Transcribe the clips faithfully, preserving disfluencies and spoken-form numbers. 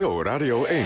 O Radio één.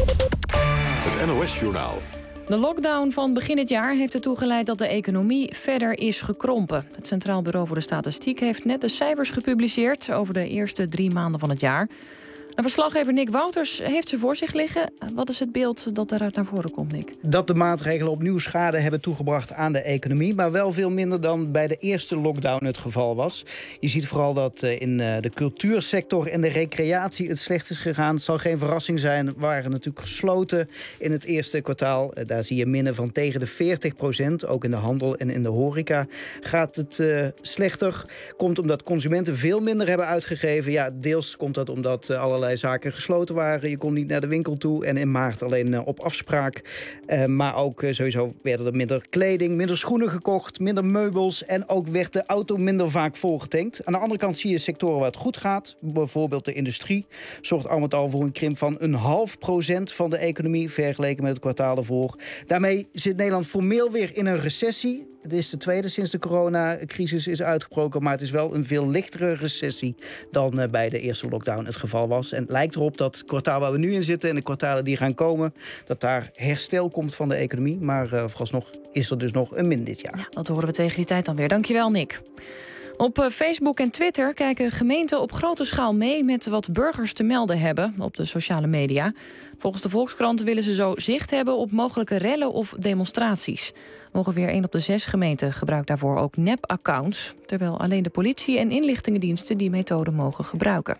Het N O S-journaal. De lockdown van begin dit jaar heeft ertoe geleid dat de economie verder is gekrompen. Het Centraal Bureau voor de Statistiek heeft net de cijfers gepubliceerd over de eerste drie maanden van het jaar. De verslaggever Nick Wouters heeft ze voor zich liggen. Wat is het beeld dat eruit naar voren komt, Nick? Dat de maatregelen opnieuw schade hebben toegebracht aan de economie, maar wel veel minder dan bij de eerste lockdown het geval was. Je ziet vooral dat in de cultuursector en de recreatie het slecht is gegaan. Het zal geen verrassing zijn. We waren natuurlijk gesloten in het eerste kwartaal. Daar zie je minnen van tegen de veertig procent. Ook in de handel en in de horeca gaat het uh, slechter. Komt omdat consumenten veel minder hebben uitgegeven. Ja, deels komt dat omdat uh, allerlei zaken gesloten waren. Je kon niet naar de winkel toe en in maart alleen uh, op afspraak. Uh, maar ook uh, sowieso werden er minder kleding, minder schoenen gekocht, minder meubels en ook werd de auto minder vaak volgetankt. Aan de andere kant zie je sectoren waar het goed gaat. Bijvoorbeeld de industrie zorgt al met al voor een krimp van een half procent van de economie vergeleken met het kwartaal ervoor. Daarmee zit Nederland formeel weer in een recessie. Het is de tweede sinds de coronacrisis is uitgebroken, maar het is wel een veel lichtere recessie dan uh, bij de eerste lockdown het geval was. En het lijkt erop dat het kwartaal waar we nu in zitten en de kwartalen die gaan komen, dat daar herstel komt van de economie. Maar uh, vooralsnog is er dus nog een min dit jaar. Ja, dat horen we tegen die tijd dan weer. Dankjewel, Nick. Op Facebook en Twitter kijken gemeenten op grote schaal mee met wat burgers te melden hebben op de sociale media. Volgens de Volkskrant willen ze zo zicht hebben op mogelijke rellen of demonstraties. Ongeveer één op de zes gemeenten gebruikt daarvoor ook nep-accounts, terwijl alleen de politie en inlichtingendiensten die methode mogen gebruiken.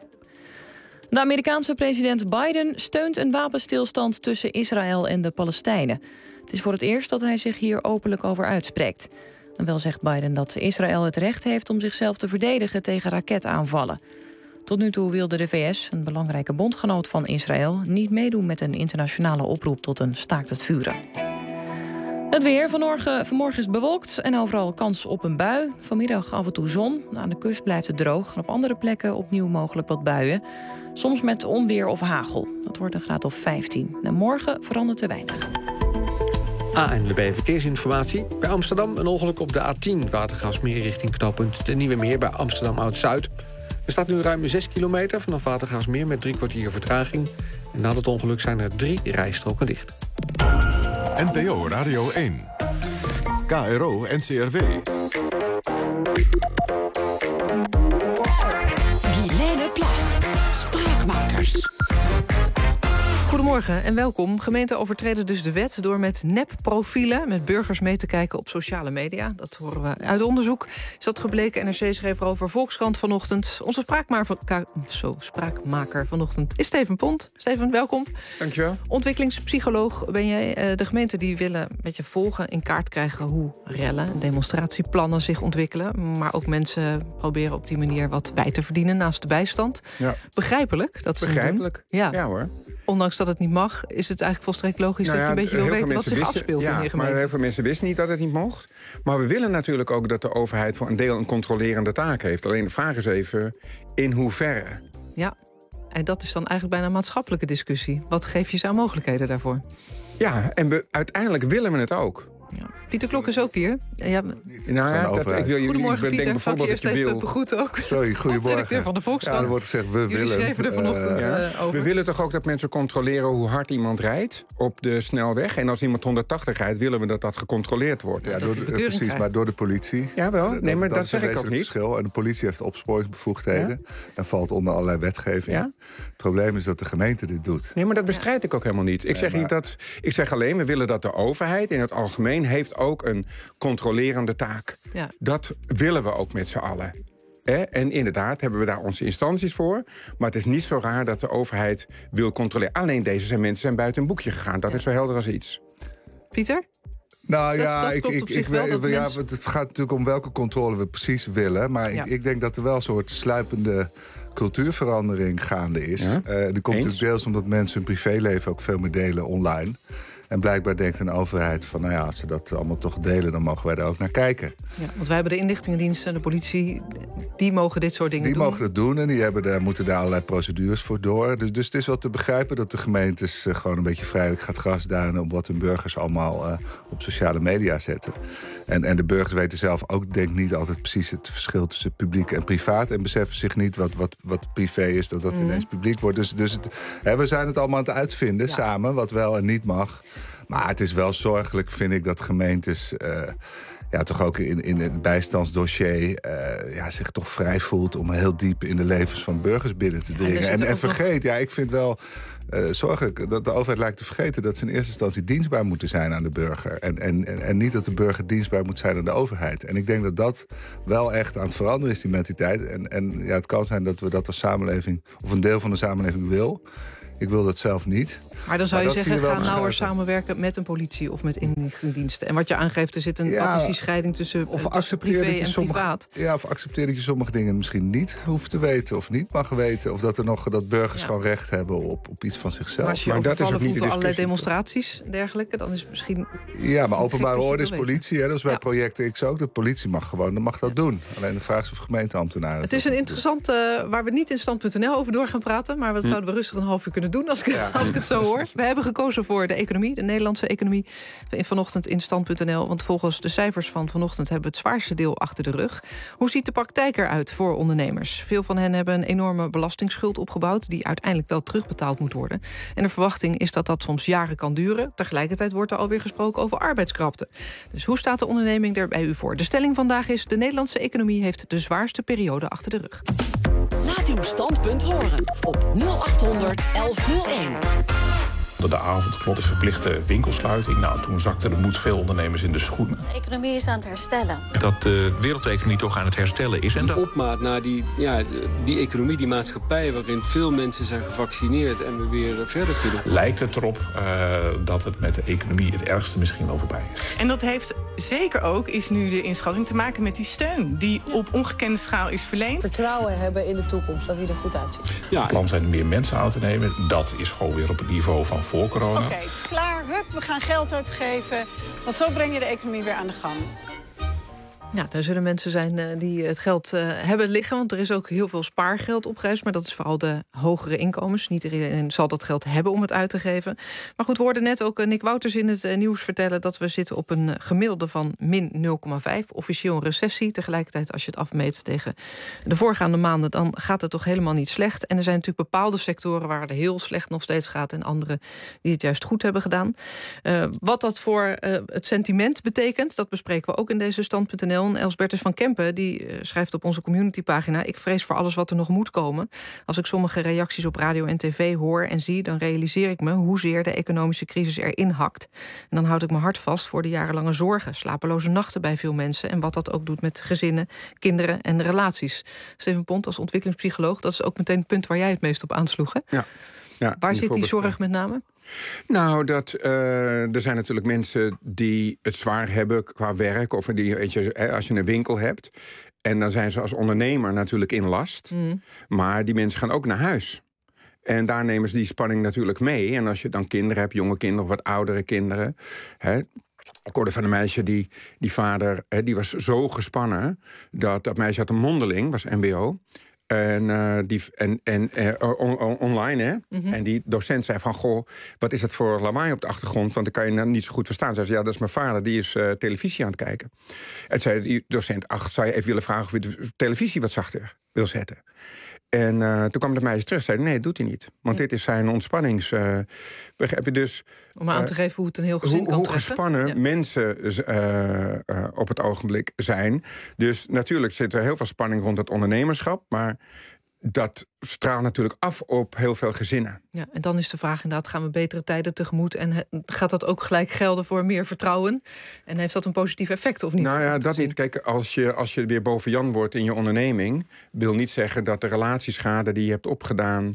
De Amerikaanse president Biden steunt een wapenstilstand tussen Israël en de Palestijnen. Het is voor het eerst dat hij zich hier openlijk over uitspreekt. En wel zegt Biden dat Israël het recht heeft om zichzelf te verdedigen tegen raketaanvallen. Tot nu toe wilde de V S, een belangrijke bondgenoot van Israël, niet meedoen met een internationale oproep tot een staakt het vuren. Het weer. Vanmorgen, vanmorgen is bewolkt en overal kans op een bui. Vanmiddag af en toe zon. Aan de kust blijft het droog. En op andere plekken opnieuw mogelijk wat buien. Soms met onweer of hagel. Dat wordt een graad of vijftien. En morgen verandert er weinig. A N W B Verkeersinformatie. Bij Amsterdam een ongeluk op de A tien. Watergraafsmeer richting knooppunt de Nieuwe Meer bij Amsterdam Oud-Zuid. Er staat nu ruim zes kilometer vanaf Watergraafsmeer met drie kwartier vertraging. En na dat ongeluk zijn er drie rijstroken dicht. N P O Radio één. K R O N C R W. Guilaine Plag. Spraakmakers. Goedemorgen en welkom. Gemeenten overtreden dus de wet door met nep-profielen met burgers mee te kijken op sociale media. Dat horen we uit onderzoek. Is dat gebleken? N R C schreef erover. Volkskrant vanochtend. Onze spraakmaker, van, zo, spraakmaker vanochtend is Steven Pont. Steven, welkom. Dankjewel. Ontwikkelingspsycholoog ben jij. De gemeenten die willen met je volgen in kaart krijgen hoe rellen en demonstratieplannen zich ontwikkelen. Maar ook mensen proberen op die manier wat bij te verdienen naast de bijstand. Ja. Begrijpelijk dat ze Begrijpelijk, ja. ja hoor. Ondanks dat het niet mag, is het eigenlijk volstrekt logisch nou ja, dat je een beetje wil weten wat zich wisten, afspeelt ja, in je gemeente. Maar heel veel mensen wisten niet dat het niet mocht. Maar we willen natuurlijk ook dat de overheid voor een deel een controlerende taak heeft. Alleen de vraag is even, in hoeverre? Ja, en dat is dan eigenlijk bijna een maatschappelijke discussie. Wat geef je ze aan mogelijkheden daarvoor? Ja, en we, uiteindelijk willen we het ook. Ja. Pieter Klok is ook hier. Ja, nou ja, dat, ik wil, goedemorgen, ik Pieter. Bijvoorbeeld Mag je eerst even begroeten ook? Sorry, goedemorgen. Directeur van de Volkskrant. Ja, er wordt gezegd, we Jullie willen. schreven er vanochtend uh, ja. over. We willen toch ook dat mensen controleren hoe hard iemand rijdt op de snelweg. En als iemand honderdtachtig rijdt, willen we dat dat gecontroleerd wordt. Ja, door de, precies, krijgt. Maar door de politie. Jawel, nee, dat, maar dat, dat zeg ik ook niet. Verschil. En de politie heeft opsporingsbevoegdheden. Ja? En valt onder allerlei wetgeving. Ja? Het probleem is dat de gemeente dit doet. Nee, maar dat bestrijd ja. ik ook helemaal niet. Ik, nee, zeg maar... niet dat, ik zeg alleen, we willen dat de overheid in het algemeen heeft ook een controlerende taak. Ja. Dat willen we ook met z'n allen. Eh? En inderdaad hebben we daar onze instanties voor. Maar het is niet zo raar dat de overheid wil controleren. Alleen deze zijn mensen zijn buiten een boekje gegaan. Dat ja. is zo helder als iets. Pieter? Nou dat, ja, dat ik, ik, ik, wel, ja mensen... het gaat natuurlijk om welke controle we precies willen. Maar ja. ik, ik denk dat er wel een soort sluipende cultuurverandering gaande is. Ja? Uh, die komt Eens? natuurlijk deels omdat mensen hun privéleven ook veel meer delen online. En blijkbaar denkt een overheid van, nou ja, als ze dat allemaal toch delen, dan mogen wij daar ook naar kijken. Ja, want wij hebben de inlichtingendienst en de politie, die mogen dit soort dingen die doen. Die mogen dat doen en die hebben daar, moeten daar allerlei procedures voor door. Dus, dus het is wel te begrijpen dat de gemeentes uh, gewoon een beetje vrijelijk gaat grasduinen op wat hun burgers allemaal uh, op sociale media zetten. En, en de burgers weten zelf ook, denk ik, niet altijd precies het verschil tussen publiek en privaat. En beseffen zich niet wat, wat, wat privé is, dat dat mm. ineens publiek wordt. Dus, dus het, hè, we zijn het allemaal aan het uitvinden ja. samen, wat wel en niet mag. Maar het is wel zorgelijk, vind ik, dat gemeentes Uh, ja, toch ook in, in het bijstandsdossier uh, ja, zich toch vrij voelt om heel diep in de levens van burgers binnen te dringen. Ja, en en vergeet, nog... ja, ik vind wel uh, zorgelijk dat de overheid lijkt te vergeten dat ze in eerste instantie dienstbaar moeten zijn aan de burger. En, en, en, en niet dat de burger dienstbaar moet zijn aan de overheid. En ik denk dat dat wel echt aan het veranderen is, die mentaliteit. En, en ja, het kan zijn dat we dat als samenleving, of een deel van de samenleving wil. Ik wil dat zelf niet. Maar dan zou maar je zeggen, je ga nauwer samenwerken met een politie of met inlichtingendiensten. En wat je aangeeft, er zit een ja, wat is die scheiding tussen, of tussen privé en sommige, privaat. Ja, of accepteer dat je sommige dingen misschien niet hoeft te weten of niet mag weten. Of dat er nog dat burgers ja. gewoon recht hebben op, op iets van zichzelf. Maar als je maar dat is ook niet door allerlei demonstraties en dergelijke, dan is het misschien. Ja, maar openbare orde is politie. Hè, dat is bij ja. Project X ook. De politie mag gewoon, dan mag dat ja. doen. Alleen de vraag is of gemeenteambtenaren. Het is een interessante, uh, waar we niet in stand punt n l over door gaan praten. Maar dat hm. zouden we rustig een half uur kunnen doen als ik, ja. als ik het zo hoor. We hebben gekozen voor de economie, de Nederlandse economie. Vanochtend in stand punt n l. Want volgens de cijfers van vanochtend hebben we het zwaarste deel achter de rug. Hoe ziet de praktijk eruit voor ondernemers? Veel van hen hebben een enorme belastingsschuld opgebouwd die uiteindelijk wel terugbetaald moet worden. En de verwachting is dat dat soms jaren kan duren. Tegelijkertijd wordt er alweer gesproken over arbeidskrapte. Dus hoe staat de onderneming er bij u voor? De stelling vandaag is: de Nederlandse economie heeft de zwaarste periode achter de rug. Laat uw standpunt horen op nul achthonderd elf nul één. De avondklok, de verplichte winkelsluiting. Nou, toen zakten de moed veel ondernemers in de schoenen. De economie is aan het herstellen. Dat de wereldeconomie toch aan het herstellen is. En dat... opmaat naar die, ja, die economie, die maatschappij waarin veel mensen zijn gevaccineerd en we weer verder kunnen. Lijkt het erop uh, dat het met de economie het ergste misschien wel voorbij is. En dat heeft zeker ook, is nu de inschatting, te maken met die steun die ja. op ongekende schaal is verleend. Vertrouwen hebben in de toekomst, dat die er goed uitziet. Ja. Het plan zijn er meer mensen aan te nemen. Dat is gewoon weer op het niveau van voor corona. Oké, okay, het is klaar. Hup, we gaan geld uitgeven. Want zo breng je de economie weer aan de gang. Ja, er zullen mensen zijn uh, die het geld uh, hebben liggen. Want er is ook heel veel spaargeld opgeëist. Maar dat is vooral de hogere inkomens. Niet iedereen zal dat geld hebben om het uit te geven. Maar goed, we hoorden net ook uh, Nick Wouters in het uh, nieuws vertellen dat we zitten op een uh, gemiddelde van min nul komma vijf. Officieel een recessie. Tegelijkertijd, als je het afmeet tegen de voorgaande maanden, dan gaat het toch helemaal niet slecht. En er zijn natuurlijk bepaalde sectoren waar het heel slecht nog steeds gaat. En andere die het juist goed hebben gedaan. Uh, wat dat voor uh, het sentiment betekent, dat bespreken we ook in deze stand punt n l. Elsbertus van Kempen die uh, schrijft op onze communitypagina: ik vrees voor alles wat er nog moet komen. Als ik sommige reacties op radio en tv hoor en zie, dan realiseer ik me hoezeer de economische crisis erin hakt. En dan houd ik mijn hart vast voor de jarenlange zorgen, slapeloze nachten bij veel mensen en wat dat ook doet met gezinnen, kinderen en relaties. Steven Pont, als ontwikkelingspsycholoog, dat is ook meteen het punt waar jij het meest op aansloeg, hè? Ja. Ja, waar zit die zorg met name? Nou, dat, uh, er zijn natuurlijk mensen die het zwaar hebben qua werk. Of die, weet je, als je een winkel hebt. En dan zijn ze als ondernemer natuurlijk in last. Mm. Maar die mensen gaan ook naar huis. En daar nemen ze die spanning natuurlijk mee. En als je dan kinderen hebt, jonge kinderen of wat oudere kinderen. Hè, ik hoorde van een meisje, die, die vader, hè, die was zo gespannen. Dat dat meisje had een mondeling, was M B O. En, uh, die, en, en uh, on, on, online, hè? Mm-hmm. En die docent zei van, goh, wat is dat voor lawaai op de achtergrond? Want dan kan je nou niet zo goed verstaan. Ze zei, ja, dat is mijn vader, die is uh, televisie aan het kijken. En zei die docent, ach, zou je even willen vragen of je de televisie wat zachter wil zetten? En uh, toen kwam de meisje terug en zei, nee, dat doet hij niet. Want ja. dit is zijn ontspannings... Uh, begrijp je dus... Om aan te uh, geven hoe het een heel gezin hoe, kan hoe treffen. gespannen ja. mensen uh, uh, op het ogenblik zijn. Dus natuurlijk zit er heel veel spanning rond het ondernemerschap. Maar dat straalt natuurlijk af op heel veel gezinnen. Ja, en dan is de vraag inderdaad, gaan we betere tijden tegemoet? En gaat dat ook gelijk gelden voor meer vertrouwen? En heeft dat een positief effect of niet? Nou ja, dat niet. Kijk, als je, als je weer boven Jan wordt in je onderneming, wil niet zeggen dat de relatieschade die je hebt opgedaan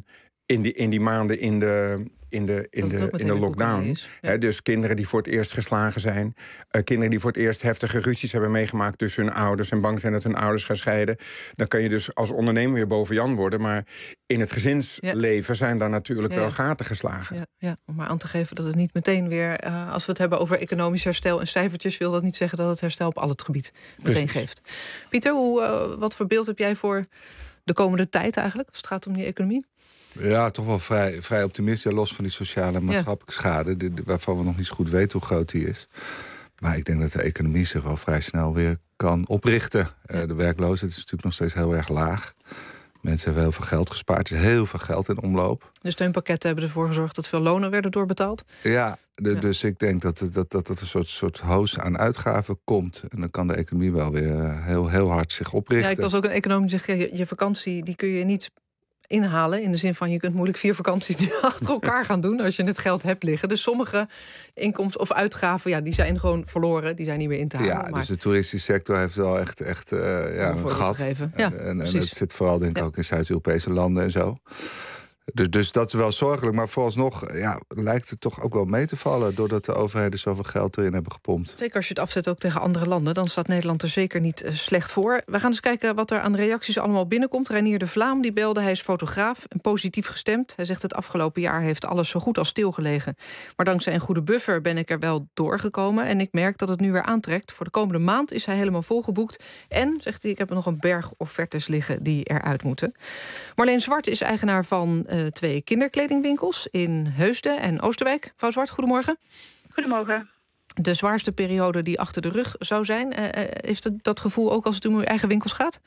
in die, in die maanden in de, in de, in de, in de lockdown. Ja. He, dus kinderen die voor het eerst geslagen zijn. Uh, kinderen die voor het eerst heftige ruzies hebben meegemaakt tussen hun ouders en bang zijn dat hun ouders gaan scheiden. Dan kan je dus als ondernemer weer boven Jan worden. Maar in het gezinsleven ja. zijn daar natuurlijk ja. wel gaten geslagen. Ja, ja, om maar aan te geven dat het niet meteen weer, uh, als we het hebben over economisch herstel en cijfertjes, wil dat niet zeggen dat het herstel op al het gebied meteen Precies. geeft. Pieter, hoe, uh, wat voor beeld heb jij voor de komende tijd eigenlijk, als het gaat om die economie? Ja, toch wel vrij, vrij optimistisch. Los van die sociale en maatschappelijke ja. schade, die, waarvan we nog niet zo goed weten hoe groot die is. Maar ik denk dat de economie zich wel vrij snel weer kan oprichten. Ja. Uh, de werkloosheid is natuurlijk nog steeds heel erg laag. Mensen hebben heel veel geld gespaard. Er is heel veel geld in omloop. De steunpakketten hebben ervoor gezorgd dat veel lonen werden doorbetaald? Ja, de, ja. dus ik denk dat, dat, dat, dat er een soort, soort hoos aan uitgaven komt. En dan kan de economie wel weer heel, heel hard zich oprichten. Ja, ik was ook een econoom die zegt, je, je vakantie die kun je niet inhalen. In de zin van, je kunt moeilijk vier vakanties nu achter elkaar gaan doen als je het geld hebt liggen. Dus sommige inkomsten of uitgaven, ja, die zijn gewoon verloren. Die zijn niet meer in te halen. Ja, maar dus de toeristische sector heeft wel echt, echt uh, ja, een gat. Ja, en, en, en het zit vooral denk ik ja. ook in Zuid-Europese landen en zo. Dus, dus dat is wel zorgelijk. Maar vooralsnog ja, lijkt het toch ook wel mee te vallen, doordat de overheden zoveel geld erin hebben gepompt. Zeker als je het afzet ook tegen andere landen, dan staat Nederland er zeker niet uh, slecht voor. We gaan eens kijken wat er aan reacties allemaal binnenkomt. Reinier de Vlaam die belde, hij is fotograaf en positief gestemd. Hij zegt, het afgelopen jaar heeft alles zo goed als stilgelegen. Maar dankzij een goede buffer ben ik er wel doorgekomen. En ik merk dat het nu weer aantrekt. Voor de komende maand is hij helemaal volgeboekt. En, zegt hij, ik heb nog een berg offertes liggen die eruit moeten. Marleen Zwart is eigenaar van Uh, twee kinderkledingwinkels in Heusden en Oosterwijk. Mevrouw Zwart, goedemorgen. Goedemorgen. De zwaarste periode die achter de rug zou zijn. Uh, heeft het dat gevoel ook als het om uw eigen winkels gaat?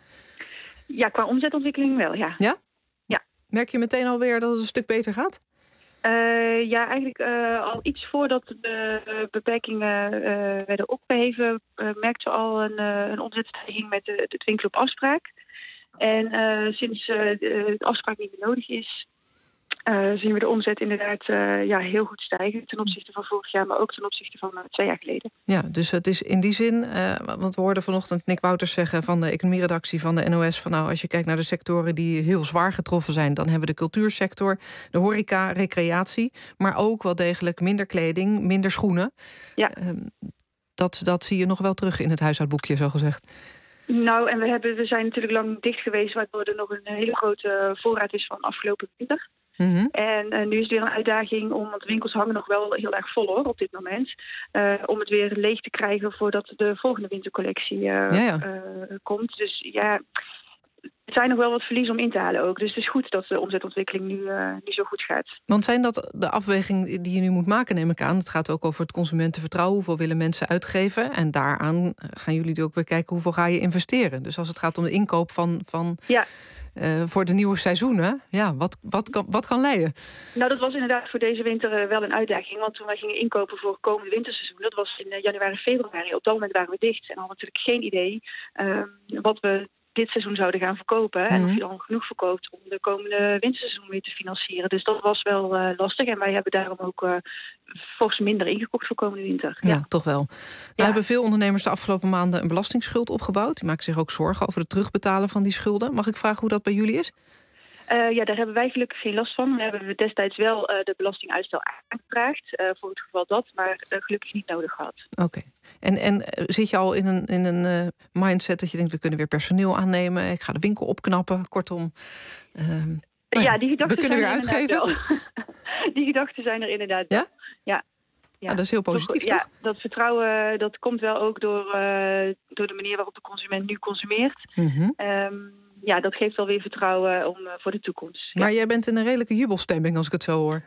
Ja, qua omzetontwikkeling wel, ja. Ja? Ja. Merk je meteen alweer dat het een stuk beter gaat? Uh, ja, eigenlijk uh, al iets voordat de uh, beperkingen uh, werden opgeheven, uh, merkten we al een, uh, een omzetstijging met de, het winkelen op afspraak. En uh, sinds uh, de afspraak niet meer nodig is, uh, zien we de omzet inderdaad uh, ja, heel goed stijgen ten opzichte van vorig jaar, maar ook ten opzichte van uh, twee jaar geleden. Ja, dus het is in die zin, uh, want we hoorden vanochtend Nick Wouters zeggen van de economieredactie van de N O S, van nou, als je kijkt naar de sectoren die heel zwaar getroffen zijn, dan hebben we de cultuursector, de horeca, recreatie, maar ook wel degelijk minder kleding, minder schoenen. Ja. Uh, dat, dat zie je nog wel terug in het huishoudboekje, zo gezegd. Nou, en we, hebben, we zijn natuurlijk lang dicht geweest, waardoor er nog een hele grote voorraad is van afgelopen winter. Mm-hmm. En uh, nu is het weer een uitdaging om, want de winkels hangen nog wel heel erg vol hoor, op dit moment. Uh, om het weer leeg te krijgen voordat de volgende wintercollectie uh, ja, ja. Uh, komt. Dus ja, er zijn nog wel wat verlies om in te halen ook. Dus het is goed dat de omzetontwikkeling nu, uh, nu zo goed gaat. Want zijn dat de afwegingen die je nu moet maken, neem ik aan? Het gaat ook over het consumentenvertrouwen. Hoeveel willen mensen uitgeven? En daaraan gaan jullie ook weer kijken hoeveel ga je investeren. Dus als het gaat om de inkoop van, van ja. uh, voor de nieuwe seizoenen, ja, wat, wat, kan, wat kan leiden? Nou, dat was inderdaad voor deze winter uh, wel een uitdaging. Want toen wij gingen inkopen voor het komende winterseizoen, dat was in uh, januari, februari. Op dat moment waren we dicht en hadden natuurlijk geen idee uh, wat we dit seizoen zouden gaan verkopen. En of je dan genoeg verkoopt om de komende winterseizoen weer te financieren. Dus dat was wel uh, lastig. En wij hebben daarom ook uh, fors minder ingekocht voor komende winter. Ja, ja toch wel. Ja. We hebben veel ondernemers de afgelopen maanden een belastingsschuld opgebouwd. Die maken zich ook zorgen over het terugbetalen van die schulden. Mag ik vragen hoe dat bij jullie is? Uh, ja, daar hebben wij gelukkig geen last van. We hebben destijds wel uh, de belastinguitstel aangevraagd. Uh, voor het geval dat, maar uh, gelukkig niet nodig gehad. Oké. Okay. En, en uh, zit je al in een, in een uh, mindset dat je denkt, we kunnen weer personeel aannemen. Ik ga de winkel opknappen. Kortom, uh, nou ja, die gedachten we kunnen weer uitgeven. Die gedachten zijn er inderdaad. Ja? Ja. Ja, ah, dat is heel positief, ja, toch? Dat vertrouwen dat komt wel ook door, uh, door de manier waarop de consument nu consumeert. Mm-hmm. Um, ja, dat geeft wel weer vertrouwen om, uh, voor de toekomst. Maar ja. jij bent in een redelijke jubelstemming, als ik het zo hoor.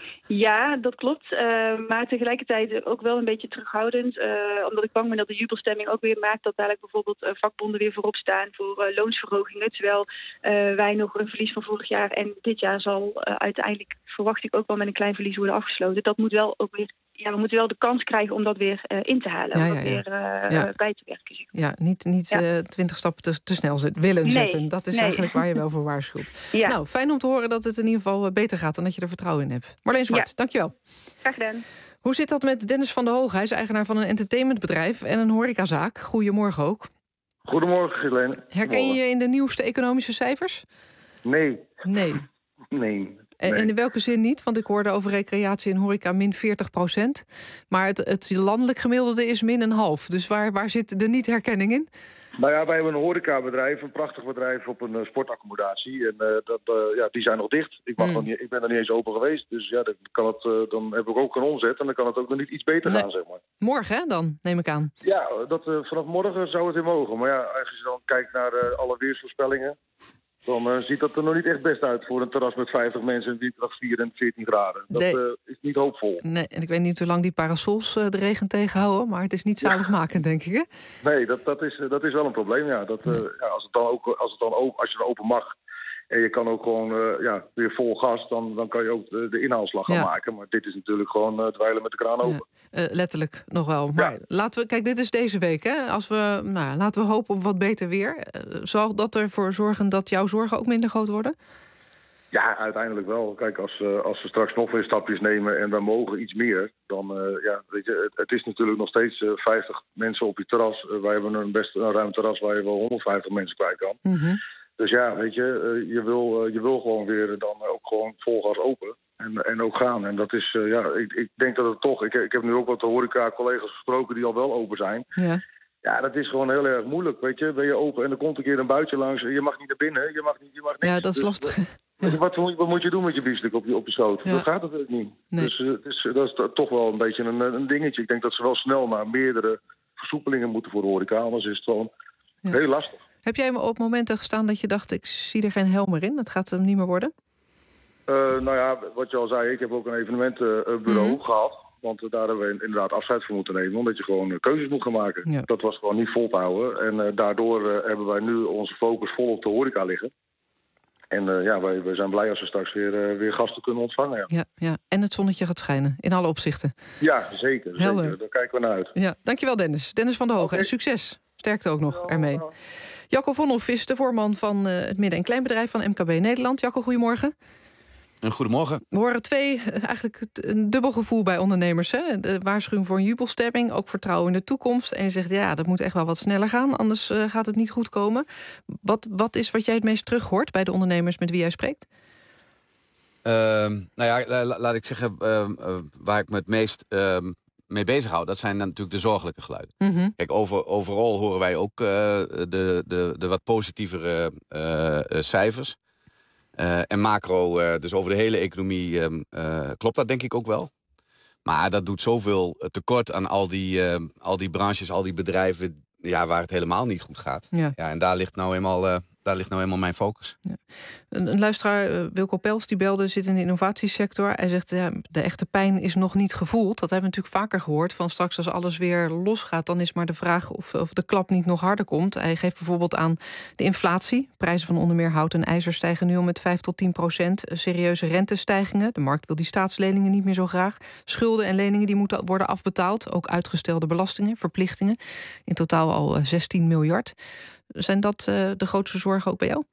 Ja, dat klopt. Uh, maar tegelijkertijd ook wel een beetje terughoudend. Uh, omdat ik bang ben dat de jubelstemming ook weer maakt dat dadelijk bijvoorbeeld uh, vakbonden weer voorop staan voor uh, loonsverhogingen. Terwijl uh, wij nog een verlies van vorig jaar en dit jaar zal uh, uiteindelijk, verwacht ik ook wel met een klein verlies worden afgesloten. Dat moet wel ook weer, ja, we moeten wel de kans krijgen om dat weer uh, in te halen. Ja, om ja, dat ja. weer uh, ja. uh, bij te werken. Zeg maar. Ja, niet, niet ja. uh, twintig stappen te, te snel zet, willen nee, zetten. Dat is nee. eigenlijk waar je wel voor waarschuwt. Ja. Nou, fijn om te horen dat het in ieder geval beter gaat en dat je er vertrouwen in hebt. Marleen Zwart, ja. dankjewel. Graag gedaan. Hoe zit dat met Dennis van der Hoog? Hij is eigenaar van een entertainmentbedrijf en een horecazaak. Goedemorgen ook. Goedemorgen, Helene. Herken je je in de nieuwste economische cijfers? Nee. Nee. Nee. En, nee. en in welke zin niet? Want ik hoorde over recreatie en horeca min veertig procent. Maar het, het landelijk gemiddelde is min een half. Dus waar, waar zit de niet-herkenning in? Nou ja, wij hebben een horecabedrijf, een prachtig bedrijf op een uh, sportaccommodatie. En uh, dat, uh, ja, die zijn nog dicht. Ik, mag Mm. nog niet, ik ben er niet eens open geweest. Dus ja, dan, kan het, uh, dan heb ik ook geen omzet en dan kan het ook nog niet iets beter Nee. gaan, zeg maar. Morgen, hè, dan, neem ik aan. Ja, dat, uh, vanaf morgen zou het weer mogen. Maar ja, als je dan kijkt naar uh, alle weersvoorspellingen, dan uh, ziet dat er nog niet echt best uit voor een terras met vijftig mensen en windkracht vier en veertien graden. Dat Nee. uh, is niet hoopvol. Nee, en ik weet niet hoe lang die parasols uh, de regen tegenhouden, maar het is niet zaligmakend, denk ik, hè? Nee, dat, dat, is, uh, dat is wel een probleem, ja. Dat, uh, ja als, het dan ook, als, het dan ook, als je dan open mag en je kan ook gewoon uh, ja, weer vol gas, dan, dan kan je ook de, de inhaalslag gaan Ja. maken. Maar dit is natuurlijk gewoon uh, dweilen met de kraan open. Uh, letterlijk nog wel. Maar laten we, kijk, dit is deze week, hè? Als we, nou, laten we hopen op wat beter weer. Uh, zal dat ervoor zorgen dat jouw zorgen ook minder groot worden? Ja, uiteindelijk wel. Kijk, als, uh, als we straks nog weer stapjes nemen en we mogen iets meer, dan, uh, ja, weet je, het, het is natuurlijk nog steeds uh, vijftig mensen op je terras. Uh, wij hebben een best een ruim terras waar je wel honderdvijftig mensen kwijt kan. Mm-hmm. Dus ja, weet je, uh, je, wil, uh, je wil gewoon weer dan ook gewoon vol gas open en, en ook gaan. En dat is, uh, ja, ik, ik denk dat het toch, ik, ik heb nu ook wat horeca-collega's gesproken die al wel open zijn. Ja. Ja, dat is gewoon heel erg moeilijk, weet je. Ben je open en er komt een keer een buitje langs en je mag niet naar binnen, je mag niet, je mag niks. Ja, dat is Dus, lastig. Wat, wat, moet, wat moet je doen met je biefstuk op je, op je schoot? Ja. Dat gaat natuurlijk niet. Nee. Dus uh, het is, dat is toch wel een beetje een, een dingetje. Ik denk dat ze wel snel naar meerdere versoepelingen moeten voor de horeca. Anders is het gewoon Ja. heel lastig. Heb jij op momenten gestaan dat je dacht, ik zie er geen hel meer in? Dat gaat hem niet meer worden? Uh, nou ja, wat je al zei, ik heb ook een evenementenbureau Mhm. gehad. Want uh, daar hebben we inderdaad afscheid van moeten nemen. Omdat je gewoon uh, keuzes moet gaan maken. Ja. Dat was gewoon niet vol te houden. En uh, daardoor uh, hebben wij nu onze focus vol op de horeca liggen. En uh, ja, wij, wij zijn blij als we straks weer, uh, weer gasten kunnen ontvangen. Ja, Ja, ja. En het zonnetje gaat schijnen, in alle opzichten. ja zeker, Helder. zeker. Daar kijken we naar uit. Ja, dankjewel Dennis. Dennis van der Hogen. En succes. Sterkte ook nog ermee. Jacco Vonhoff is de voorman van uh, het midden- en kleinbedrijf van M K B Nederland. Jacco, goedemorgen. Een goedemorgen. We horen twee, uh, eigenlijk het- een dubbel gevoel bij ondernemers. Hè? De waarschuwing voor een jubelstemming, ook vertrouwen in de toekomst. En je zegt, ja, dat moet echt wel wat sneller gaan, anders uh, gaat het niet goed komen. Wat, wat is wat jij het meest terug hoort bij de ondernemers met wie jij spreekt? Uh, nou ja, la- la- laat ik zeggen, uh, uh, waar ik me het meest uh, mee bezighoud, dat zijn natuurlijk de zorgelijke geluiden. Mm-hmm. Kijk, over, overal horen wij ook uh, de, de, de wat positievere uh, uh, cijfers. Uh, en macro, uh, dus over de hele economie, uh, uh, klopt dat denk ik ook wel. Maar dat doet zoveel tekort aan al die, uh, al die branches, al die bedrijven, ja, waar het helemaal niet goed gaat. Ja. Ja, en daar ligt nou eenmaal, uh, daar ligt nou eenmaal mijn focus. Ja. Een, een luisteraar, uh, Wilco Pels, die belde, zit in de innovatiesector. Hij zegt, ja, de echte pijn is nog niet gevoeld. Dat hebben we natuurlijk vaker gehoord. Van straks als alles weer losgaat, dan is maar de vraag of, of de klap niet nog harder komt. Hij geeft bijvoorbeeld aan de inflatie. Prijzen van onder meer hout en ijzer stijgen nu al met vijf tot tien procent. Serieuze rentestijgingen. De markt wil die staatsleningen niet meer zo graag. Schulden en leningen die moeten worden afbetaald. Ook uitgestelde belastingen, verplichtingen. In totaal al uh, zestien miljard. Zijn dat uh, de grootste zorgen ook bij jou?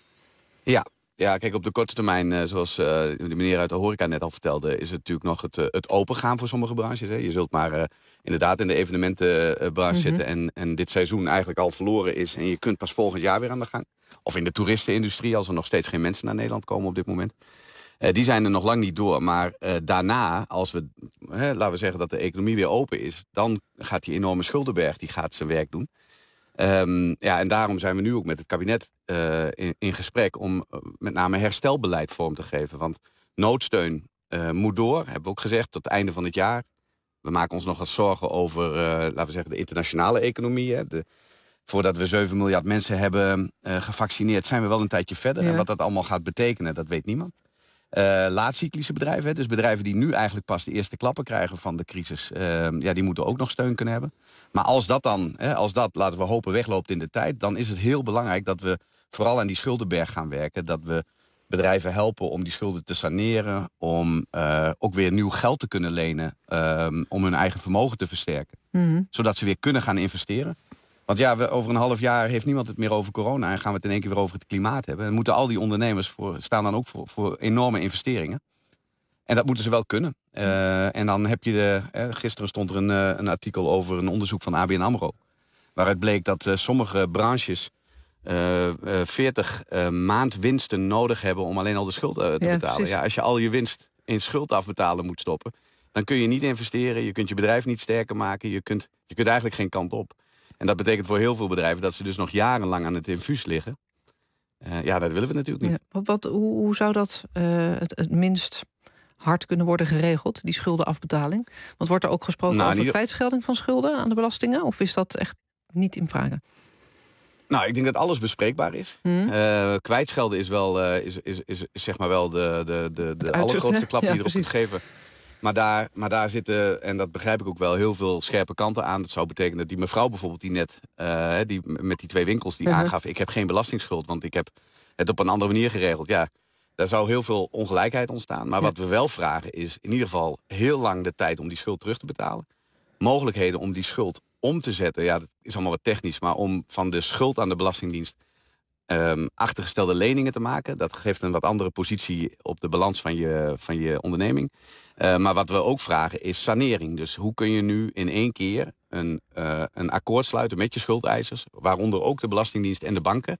Ja, ja, kijk, op de korte termijn, uh, zoals uh, de meneer uit de horeca net al vertelde, is het natuurlijk nog het, uh, het opengaan voor sommige branches. Hè. Je zult maar uh, inderdaad in de evenementenbranche uh, mm-hmm. zitten en, en dit seizoen eigenlijk al verloren is en je kunt pas volgend jaar weer aan de gang. Of in de toeristenindustrie, als er nog steeds geen mensen naar Nederland komen op dit moment. Uh, die zijn er nog lang niet door, maar uh, daarna, als we, hè, laten we zeggen dat de economie weer open is, dan gaat die enorme schuldenberg, die gaat zijn werk doen. Um, ja, en daarom zijn we nu ook met het kabinet uh, in, in gesprek om uh, met name herstelbeleid vorm te geven. Want noodsteun uh, moet door, hebben we ook gezegd, tot het einde van het jaar. We maken ons nog wat zorgen over, uh, laten we zeggen, de internationale economie. Hè. De, voordat we zeven miljard mensen hebben uh, gevaccineerd, zijn we wel een tijdje verder. Ja. En wat dat allemaal gaat betekenen, dat weet niemand. Uh, laatcyclische bedrijven, hè, dus bedrijven die nu eigenlijk pas de eerste klappen krijgen van de crisis, uh, ja, die moeten ook nog steun kunnen hebben. Maar als dat dan, hè, als dat, laten we hopen, wegloopt in de tijd, dan is het heel belangrijk dat we vooral aan die schuldenberg gaan werken. Dat we bedrijven helpen om die schulden te saneren, om uh, ook weer nieuw geld te kunnen lenen, uh, om hun eigen vermogen te versterken. Mm-hmm. Zodat ze weer kunnen gaan investeren. Want ja, we, over een half jaar heeft niemand het meer over corona en gaan we het in één keer weer over het klimaat hebben. En moeten al die ondernemers voor, staan dan ook voor, voor enorme investeringen. En dat moeten ze wel kunnen. Uh, en dan heb je de, eh, gisteren stond er een, uh, een artikel over een onderzoek van A B N AMRO. Waaruit bleek dat uh, sommige branches uh, uh, veertig uh, maandwinsten nodig hebben om alleen al de schuld uh, te ja, betalen. Ja, als je al je winst in schuld afbetalen moet stoppen, dan kun je niet investeren, je kunt je bedrijf niet sterker maken, je kunt, je kunt eigenlijk geen kant op. En dat betekent voor heel veel bedrijven dat ze dus nog jarenlang aan het infuus liggen. Uh, ja, dat willen we natuurlijk niet. Ja, wat, wat, hoe, hoe zou dat uh, het, het minst hard kunnen worden geregeld, die schuldenafbetaling? Want wordt er ook gesproken nou, over die... kwijtschelding van schulden aan de belastingen? Of is dat echt niet in vraag? Nou, ik denk dat alles bespreekbaar is. Hmm. Uh, kwijtschelden is wel, uh, is, is, is, is zeg maar wel de, de, de, de allergrootste klap die ja, je erop kunt geven. Maar daar, maar daar zitten, en dat begrijp ik ook wel, heel veel scherpe kanten aan. Dat zou betekenen dat die mevrouw bijvoorbeeld die net, uh, die, met die twee winkels die uh-huh. aangaf, ik heb geen belastingsschuld, want ik heb het op een andere manier geregeld. Ja, daar zou heel veel ongelijkheid ontstaan. Maar ja. wat we wel vragen is in ieder geval heel lang de tijd om die schuld terug te betalen. Mogelijkheden om die schuld om te zetten, ja, dat is allemaal wat technisch, maar om van de schuld aan de Belastingdienst um, achtergestelde leningen te maken. Dat geeft een wat andere positie op de balans van je, van je onderneming. Uh, maar wat we ook vragen is sanering. Dus hoe kun je nu in één keer een, uh, een akkoord sluiten met je schuldeisers, waaronder ook de Belastingdienst en de banken,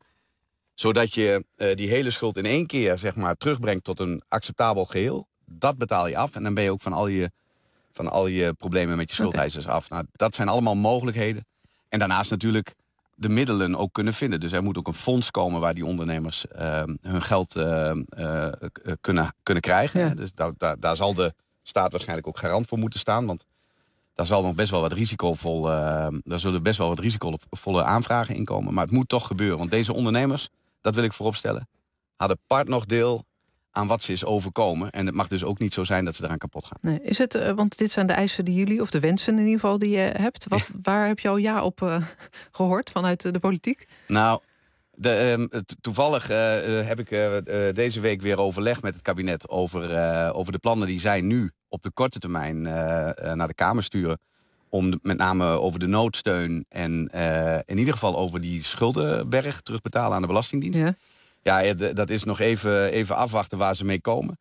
zodat je uh, die hele schuld in één keer zeg maar terugbrengt tot een acceptabel geheel. Dat betaal je af en dan ben je ook van al je, van al je problemen met je schuldeisers okay. af. Nou, dat zijn allemaal mogelijkheden. En daarnaast natuurlijk de middelen ook kunnen vinden. Dus er moet ook een fonds komen waar die ondernemers uh, hun geld uh, uh, kunnen, kunnen krijgen. Ja. Dus daar, daar, daar zal de staat waarschijnlijk ook garant voor moeten staan. Want daar zal nog best wel wat risicovol, uh, daar zullen best wel wat risicovolle aanvragen in komen. Maar het moet toch gebeuren. Want deze ondernemers, dat wil ik vooropstellen, hadden part nog deel aan wat ze is overkomen. En het mag dus ook niet zo zijn dat ze eraan kapot gaan. Nee, is het, uh, want dit zijn de eisen die jullie, of de wensen in ieder geval die je hebt. Wat, waar heb je al ja op uh, gehoord vanuit uh, de politiek? Nou, de, uh, toevallig uh, heb ik uh, uh, deze week weer overleg met het kabinet over, uh, over de plannen die zij nu op de korte termijn uh, uh, naar de Kamer sturen. Om de, met name over de noodsteun en uh, in ieder geval over die schuldenberg terugbetalen aan de Belastingdienst. Ja. Ja, dat is nog even, even afwachten waar ze mee komen.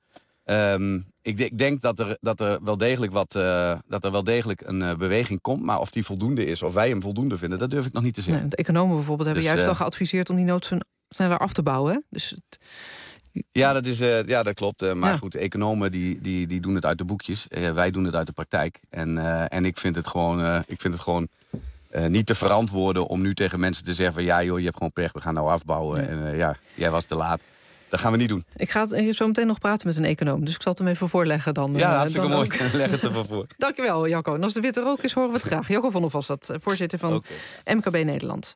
Um, ik, ik denk dat er, dat er wel degelijk, wat, uh, dat er wel degelijk een uh, beweging komt. Maar of die voldoende is, of wij hem voldoende vinden, dat durf ik nog niet te zeggen. Nee, de economen bijvoorbeeld hebben dus, juist uh, al geadviseerd om die noodsteun sneller af te bouwen. Hè? Dus het... Ja, dat is, uh, ja, dat klopt. Uh, maar ja. goed, economen die, die, die doen het uit de boekjes. Uh, wij doen het uit de praktijk. En, uh, en ik vind het gewoon... Uh, ik vind het gewoon Uh, niet te verantwoorden om nu tegen mensen te zeggen van ja joh, je hebt gewoon pech, we gaan nou afbouwen. Ja. En uh, ja, jij was te laat. Dat gaan we niet doen. Ik ga het zo meteen nog praten met een econoom, dus ik zal het hem even voorleggen dan. Ja, hartstikke dan mooi. Leg het ervoor voor. Dankjewel, Jacco. En als de witte rook is, horen we het graag. Jacco van der Vos, dat voorzitter van okay. M K B Nederland.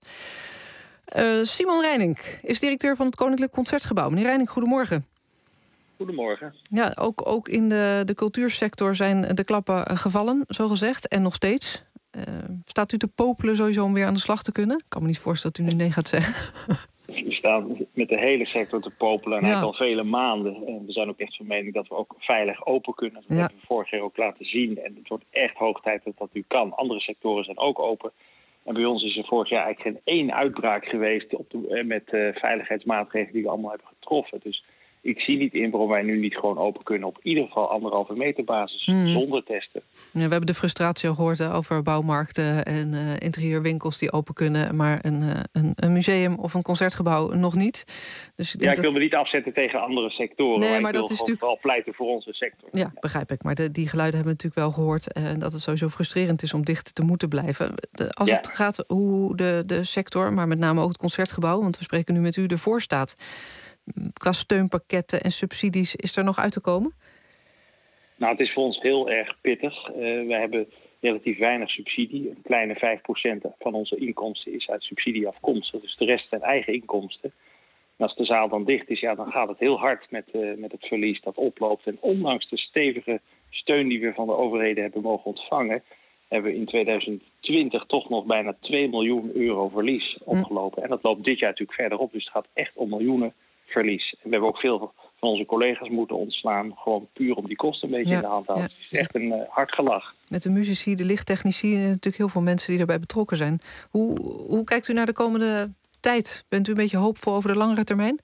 Uh, Simon Reining is directeur van het Koninklijk Concertgebouw. Meneer Reining, goedemorgen. Goedemorgen. Ja, ook, ook in de, de cultuursector zijn de klappen gevallen, zo gezegd, en nog steeds. Uh, staat u te popelen sowieso om weer aan de slag te kunnen? Ik kan me niet voorstellen dat u nu nee gaat zeggen. We staan met de hele sector te popelen en ja. al vele maanden. En we zijn ook echt van mening dat we ook veilig open kunnen. Dat ja. hebben we vorig jaar ook laten zien. En het wordt echt hoog tijd dat dat nu kan. Andere sectoren zijn ook open. En bij ons is er vorig jaar eigenlijk geen één uitbraak geweest op de, met uh, veiligheidsmaatregelen die we allemaal hebben getroffen. Dus ik zie niet in waarom wij nu niet gewoon open kunnen op ieder geval anderhalve meter basis mm. zonder testen. Ja, we hebben de frustratie al gehoord hè, over bouwmarkten en uh, interieurwinkels die open kunnen, maar een, uh, een, een museum of een concertgebouw nog niet. Dus ik denk ja, ik wil dat... me niet afzetten tegen andere sectoren. Nee, maar, maar ik wil dat is gewoon natuurlijk wel pleiten voor onze sector. Ja, ja. begrijp ik. Maar de, die geluiden hebben we natuurlijk wel gehoord en uh, dat het sowieso frustrerend is om dicht te moeten blijven. De, als ja. het gaat hoe de, de sector, maar met name ook het concertgebouw, want we spreken nu met u, ervoor staat. Qua steunpakketten en subsidies, is er nog uit te komen? Nou, het is voor ons heel erg pittig. Uh, we hebben relatief weinig subsidie. Een kleine vijf procent van onze inkomsten is uit subsidie afkomstig. Dus de rest zijn eigen inkomsten. En als de zaal dan dicht is, ja, dan gaat het heel hard met, uh, met het verlies dat oploopt. En ondanks de stevige steun die we van de overheden hebben mogen ontvangen, hebben we in tweeduizend twintig toch nog bijna twee miljoen euro verlies opgelopen. Hm. En dat loopt dit jaar natuurlijk verder op. Dus het gaat echt om miljoenen verlies. En we hebben ook veel van onze collega's moeten ontslaan, gewoon puur om die kosten een beetje ja, in de hand te houden. Ja. Het is echt een uh, hard gelach. Met de muzici, de lichttechnici en natuurlijk heel veel mensen die daarbij betrokken zijn. Hoe, hoe kijkt u naar de komende tijd? Bent u een beetje hoopvol over de langere termijn?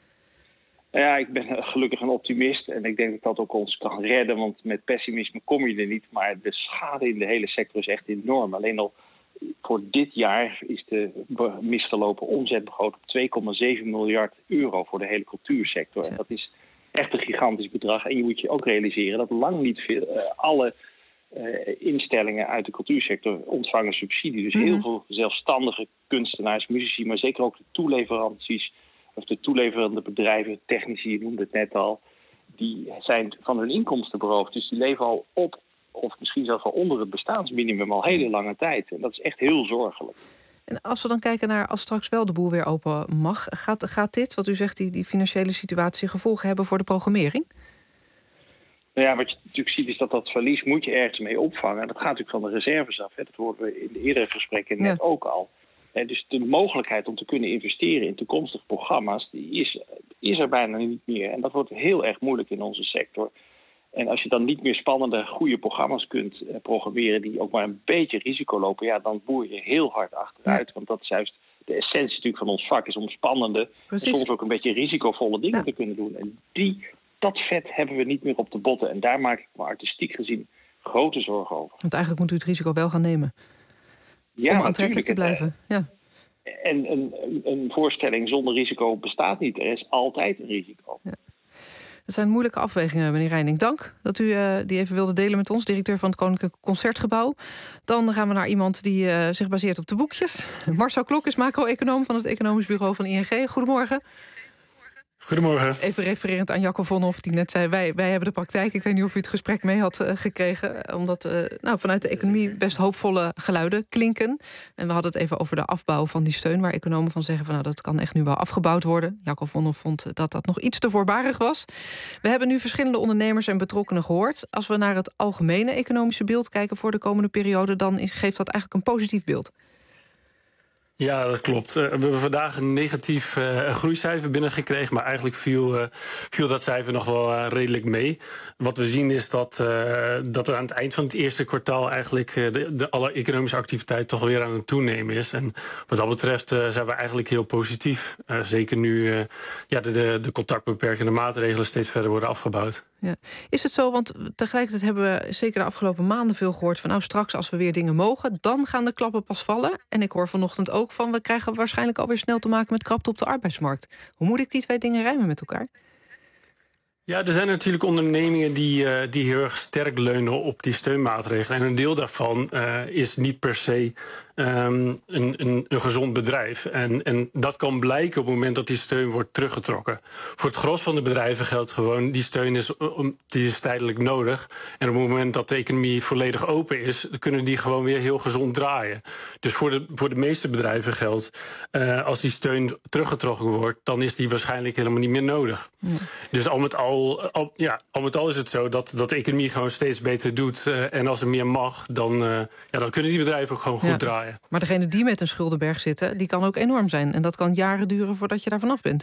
Ja, ik ben gelukkig een optimist en ik denk dat dat ook ons kan redden, want met pessimisme kom je er niet. Maar de schade in de hele sector is echt enorm. Alleen al Voor dit jaar is de misgelopen omzet begroot op twee komma zeven miljard euro voor de hele cultuursector. En dat is echt een gigantisch bedrag. En je moet je ook realiseren dat lang niet veel, uh, alle uh, instellingen uit de cultuursector ontvangen subsidie. Dus heel veel zelfstandige kunstenaars, muzici, maar zeker ook de toeleveranties of de toeleverende bedrijven, technici, je noemde het net al, die zijn van hun inkomsten beroofd. Dus die leven al op, of misschien zelfs wel onder het bestaansminimum al hele lange tijd. En dat is echt heel zorgelijk. En als we dan kijken naar als straks wel de boel weer open mag, gaat, gaat dit, wat u zegt, die, die financiële situatie gevolgen hebben voor de programmering? Nou ja, wat je natuurlijk ziet is dat dat verlies moet je ergens mee opvangen. En dat gaat natuurlijk van de reserves af. Hè. Dat hoorden we in de eerdere gesprekken net ja. ook al. En dus de mogelijkheid om te kunnen investeren in toekomstige programma's, die is, is er bijna niet meer. En dat wordt heel erg moeilijk in onze sector. En als je dan niet meer spannende, goede programma's kunt uh, programmeren die ook maar een beetje risico lopen, ja, dan boer je heel hard achteruit. Ja. Want dat is juist de essentie natuurlijk van ons vak, is om spannende, en soms ook een beetje risicovolle dingen ja. te kunnen doen. En die, dat vet hebben we niet meer op de botten. En daar maak ik me artistiek gezien grote zorgen over. Want eigenlijk moet u het risico wel gaan nemen. Ja, om aantrekkelijk te blijven. Ja. En een, een voorstelling zonder risico bestaat niet. Er is altijd een risico. Ja. Het zijn moeilijke afwegingen, meneer Reining. Dank dat u uh, die even wilde delen met ons, directeur van het Koninklijk Concertgebouw. Dan gaan we naar iemand die uh, zich baseert op de boekjes. Marcel Klok is macro-econoom van het Economisch Bureau van I N G. Goedemorgen. Goedemorgen. Even refererend aan Jacco Vonhoff, die net zei, wij, wij hebben de praktijk. Ik weet niet of u het gesprek mee had uh, gekregen. Omdat uh, nou, vanuit de economie best hoopvolle geluiden klinken. En we hadden het even over de afbouw van die steun, waar economen van zeggen van nou, dat kan echt nu wel afgebouwd worden. Jacco Vonhoff vond dat dat nog iets te voorbarig was. We hebben nu verschillende ondernemers en betrokkenen gehoord. Als we naar het algemene economische beeld kijken voor de komende periode, dan geeft dat eigenlijk een positief beeld. Ja, dat klopt. Uh, we hebben vandaag een negatief uh, groeicijfer binnengekregen, maar eigenlijk viel, uh, viel dat cijfer nog wel uh, redelijk mee. Wat we zien is dat, uh, dat er aan het eind van het eerste kwartaal eigenlijk uh, de, de alle economische activiteit toch weer aan het toenemen is. En wat dat betreft uh, zijn we eigenlijk heel positief. Uh, zeker nu uh, ja, de, de, de contactbeperkende maatregelen steeds verder worden afgebouwd. Ja. Is het zo, want tegelijkertijd hebben we zeker de afgelopen maanden veel gehoord van nou straks als we weer dingen mogen, dan gaan de klappen pas vallen. En ik hoor vanochtend ook van we krijgen waarschijnlijk alweer snel te maken met krapte op de arbeidsmarkt. Hoe moet ik die twee dingen rijmen met elkaar? Ja, er zijn natuurlijk ondernemingen die, uh, die heel erg sterk leunen op die steunmaatregelen. En een deel daarvan uh, is niet per se um, een, een, een gezond bedrijf. En, en dat kan blijken op het moment dat die steun wordt teruggetrokken. Voor het gros van de bedrijven geldt gewoon, die steun is, die is tijdelijk nodig. En op het moment dat de economie volledig open is, kunnen die gewoon weer heel gezond draaien. Dus voor de, voor de meeste bedrijven geldt, uh, als die steun teruggetrokken wordt, dan is die waarschijnlijk helemaal niet meer nodig. Ja. Dus al met al Al, ja, al met al is het zo dat, dat de economie gewoon steeds beter doet. Uh, en als er meer mag, dan, uh, ja, dan kunnen die bedrijven ook gewoon goed ja. draaien. Maar degene die met een schuldenberg zitten, die kan ook enorm zijn. En dat kan jaren duren voordat je daar vanaf bent.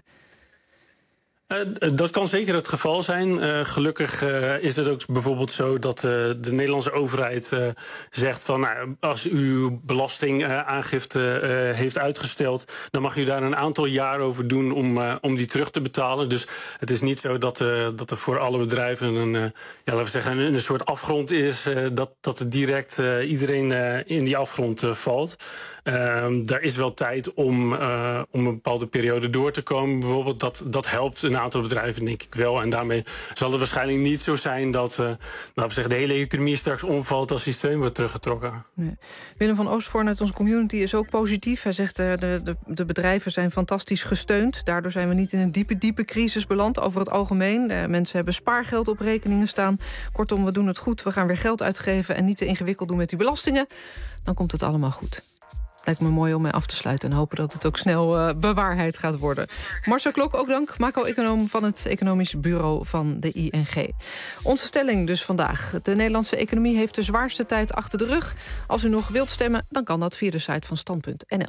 Uh, dat kan zeker het geval zijn. Uh, gelukkig uh, is het ook bijvoorbeeld zo dat uh, de Nederlandse overheid uh, zegt van nou, als u uw belastingaangifte uh, uh, heeft uitgesteld, dan mag u daar een aantal jaar over doen om, uh, om die terug te betalen. Dus het is niet zo dat, uh, dat er voor alle bedrijven een, uh, ja, laten we zeggen, een, een soort afgrond is, uh, dat, dat er direct uh, iedereen uh, in die afgrond uh, valt. Uh, daar is wel tijd om, uh, om een bepaalde periode door te komen. Bijvoorbeeld dat, dat helpt een aantal bedrijven, denk ik wel. En daarmee zal het waarschijnlijk niet zo zijn dat uh, nou, we zeggen, de hele economie straks omvalt als die steun wordt teruggetrokken. Nee. Willem van Oostvoorn uit onze community is ook positief. Hij zegt uh, de, de, de bedrijven zijn fantastisch gesteund. Daardoor zijn we niet in een diepe, diepe crisis beland over het algemeen. Uh, mensen hebben spaargeld op rekeningen staan. Kortom, we doen het goed. We gaan weer geld uitgeven en niet te ingewikkeld doen met die belastingen. Dan komt het allemaal goed. Lijkt me mooi om mee af te sluiten en hopen dat het ook snel uh, bewaarheid gaat worden. Marcel Klok, ook dank, macro-econoom van het Economisch Bureau van de I N G. Onze stelling dus vandaag. De Nederlandse economie heeft de zwaarste tijd achter de rug. Als u nog wilt stemmen, dan kan dat via de site van stand punt n l.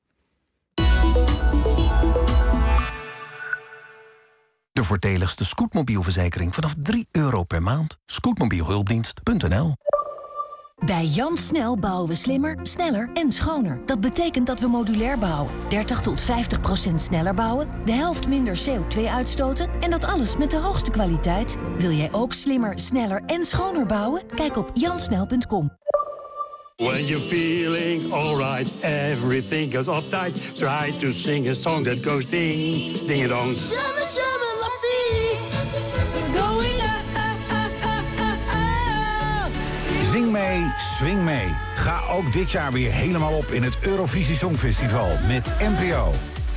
De voordeligste scootmobielverzekering vanaf drie euro per maand. Scootmobielhulpdienst punt n l. Bij Jan Snel bouwen we slimmer, sneller en schoner. Dat betekent dat we modulair bouwen. dertig tot vijftig procent sneller bouwen. De helft minder C O twee uitstoten. En dat alles met de hoogste kwaliteit. Wil jij ook slimmer, sneller en schoner bouwen? Kijk op jansnel punt com. When you're feeling alright, everything goes uptight. Try to sing a song that goes ding, ding a dong. Shimmy, shimmy, la vie. Going up, up, up, up, up, up. Zing mee, swing mee. Ga ook dit jaar weer helemaal op in het Eurovisie Songfestival met N P O.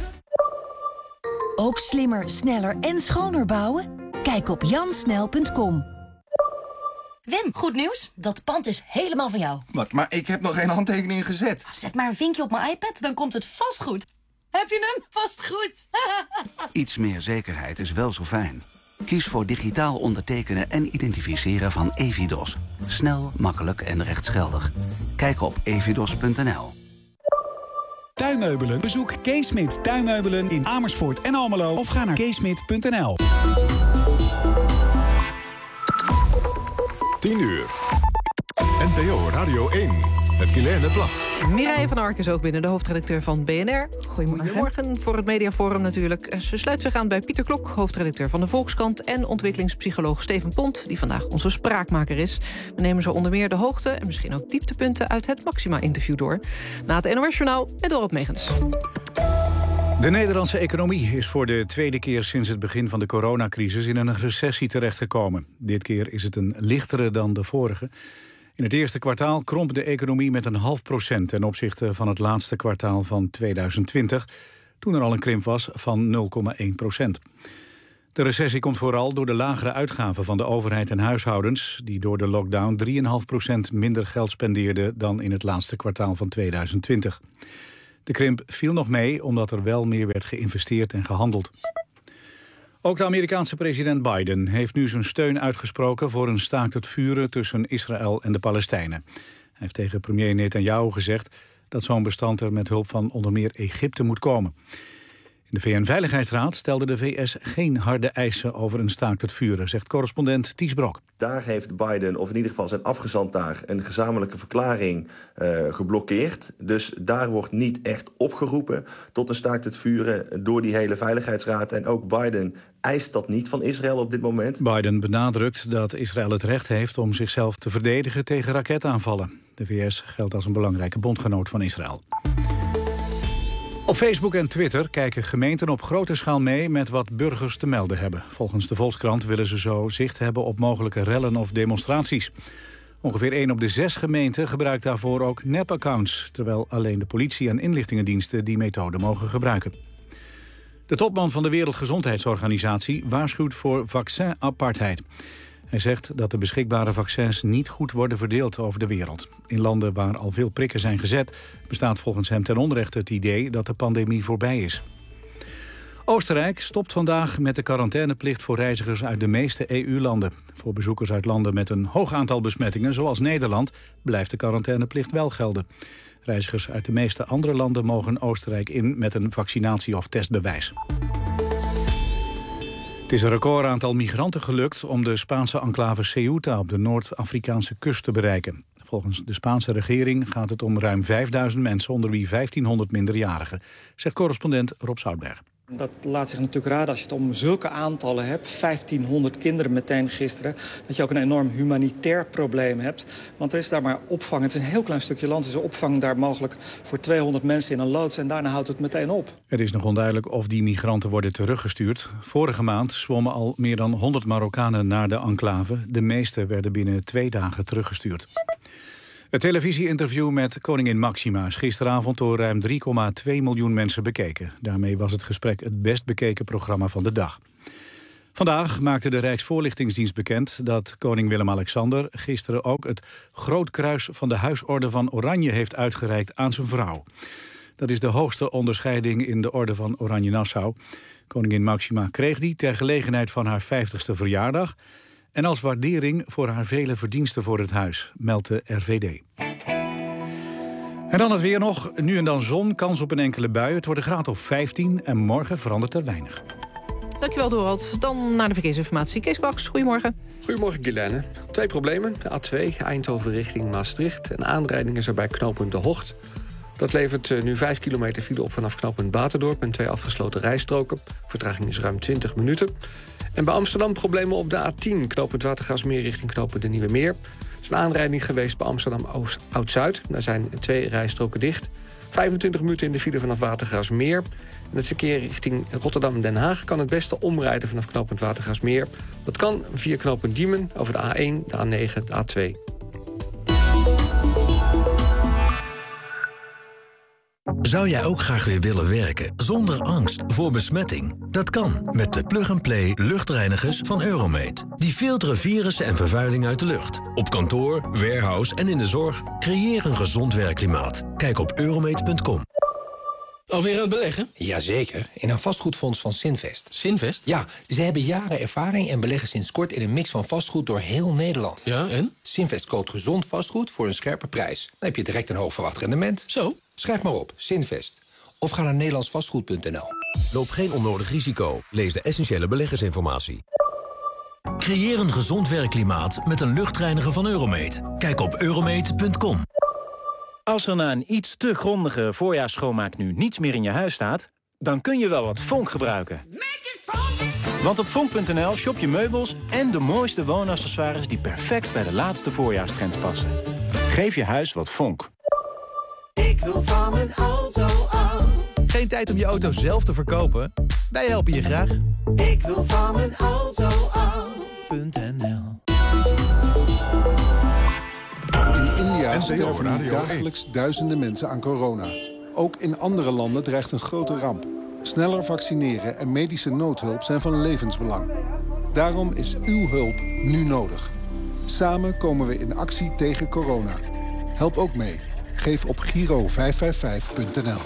Ook slimmer, sneller en schoner bouwen? Kijk op jansnel punt com. Wim, goed nieuws. Dat pand is helemaal van jou. Wat? Maar ik heb nog geen handtekening gezet. Zet maar een vinkje op mijn iPad, dan komt het vast goed. Heb je hem? Vast goed. Iets meer zekerheid is wel zo fijn. Kies voor digitaal ondertekenen en identificeren van Evidos. Snel, makkelijk en rechtsgeldig. Kijk op evidos punt n l. Tuinmeubelen. Bezoek Kees Smit Tuinmeubelen in Amersfoort en Almelo of ga naar keesmit punt n l. tien uur. N P O Radio één. Met Guilaine Plag. Mireille van Ark is ook binnen, de hoofdredacteur van B N R. Goedemorgen. Goedemorgen voor het Mediaforum natuurlijk. Ze sluit zich aan bij Pieter Klok, hoofdredacteur van de Volkskrant... en ontwikkelingspsycholoog Steven Pont, die vandaag onze spraakmaker is. We nemen zo onder meer de hoogte en misschien ook dieptepunten... uit het Maxima-interview door. Na het N O S-journaal met Dorot Megens. De Nederlandse economie is voor de tweede keer sinds het begin van de coronacrisis in een recessie terechtgekomen. Dit keer is het een lichtere dan de vorige. In het eerste kwartaal kromp de economie met een half procent ten opzichte van het laatste kwartaal van tweeduizend twintig, toen er al een krimp was van nul komma één procent. De recessie komt vooral door de lagere uitgaven van de overheid en huishoudens, die door de lockdown drie komma vijf procent minder geld spendeerden dan in het laatste kwartaal van tweeduizend twintig. De krimp viel nog mee omdat er wel meer werd geïnvesteerd en gehandeld. Ook de Amerikaanse president Biden heeft nu zijn steun uitgesproken voor een staakt het vuren tussen Israël en de Palestijnen. Hij heeft tegen premier Netanyahu gezegd dat zo'n bestand er met hulp van onder meer Egypte moet komen. In de V N-veiligheidsraad stelde de V S geen harde eisen over een staakt het vuren, zegt correspondent Ties Brok. Daar heeft Biden, of in ieder geval zijn afgezant daar, een gezamenlijke verklaring uh, geblokkeerd. Dus daar wordt niet echt opgeroepen tot een staakt het vuren door die hele Veiligheidsraad. En ook Biden eist dat niet van Israël op dit moment. Biden benadrukt dat Israël het recht heeft om zichzelf te verdedigen tegen raketaanvallen. De V S geldt als een belangrijke bondgenoot van Israël. Op Facebook en Twitter kijken gemeenten op grote schaal mee met wat burgers te melden hebben. Volgens de Volkskrant willen ze zo zicht hebben op mogelijke rellen of demonstraties. Ongeveer één op de zes gemeenten gebruikt daarvoor ook nep-accounts, terwijl alleen de politie en inlichtingendiensten die methode mogen gebruiken. De topman van de Wereldgezondheidsorganisatie waarschuwt voor vaccinapartheid. Hij zegt dat de beschikbare vaccins niet goed worden verdeeld over de wereld. In landen waar al veel prikken zijn gezet, bestaat volgens hem ten onrechte het idee dat de pandemie voorbij is. Oostenrijk stopt vandaag met de quarantaineplicht voor reizigers uit de meeste E U-landen. Voor bezoekers uit landen met een hoog aantal besmettingen, zoals Nederland, blijft de quarantaineplicht wel gelden. Reizigers uit de meeste andere landen mogen Oostenrijk in met een vaccinatie- of testbewijs. Het is een recordaantal migranten gelukt om de Spaanse enclave Ceuta op de Noord-Afrikaanse kust te bereiken. Volgens de Spaanse regering gaat het om ruim vijfduizend mensen, onder wie vijftienhonderd minderjarigen, zegt correspondent Rob Zoutberg. Dat laat zich natuurlijk raden als je het om zulke aantallen hebt, vijftienhonderd kinderen meteen gisteren, dat je ook een enorm humanitair probleem hebt. Want er is daar maar opvang. Het is een heel klein stukje land. Er is opvang daar mogelijk voor tweehonderd mensen in een loods en daarna houdt het meteen op. Het is nog onduidelijk of die migranten worden teruggestuurd. Vorige maand zwommen al meer dan honderd Marokkanen naar de enclave. De meeste werden binnen twee dagen teruggestuurd. Het televisie-interview met koningin Maxima is gisteravond door ruim drie komma twee miljoen mensen bekeken. Daarmee was het gesprek het best bekeken programma van de dag. Vandaag maakte de Rijksvoorlichtingsdienst bekend dat koning Willem-Alexander gisteren ook het Groot Kruis van de Huisorde van Oranje heeft uitgereikt aan zijn vrouw. Dat is de hoogste onderscheiding in de Orde van Oranje-Nassau. Koningin Maxima kreeg die ter gelegenheid van haar vijftigste verjaardag en als waardering voor haar vele verdiensten voor het huis, meldt de R V D. En dan het weer nog. Nu en dan zon, kans op een enkele bui. Het wordt een graad of vijftien en morgen verandert er weinig. Dankjewel, Dorald. Dan naar de verkeersinformatie. Kees Kwaks, goedemorgen. Goedemorgen, Guilaine. Twee problemen. De A twee, Eindhoven richting Maastricht. Een aanrijding is er bij knooppunt De Hocht. Dat levert nu vijf kilometer file op vanaf knooppunt Baterdorp en twee afgesloten rijstroken. Vertraging is ruim twintig minuten. En bij Amsterdam problemen op de A tien, knooppunt Watergraafsmeer richting knooppunt de Nieuwe Meer. Er is een aanrijding geweest bij Amsterdam Oud-Zuid. Daar zijn twee rijstroken dicht. vijfentwintig minuten in de file vanaf Watergraafsmeer. En het verkeer richting Rotterdam en Den Haag kan het beste omrijden vanaf knooppunt Watergraafsmeer. Dat kan via knooppunt Diemen over de A één, de A negen, de A twee. Zou jij ook graag weer willen werken zonder angst voor besmetting? Dat kan met de plug-and-play luchtreinigers van Euromate. Die filteren virussen en vervuiling uit de lucht. Op kantoor, warehouse en in de zorg. Creëer een gezond werkklimaat. Kijk op euromate punt com. Alweer aan het beleggen? Jazeker, in een vastgoedfonds van Sinvest. Sinvest? Ja, ze hebben jaren ervaring en beleggen sinds kort in een mix van vastgoed door heel Nederland. Ja, en? Sinvest koopt gezond vastgoed voor een scherpe prijs. Dan heb je direct een hoog verwacht rendement. Zo? Schrijf maar op, Sinvest. Of ga naar nederlands vastgoed punt n l. Loop geen onnodig risico. Lees de essentiële beleggersinformatie. Creëer een gezond werkklimaat met een luchtreiniger van Euromate. Kijk op euromate punt com. Als er na een iets te grondige voorjaarsschoonmaak nu niets meer in je huis staat, dan kun je wel wat Vonk gebruiken. Want op vonk punt n l shop je meubels en de mooiste woonaccessoires die perfect bij de laatste voorjaarstrends passen. Geef je huis wat Vonk. Ik wil van mijn auto af. Geen tijd om je auto zelf te verkopen? Wij helpen je graag. Ik wil van mijn auto af. .nl In India sterven nu dagelijks duizenden mensen aan corona. Ook in andere landen dreigt een grote ramp. Sneller vaccineren en medische noodhulp zijn van levensbelang. Daarom is uw hulp nu nodig. Samen komen we in actie tegen corona. Help ook mee. Geef op giro vijf vijf vijf punt n l.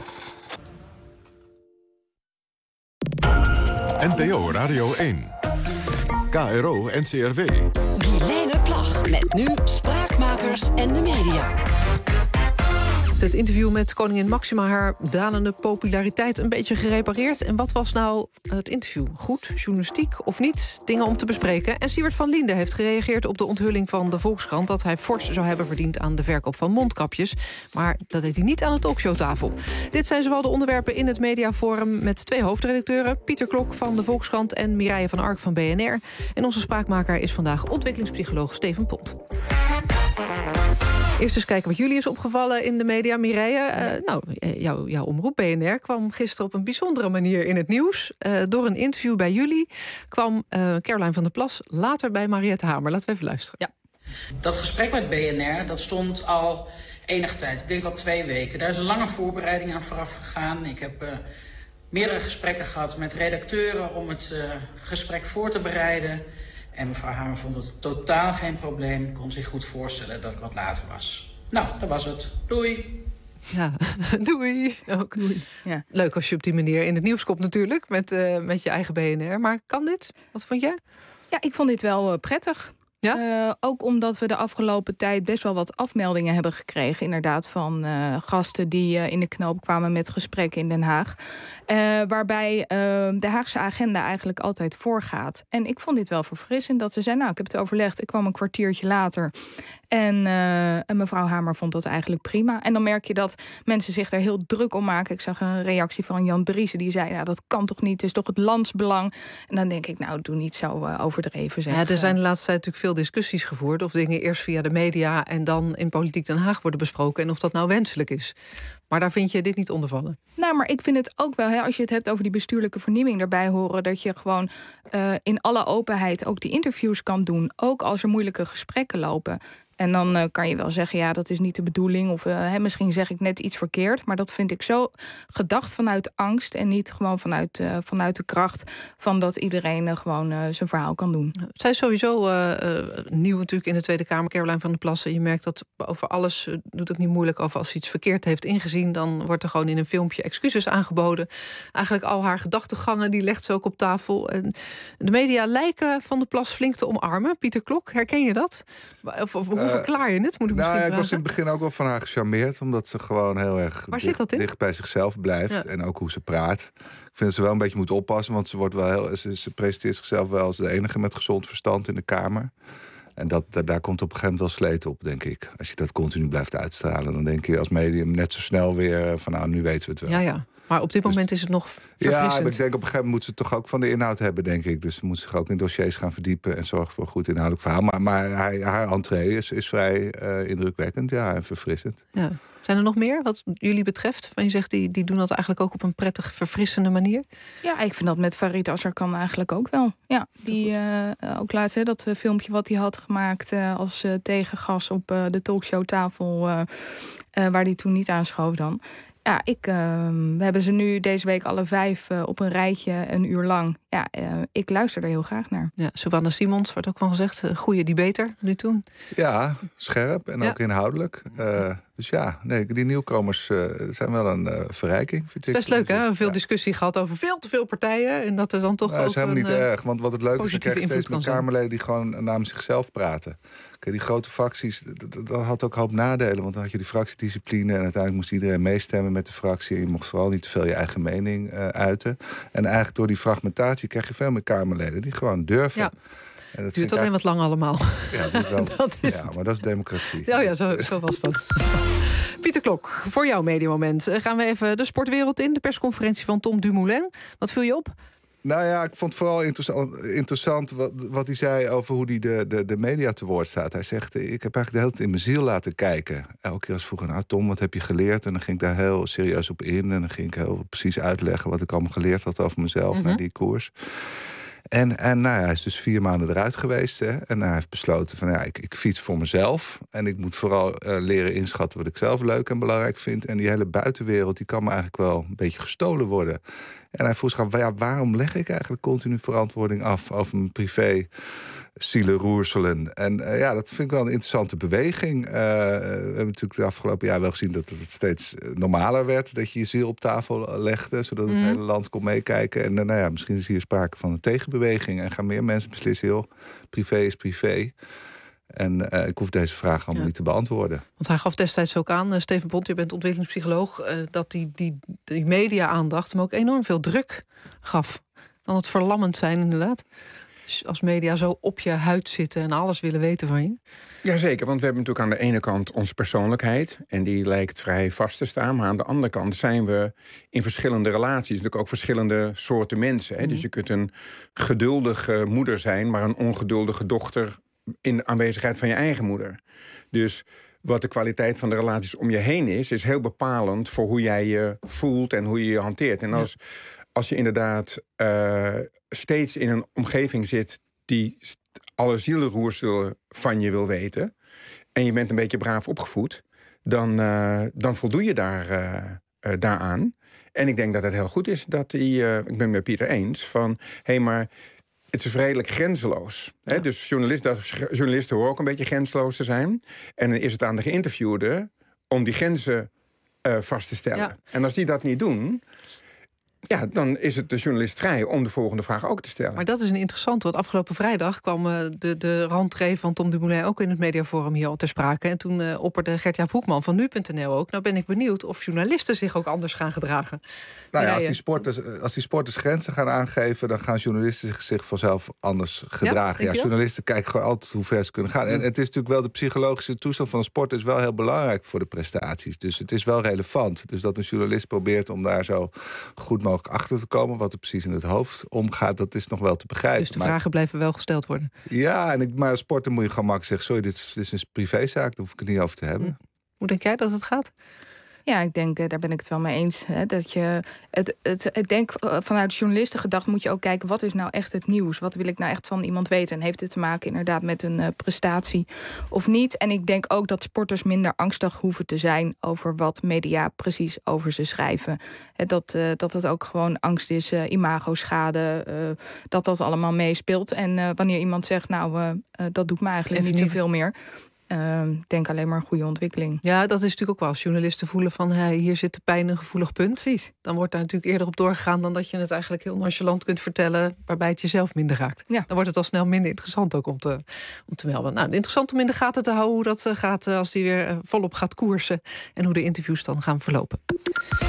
N P O Radio één. K R O N C R W. Guilaine Plag met nu Spraakmakers en de media. Het interview met koningin Maxima, haar dalende populariteit een beetje gerepareerd. En wat was nou het interview? Goed, journalistiek of niet? Dingen om te bespreken. En Siewert van Liende heeft gereageerd op de onthulling van de Volkskrant dat hij fors zou hebben verdiend aan de verkoop van mondkapjes. Maar dat deed hij niet aan de talkshowtafel. Dit zijn zowel de onderwerpen in het mediaforum met twee hoofdredacteuren, Pieter Klok van de Volkskrant en Mireille van Ark van B N R. En onze spraakmaker is vandaag ontwikkelingspsycholoog Steven Pont. Eerst eens kijken wat jullie is opgevallen in de media. Mireille, uh, nou, jouw, jouw omroep B N R kwam gisteren op een bijzondere manier in het nieuws. Uh, door een interview bij jullie kwam uh, Caroline van der Plas later bij Mariette Hamer. Laten we even luisteren. Ja. Dat gesprek met B N R, dat stond al enige tijd. Ik denk al twee weken. Daar is een lange voorbereiding aan vooraf gegaan. Ik heb uh, meerdere gesprekken gehad met redacteuren om het uh, gesprek voor te bereiden. En mevrouw Hamer vond het totaal geen probleem. Kon zich goed voorstellen dat ik wat later was. Nou, dat was het. Doei. Ja, doei. Ook. Doei. Ja. Leuk als je op die manier in het nieuws komt natuurlijk. Met, uh, met je eigen B N R. Maar kan dit? Wat vond jij? Ja, ik vond dit wel uh, prettig. Ja? Uh, ook omdat we de afgelopen tijd best wel wat afmeldingen hebben gekregen. Inderdaad van uh, gasten die uh, in de knoop kwamen met gesprekken in Den Haag. Uh, waarbij uh, de Haagse agenda eigenlijk altijd voorgaat. En ik vond dit wel verfrissend dat ze zei, nou, ik heb het overlegd. Ik kwam een kwartiertje later. En, uh, en mevrouw Hamer vond dat eigenlijk prima. En dan merk je dat mensen zich er heel druk om maken. Ik zag een reactie van Jan Driessen. Die zei, nou, dat kan toch niet? Het is toch het landsbelang? En dan denk ik, nou, doe niet zo uh, overdreven. Zeg. Ja, er zijn de laatste tijd natuurlijk veel discussies gevoerd. Of dingen eerst via de media en dan in Politiek Den Haag worden besproken. En of dat nou wenselijk is. Maar daar vind je dit niet onder vallen? Nou, maar ik vind het ook wel, hè, als je het hebt over die bestuurlijke vernieuwing, daarbij horen dat je gewoon uh, in alle openheid ook die interviews kan doen. Ook als er moeilijke gesprekken lopen. En dan uh, kan je wel zeggen, ja, dat is niet de bedoeling. Of uh, hè, misschien zeg ik net iets verkeerd. Maar dat vind ik zo gedacht vanuit angst. En niet gewoon vanuit, uh, vanuit de kracht van dat iedereen uh, gewoon uh, zijn verhaal kan doen. Zij is sowieso uh, uh, nieuw natuurlijk in de Tweede Kamer, Caroline van der Plassen. Je merkt dat over alles, uh, doet ook niet moeilijk over als ze iets verkeerd heeft ingezien. Dan wordt er gewoon in een filmpje excuses aangeboden. Eigenlijk al haar gedachtegangen, die legt ze ook op tafel. En de media lijken Van der Plas flink te omarmen. Pieter Klok, herken je dat? Of, of, hoe verklaar je het? Moet ik nou, misschien ja, ik was in het begin ook wel van haar gecharmeerd, omdat ze gewoon heel erg dicht, dicht bij zichzelf blijft. Ja. En ook hoe ze praat. Ik vind dat ze wel een beetje moet oppassen, want ze, wordt wel heel, ze, ze presenteert zichzelf wel als de enige met gezond verstand in de Kamer. En dat, daar, daar komt op een gegeven moment wel sleet op, denk ik. Als je dat continu blijft uitstralen, dan denk je als medium net zo snel weer van nou, nu weten we het wel. Ja, ja. Maar op dit moment dus, is het nog verfrissend. Ja, maar ik denk op een gegeven moment moeten ze het toch ook van de inhoud hebben, denk ik. Dus ze moeten zich ook in dossiers gaan verdiepen en zorgen voor een goed inhoudelijk verhaal. Maar, maar hij, haar entree is, is vrij uh, indrukwekkend, ja, en verfrissend. Ja. Zijn er nog meer wat jullie betreft? Van je zegt, die, die doen dat eigenlijk ook op een prettig, verfrissende manier? Ja, ik vind dat met Farid Azarkan eigenlijk ook wel. Ja, die uh, ook laatst, hè, dat filmpje wat hij had gemaakt uh, als uh, tegengas op uh, de talkshowtafel, uh, uh, waar hij toen niet aanschoof dan. Ja, ik, uh, we hebben ze nu deze week alle vijf uh, op een rijtje een uur lang. Ja, uh, ik luister er heel graag naar. Ja, Sylvana Simons wordt ook van gezegd. Uh, goeie debater nu toen. Ja, scherp en ja. ook inhoudelijk. Uh, dus ja, nee, die nieuwkomers uh, zijn wel een uh, verrijking, vind ik. Best leuk, hè? Veel ja. discussie gehad over veel te veel partijen. En dat er dan toch nou, ook dat is helemaal een, niet uh, erg. Want wat het leuke is, je krijgt steeds meer zijn. Kamerleden die gewoon namens zichzelf praten. Kijk, die grote fracties, dat, dat had ook een hoop nadelen. Want dan had je die fractiediscipline en uiteindelijk moest iedereen meestemmen met de fractie. En je mocht vooral niet te veel je eigen mening uh, uiten. En eigenlijk door die fragmentatie krijg je veel meer Kamerleden die gewoon durven. Ja. En dat duurt alleen wat lang allemaal. Ja, dat wel, dat is ja maar dat is democratie. Ja, ja zo, zo was dat. Pieter Klok, voor jouw mediamoment gaan we even de sportwereld in. De persconferentie van Tom Dumoulin. Wat viel je op? Nou ja, ik vond het vooral interessant, interessant wat, wat hij zei over hoe hij de, de, de media te woord staat. Hij zegt, ik heb eigenlijk de hele tijd in mijn ziel laten kijken. Elke keer als vroeger, nou Tom, wat heb je geleerd? En dan ging ik daar heel serieus op in. En dan ging ik heel precies uitleggen wat ik allemaal geleerd had over mezelf mm-hmm. na die koers. En, en nou ja, hij is dus vier maanden eruit geweest. Hè, en hij heeft besloten van ja, ik, ik fiets voor mezelf. En ik moet vooral uh, leren inschatten wat ik zelf leuk en belangrijk vind. En die hele buitenwereld, die kan me eigenlijk wel een beetje gestolen worden. En hij vroeg zich af, ja, waarom leg ik eigenlijk continu verantwoording af over mijn privé zielenroerselen? En uh, ja, dat vind ik wel een interessante beweging. Uh, we hebben natuurlijk de afgelopen jaar wel gezien dat het steeds normaler werd. Dat je je ziel op tafel legde, zodat het mm. hele land kon meekijken. En uh, nou ja, misschien is hier sprake van een tegenbeweging. En gaan meer mensen beslissen, heel privé is privé. En uh, ik hoef deze vraag allemaal ja. niet te beantwoorden. Want hij gaf destijds ook aan, uh, Steven Bont, je bent ontwikkelingspsycholoog, Uh, dat die, die, die media-aandacht hem ook enorm veel druk gaf. Dan het verlammend zijn, inderdaad. Dus als media zo op je huid zitten en alles willen weten van je. Jazeker, want we hebben natuurlijk aan de ene kant onze persoonlijkheid. En die lijkt vrij vast te staan. Maar aan de andere kant zijn we in verschillende relaties. Natuurlijk ook verschillende soorten mensen. Hè? Mm. Dus je kunt een geduldige moeder zijn, maar een ongeduldige dochter in de aanwezigheid van je eigen moeder. Dus wat de kwaliteit van de relaties om je heen is, is heel bepalend voor hoe jij je voelt en hoe je je hanteert. En als, ja. als je inderdaad uh, steeds in een omgeving zit die alle zielenroerselen van je wil weten, en je bent een beetje braaf opgevoed, dan, uh, dan voldoe je daar, uh, uh, daaraan. En ik denk dat het heel goed is dat hij, uh, ik ben het met Pieter eens, van hé, hey, maar het is redelijk grenzeloos. Ja. Hè? Dus journalisten, journalisten horen ook een beetje grenzeloos te zijn. En dan is het aan de geïnterviewde om die grenzen uh, vast te stellen. Ja. En als die dat niet doen, ja, dan is het de journalist vrij om de volgende vraag ook te stellen. Maar dat is een interessante, want afgelopen vrijdag kwam uh, de, de rentree van Tom Dumoulin ook in het mediaforum hier al ter sprake. En toen uh, opperde Gert-Jaap Hoekman van nu punt n l ook. Nou ben ik benieuwd of journalisten zich ook anders gaan gedragen. Nou ja, als die sporters, als die sporters grenzen gaan aangeven, dan gaan journalisten zich, zich vanzelf anders gedragen. Ja, ja, journalisten kijken gewoon altijd hoe ver ze kunnen gaan. En, en het is natuurlijk wel de psychologische toestand van een sport is wel heel belangrijk voor de prestaties. Dus het is wel relevant. Dus dat een journalist probeert om daar zo goed mogelijk achter te komen wat er precies in het hoofd omgaat, dat is nog wel te begrijpen. Dus de maar, vragen blijven wel gesteld worden. Ja, en ik, maar als sporter moet je gewoon makkelijk zeggen, sorry, dit is, dit is een privézaak, daar hoef ik het niet over te hebben. Hm. Hoe denk jij dat het gaat? Ja, ik denk, daar ben ik het wel mee eens. Hè, dat je het, het, ik denk vanuit journalistengedacht moet je ook kijken, wat is nou echt het nieuws? Wat wil ik nou echt van iemand weten? En heeft het te maken inderdaad met een uh, prestatie of niet? En ik denk ook dat sporters minder angstig hoeven te zijn over wat media precies over ze schrijven. Hè, dat, uh, dat het ook gewoon angst is, uh, imagoschade, uh, dat dat allemaal meespeelt. En uh, wanneer iemand zegt, nou, uh, uh, dat doet me eigenlijk niet zoveel meer. Ik uh, denk alleen maar een goede ontwikkeling. Ja, dat is natuurlijk ook wel als journalisten voelen van hey, hier zit de pijn een gevoelig punt. Precies. Dan wordt daar natuurlijk eerder op doorgegaan dan dat je het eigenlijk heel nonchalant kunt vertellen waarbij het jezelf minder raakt. Ja. Dan wordt het al snel minder interessant ook om te, om te melden. Nou, interessant om in de gaten te houden hoe dat gaat als die weer volop gaat koersen en hoe de interviews dan gaan verlopen.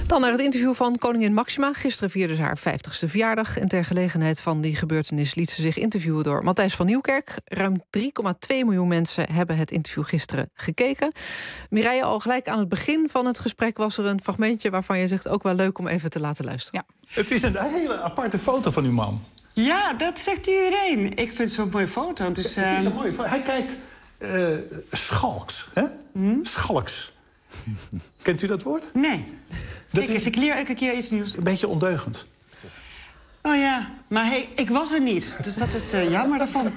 Dan naar het interview van koningin Maxima. Gisteren vierde ze haar vijftigste verjaardag. En ter gelegenheid van die gebeurtenis liet ze zich interviewen door Matthijs van Nieuwkerk. Ruim drie komma twee miljoen mensen hebben het interview gisteren gekeken. Mireille, al gelijk aan het begin van het gesprek was er een fragmentje waarvan je zegt ook wel leuk om even te laten luisteren. Ja. Het is een hele aparte foto van uw man. Ja, dat zegt iedereen. Ik vind het zo'n mooie foto. Dus, het, het is een mooie foto. Hij kijkt uh, schalks, hè? Hmm? Schalks. Kent u dat woord? Nee. Dat Kijk eens, ik leer elke keer iets nieuws. Een beetje ondeugend. Oh ja, maar hey, ik was er niet. Dus dat is het uh, jammer daarvan.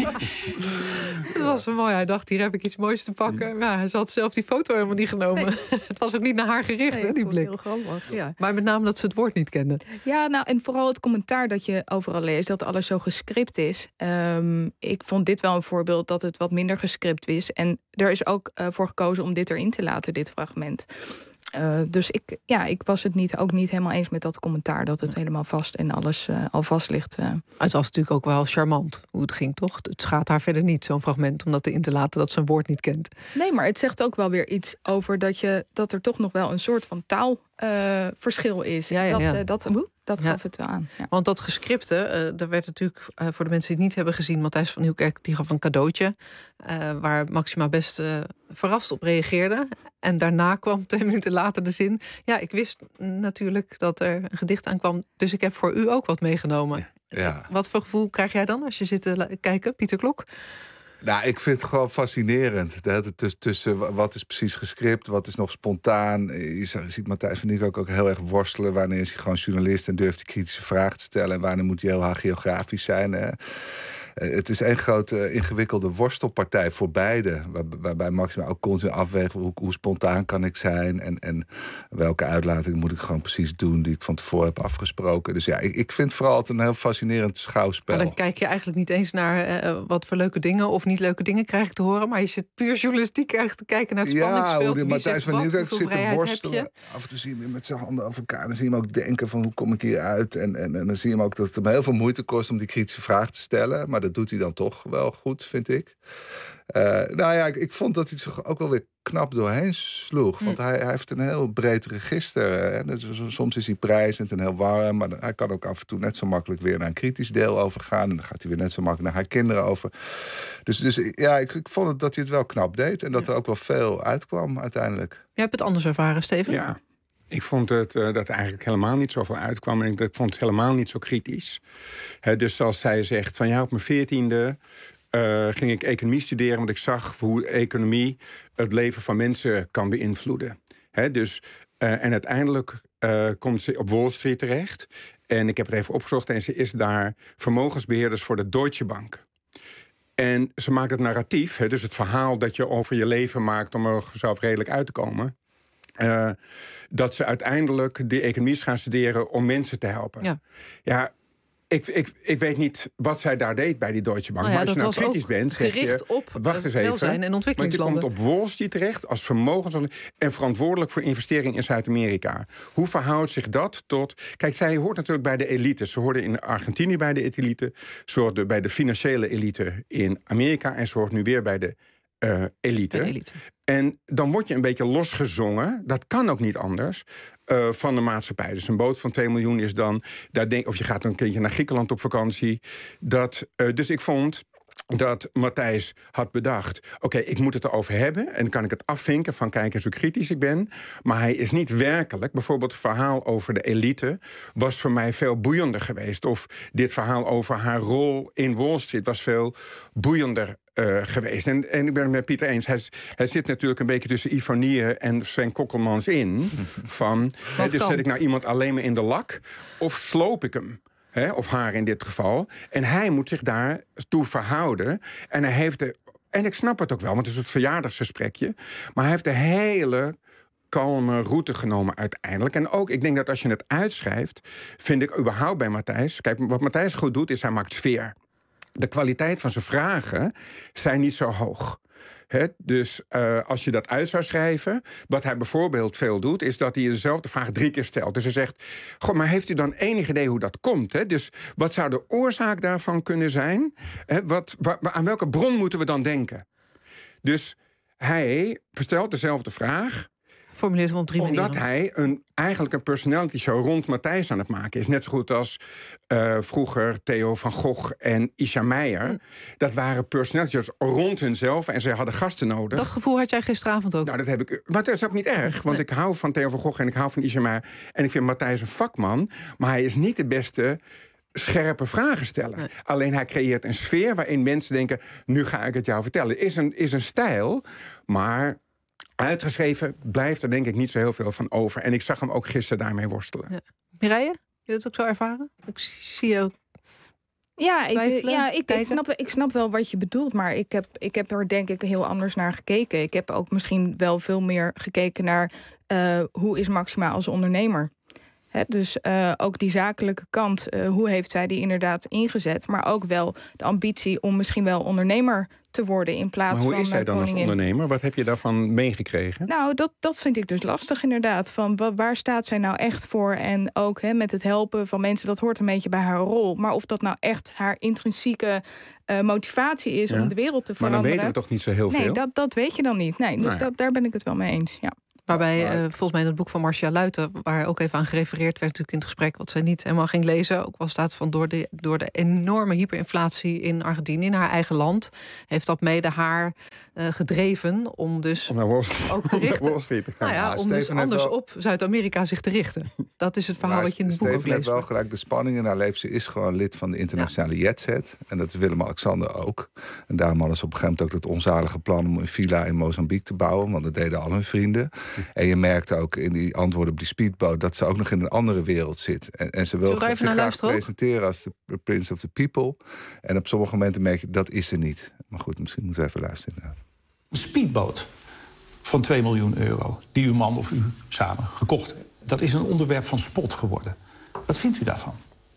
Dat was zo mooi. Hij dacht, hier heb ik iets moois te pakken. Maar ja, ze had zelf die foto helemaal niet genomen. Nee. Het was ook niet naar haar gericht, nee, hè, die blik. Heel grappig, ja. Maar met name dat ze het woord niet kende. Ja, nou, en vooral het commentaar dat je overal leest, dat alles zo gescript is. Um, ik vond dit wel een voorbeeld dat het wat minder gescript is. En er is ook uh, voor gekozen om dit erin te laten, dit fragment. Uh, dus ik, ja, ik was het niet, ook niet helemaal eens met dat commentaar, dat het helemaal vast en alles uh, al vast ligt. Uh. Het was natuurlijk ook wel charmant hoe het ging, toch? Het schaadt haar verder niet, zo'n fragment, om dat erin te laten dat ze een woord niet kent. Nee, maar het zegt ook wel weer iets over dat, je, dat er toch nog wel een soort van taalverschil uh, is. Ja, ja, dat, ja. Uh, dat, uh, dat gaf ja. het wel aan. Ja. Want dat gescripte, uh, daar werd natuurlijk, uh, voor de mensen die het niet hebben gezien, Matthijs van Nieuwkerk die gaf een cadeautje, uh, waar Maxima best uh, verrast op reageerde. En daarna kwam twee minuten later de zin, ja, ik wist natuurlijk dat er een gedicht aankwam, dus ik heb voor u ook wat meegenomen. Ja. Wat voor gevoel krijg jij dan als je zit te kijken, Pieter Klok? Nou, ik vind het gewoon fascinerend. Dat het tussen wat is precies gescript, wat is nog spontaan. Je ziet Matthijs van Nieuwkerk ook heel erg worstelen. Wanneer is hij gewoon journalist en durft hij kritische vragen te stellen. En wanneer moet hij heel hagiografisch zijn. Hè? Het is een grote ingewikkelde worstelpartij voor beide. Waar, waarbij Maxima ook continu afweegt hoe, hoe spontaan kan ik zijn. En, en welke uitlating moet ik gewoon precies doen die ik van tevoren heb afgesproken. Dus ja, ik, ik vind het vooral altijd een heel fascinerend schouwspel. Maar dan kijk je eigenlijk niet eens naar uh, wat voor leuke dingen of niet leuke dingen krijg ik te horen. Maar je zit puur journalistiek eigenlijk te kijken naar het spanningsveld. Ja, hoe Matthijs van Nieuwkerk zit te worstelen. Je? Af en toe zie je hem met zijn handen over elkaar. Dan zie je hem ook denken van hoe kom ik hier uit. En, en, en dan zie je hem ook dat het hem heel veel moeite kost om die kritische vraag te stellen. Maar dat doet hij dan toch wel goed, vind ik. Uh, nou ja, ik, ik vond dat hij zich ook wel weer knap doorheen sloeg. Want hm. hij, hij heeft een heel breed register. Hè. Dus soms is hij prijzend en heel warm. Maar hij kan ook af en toe net zo makkelijk weer naar een kritisch deel overgaan. En dan gaat hij weer net zo makkelijk naar haar kinderen over. Dus, dus ja, ik, ik vond het dat hij het wel knap deed. En dat er ook wel veel uitkwam uiteindelijk. Jij hebt het anders ervaren, Steven? Ja. Ik vond het, uh, dat er eigenlijk helemaal niet zoveel uitkwam. En ik, ik vond het helemaal niet zo kritisch. He, dus als zij zegt van ja, op mijn veertiende uh, ging ik economie studeren, want ik zag hoe economie het leven van mensen kan beïnvloeden. He, dus, uh, en uiteindelijk uh, komt ze op Wall Street terecht. En ik heb het even opgezocht en ze is daar vermogensbeheerders voor de Deutsche Bank. En ze maakt het narratief, he, dus het verhaal dat je over je leven maakt om er zelf redelijk uit te komen. Uh, dat ze uiteindelijk de economie gaan studeren om mensen te helpen. Ja, ja ik, ik, ik weet niet wat zij daar deed bij die Deutsche Bank. Nou ja, maar als je nou kritisch bent, zeg je, op wacht eens even, en ontwikkelingslanden. Want je komt op Wall Street terecht als vermogens en verantwoordelijk voor investeringen in Zuid-Amerika. Hoe verhoudt zich dat tot... Kijk, zij hoort natuurlijk bij de elite. Ze hoorde in Argentinië bij de elite. Ze hoorde bij de financiële elite in Amerika. En ze hoort nu weer bij de uh, elite. De elite. En dan word je een beetje losgezongen. Dat kan ook niet anders. Uh, van de maatschappij. Dus een boot van twee miljoen is dan... Daar denk, of je gaat een keertje naar Griekenland op vakantie. Dat, uh, dus ik vond dat Matthijs had bedacht... oké, okay, ik moet het erover hebben. En dan kan ik het afvinken van kijk eens hoe kritisch ik ben. Maar hij is niet werkelijk... Bijvoorbeeld het verhaal over de elite... was voor mij veel boeiender geweest. Of dit verhaal over haar rol in Wall Street... was veel boeiender Uh, geweest. En, en ik ben het met Pieter eens. Hij, hij zit natuurlijk een beetje tussen Ivonie en Sven Kokkelmans in. Van, he, dus zet ik nou iemand alleen maar in de lak? Of sloop ik hem? He, of haar in dit geval. En hij moet zich daartoe verhouden. En hij heeft de... En ik snap het ook wel, want het is het verjaardagsgesprekje. Maar hij heeft de hele kalme route genomen uiteindelijk. En ook, ik denk dat als je het uitschrijft... vind ik überhaupt bij Matthijs... Kijk, wat Matthijs goed doet, is hij maakt sfeer. De kwaliteit van zijn vragen zijn niet zo hoog. He, dus uh, als je dat uit zou schrijven... wat hij bijvoorbeeld veel doet... is dat hij dezelfde vraag drie keer stelt. Dus hij zegt, goh, maar heeft u dan enig idee hoe dat komt? Hè? Dus wat zou de oorzaak daarvan kunnen zijn? He, wat, wa, aan welke bron moeten we dan denken? Dus hij stelt dezelfde vraag... formuleert hem op drie Omdat manieren. hij een, eigenlijk een personality show rond Matthijs aan het maken is. Net zo goed als uh, vroeger Theo van Gogh en Isha Meijer. Hm. Dat waren personality shows rond hunzelf en zij hadden gasten nodig. Dat gevoel had jij gisteravond ook? Nou, dat heb ik. Maar dat is ook niet erg, want nee. ik hou van Theo van Gogh en ik hou van Isha Meijer. En ik vind Matthijs een vakman, maar hij is niet de beste scherpe vragen stellen. Nee. Alleen hij creëert een sfeer waarin mensen denken, nu ga ik het jou vertellen. Is een, is een stijl, maar uitgeschreven blijft er denk ik niet zo heel veel van over. En ik zag hem ook gisteren daarmee worstelen. Ja. Mireille, je het ook zo ervaren? Ik zie je Ja, ik, ja ik, ik, snap, ik snap wel wat je bedoelt, maar ik heb, ik heb er denk ik heel anders naar gekeken. Ik heb ook misschien wel veel meer gekeken naar uh, hoe is Máxima als ondernemer. He, dus uh, ook die zakelijke kant, uh, hoe heeft zij die inderdaad ingezet? Maar ook wel de ambitie om misschien wel ondernemer te worden in plaats van Maar hoe van, is zij dan koningin. als ondernemer? Wat heb je daarvan meegekregen? Nou, dat, dat vind ik dus lastig inderdaad. Van waar staat zij nou echt voor? En ook he, met het helpen van mensen, dat hoort een beetje bij haar rol. Maar of dat nou echt haar intrinsieke uh, motivatie is ja. om de wereld te veranderen. Maar dan weten we toch niet zo heel nee, veel? Nee, dat, dat weet je dan niet. Nee, dus nou ja. dat, daar ben ik het wel mee eens, ja. Waarbij uh, volgens mij in het boek van Marcia Luiten, waar ook even aan gerefereerd werd natuurlijk in het gesprek, wat zij niet helemaal ging lezen, ook wel staat van door de, door de enorme hyperinflatie in Argentinië, in haar eigen land, heeft dat mede haar uh, gedreven om dus om naar Wall Street, ook te richten. Om, Wall Street te gaan. Nou ja, ja, om dus anders wel... op Zuid-Amerika zich te richten. Dat is het verhaal maar wat je in het boek ook leest. Steven heeft leest. wel gelijk de spanning in haar leven. Ze is gewoon lid van de internationale ja. jetset. En dat is Willem-Alexander ook. En daarom hadden ze op een gegeven moment ook dat onzalige plan om een villa in Mozambique te bouwen. Want dat deden al hun vrienden. En je merkt ook in die antwoorden op die speedboot dat ze ook nog in een andere wereld zit. En, en ze wil zich graag presenteren als de Prince of the People. En op sommige momenten merk je, dat is ze niet. Maar goed, misschien moeten we even luisteren inderdaad. Een speedboot van twee miljoen euro, die uw man of u samen gekocht heeft. Dat is een onderwerp van spot geworden. Wat vindt u daarvan?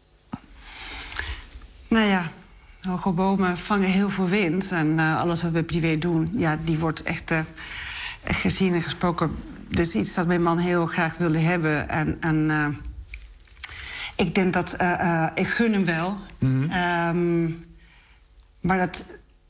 Nou ja, hoge bomen vangen heel veel wind. En uh, alles wat we privé doen, ja, die wordt echt, uh, echt gezien en gesproken. Dat is iets dat mijn man heel graag wilde hebben. En, en uh, ik denk dat... Uh, uh, ik gun hem wel. Mm-hmm. Um, maar dat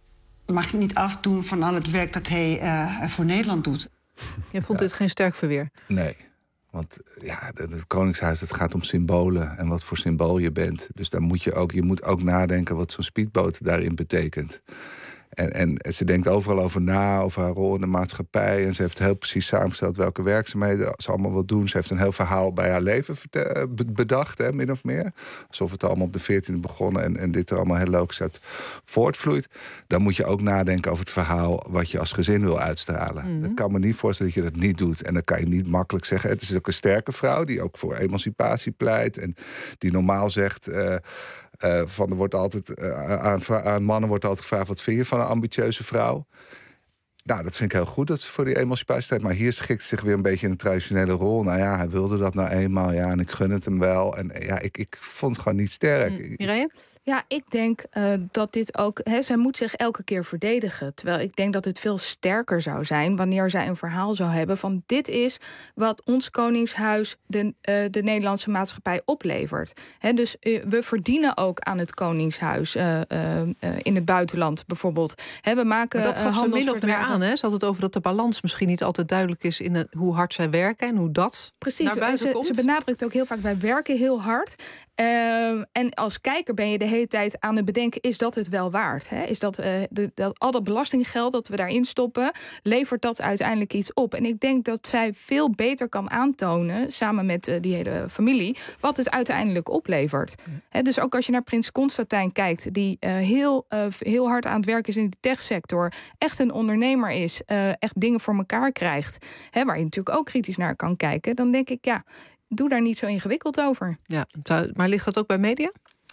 mag je niet afdoen van al het werk dat hij uh, voor Nederland doet. Je vond ja. dit geen sterk verweer? Nee. Want ja, het Koningshuis, het gaat om symbolen en wat voor symbool je bent. Dus daar moet je ook, je moet ook nadenken wat zo'n speedboot daarin betekent. En, en ze denkt overal over na, over haar rol in de maatschappij. En ze heeft heel precies samengesteld welke werkzaamheden ze allemaal wil doen. Ze heeft een heel verhaal bij haar leven bedacht, hè, min of meer. Alsof het allemaal op de veertiende begonnen en, en dit er allemaal heel logisch uit voortvloeit. Dan moet je ook nadenken over het verhaal wat je als gezin wil uitstralen. Mm-hmm. Dat kan me niet voorstellen dat je dat niet doet. En dan kan je niet makkelijk zeggen. Het is ook een sterke vrouw die ook voor emancipatie pleit. En die normaal zegt... Uh, Uh, van, er wordt altijd, uh, aan, aan mannen wordt altijd gevraagd, wat vind je van een ambitieuze vrouw? Nou, dat vind ik heel goed, dat is voor die emancipatietijd. Maar hier schikt zich weer een beetje in een traditionele rol. Nou ja, hij wilde dat nou eenmaal, ja, en ik gun het hem wel. En ja, ik, ik vond het gewoon niet sterk. Mm, Mireille? Ja, ik denk uh, dat dit ook... He, zij moet zich elke keer verdedigen. Terwijl ik denk dat het veel sterker zou zijn... wanneer zij een verhaal zou hebben van... dit is wat ons Koningshuis de, uh, de Nederlandse maatschappij oplevert. He, dus uh, we verdienen ook aan het Koningshuis... Uh, uh, uh, in het buitenland bijvoorbeeld. He, we maken maar dat gaf uh, ze min of meer aan. Hè? Ze had het over dat de balans misschien niet altijd duidelijk is... in het, hoe hard zij werken en hoe dat Precies, naar buiten ze, komt. Ze benadrukt ook heel vaak, wij werken heel hard... Uh, en als kijker ben je de hele tijd aan het bedenken... is dat het wel waard? Hè? Is dat, uh, de, dat al dat belastinggeld dat we daarin stoppen... levert dat uiteindelijk iets op? En ik denk dat zij veel beter kan aantonen... samen met uh, die hele familie... wat het uiteindelijk oplevert. Mm. Hè, dus ook als je naar Prins Constantijn kijkt... die uh, heel, uh, heel hard aan het werk is in de techsector... echt een ondernemer is, uh, echt dingen voor elkaar krijgt... Hè, waar je natuurlijk ook kritisch naar kan kijken... dan denk ik, ja... doe daar niet zo ingewikkeld over. Ja, maar ligt dat ook bij media?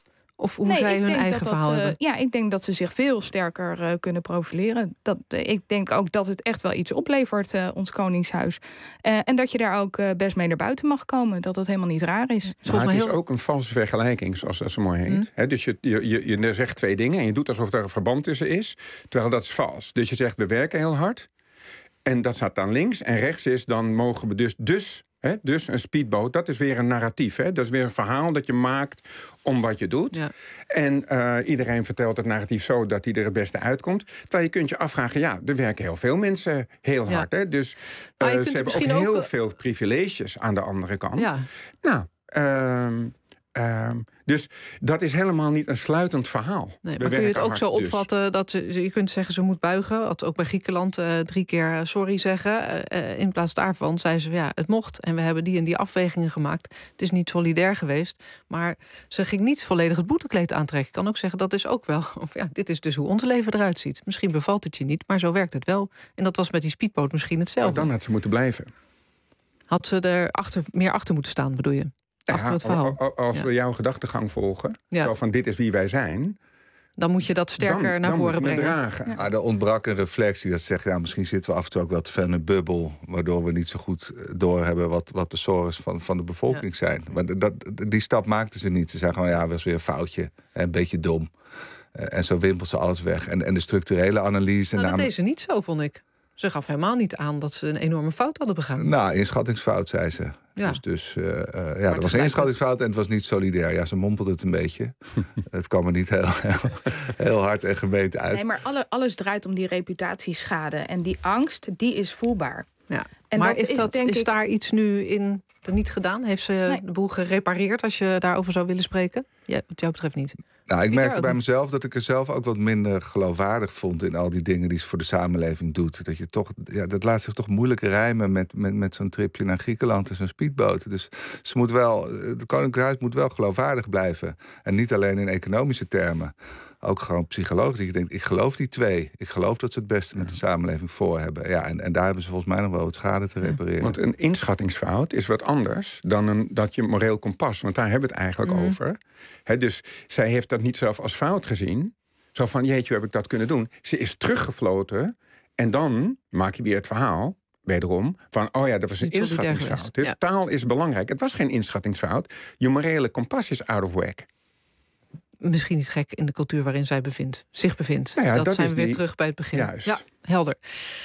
Of hoe nee, zij hun eigen dat verhaal dat, hebben? Uh, ja, ik denk dat ze zich veel sterker uh, kunnen profileren. Dat, uh, ik denk ook dat het echt wel iets oplevert, uh, ons Koningshuis. Uh, en dat je daar ook uh, best mee naar buiten mag komen. Dat dat helemaal niet raar is. Maar het heel... is ook een valse vergelijking, zoals dat zo mooi heet. Mm. He, dus je, je, je, je zegt twee dingen en je doet alsof er een verband tussen is. Terwijl dat is vals. Dus je zegt, we werken heel hard. En dat staat dan links. En rechts is, dan mogen we dus... dus Hè? Dus een speedboot, dat is weer een narratief. Hè? Dat is weer een verhaal dat je maakt om wat je doet. Ja. En uh, iedereen vertelt het narratief zo dat hij er het beste uitkomt. Terwijl je kunt je afvragen, ja, er werken heel veel mensen heel ja. hard. Hè? Dus uh, ze hebben ook heel ook... veel privileges aan de andere kant. Ja. Nou, uh, Uh, dus dat is helemaal niet een sluitend verhaal. Nee, maar kun je het ook zo opvatten dus. dat ze, je kunt zeggen ze moet buigen. Had ook bij Griekenland uh, drie keer sorry zeggen. Uh, in plaats daarvan zei ze ja, het mocht. En we hebben die en die afwegingen gemaakt. Het is niet solidair geweest. Maar ze ging niet volledig het boetekleed aantrekken. Ik kan ook zeggen dat is ook wel. Of ja, dit is dus hoe ons leven eruit ziet. Misschien bevalt het je niet, maar zo werkt het wel. En dat was met die speedboot misschien hetzelfde. Maar dan had ze moeten blijven. Had ze er achter, meer achter moeten staan, bedoel je? Achter het verhaal. Als ja. we jouw gedachtegang volgen, ja. zo van dit is wie wij zijn, dan moet je dat sterker dan, naar dan voren brengen. Dragen. Ja. Maar er ontbrak een reflectie dat zegt, ja, misschien zitten we af en toe ook wel te veel in een bubbel, waardoor we niet zo goed doorhebben wat, wat de zorgen van, van de bevolking ja. zijn. Maar dat, die stap maakten ze niet. Ze zeiden gewoon, ja, was weer een foutje, een beetje dom. En zo wimpelt ze alles weg. En, en de structurele analyse. Nou, dat deed ze niet zo, vond ik. Ze gaf helemaal niet aan dat ze een enorme fout hadden begaan. Nou, inschattingsfout, zei ze. Ja. Dus, dus uh, uh, ja, er was een inschattingsfout en het was niet solidair. Ja, ze mompelde het een beetje. Het kwam er niet heel, heel, heel hard en gemeten uit. Nee, maar alle, alles draait om die reputatieschade. En die angst, die is voelbaar. Ja. En maar dat is, dat, denk is ik... daar iets nu in niet gedaan? Heeft ze nee. de boel gerepareerd, als je daarover zou willen spreken? Ja, wat jou betreft niet. Nou, ik merkte bij mezelf dat ik er zelf ook wat minder geloofwaardig vond in al die dingen die ze voor de samenleving doet. Dat je toch, ja, dat laat zich toch moeilijk rijmen met, met, met zo'n tripje naar Griekenland en zo'n speedboot. Dus ze moet wel, het Koninklijk Huis moet wel geloofwaardig blijven. En niet alleen in economische termen. Ook gewoon psychologisch. Dat je denkt, ik geloof die twee. Ik geloof dat ze het beste met de samenleving voor hebben. Ja, en, en daar hebben ze volgens mij nog wel wat schade te repareren. Want een inschattingsfout is wat anders dan een, dat je moreel kompas. Want daar hebben we het eigenlijk mm. over. He, dus zij heeft dat niet zelf als fout gezien. Zo van, jeetje, hoe heb ik dat kunnen doen? Ze is teruggefloten. En dan maak je weer het verhaal, wederom, van, oh ja, dat was een inschattingsfout. Dus ja. Taal is belangrijk. Het was geen inschattingsfout. Je morele kompas is out of whack. Misschien niet gek in de cultuur waarin zij bevindt, zich bevindt. Nou ja, dat, dat zijn we weer die... terug bij het begin. Juist. Ja, helder.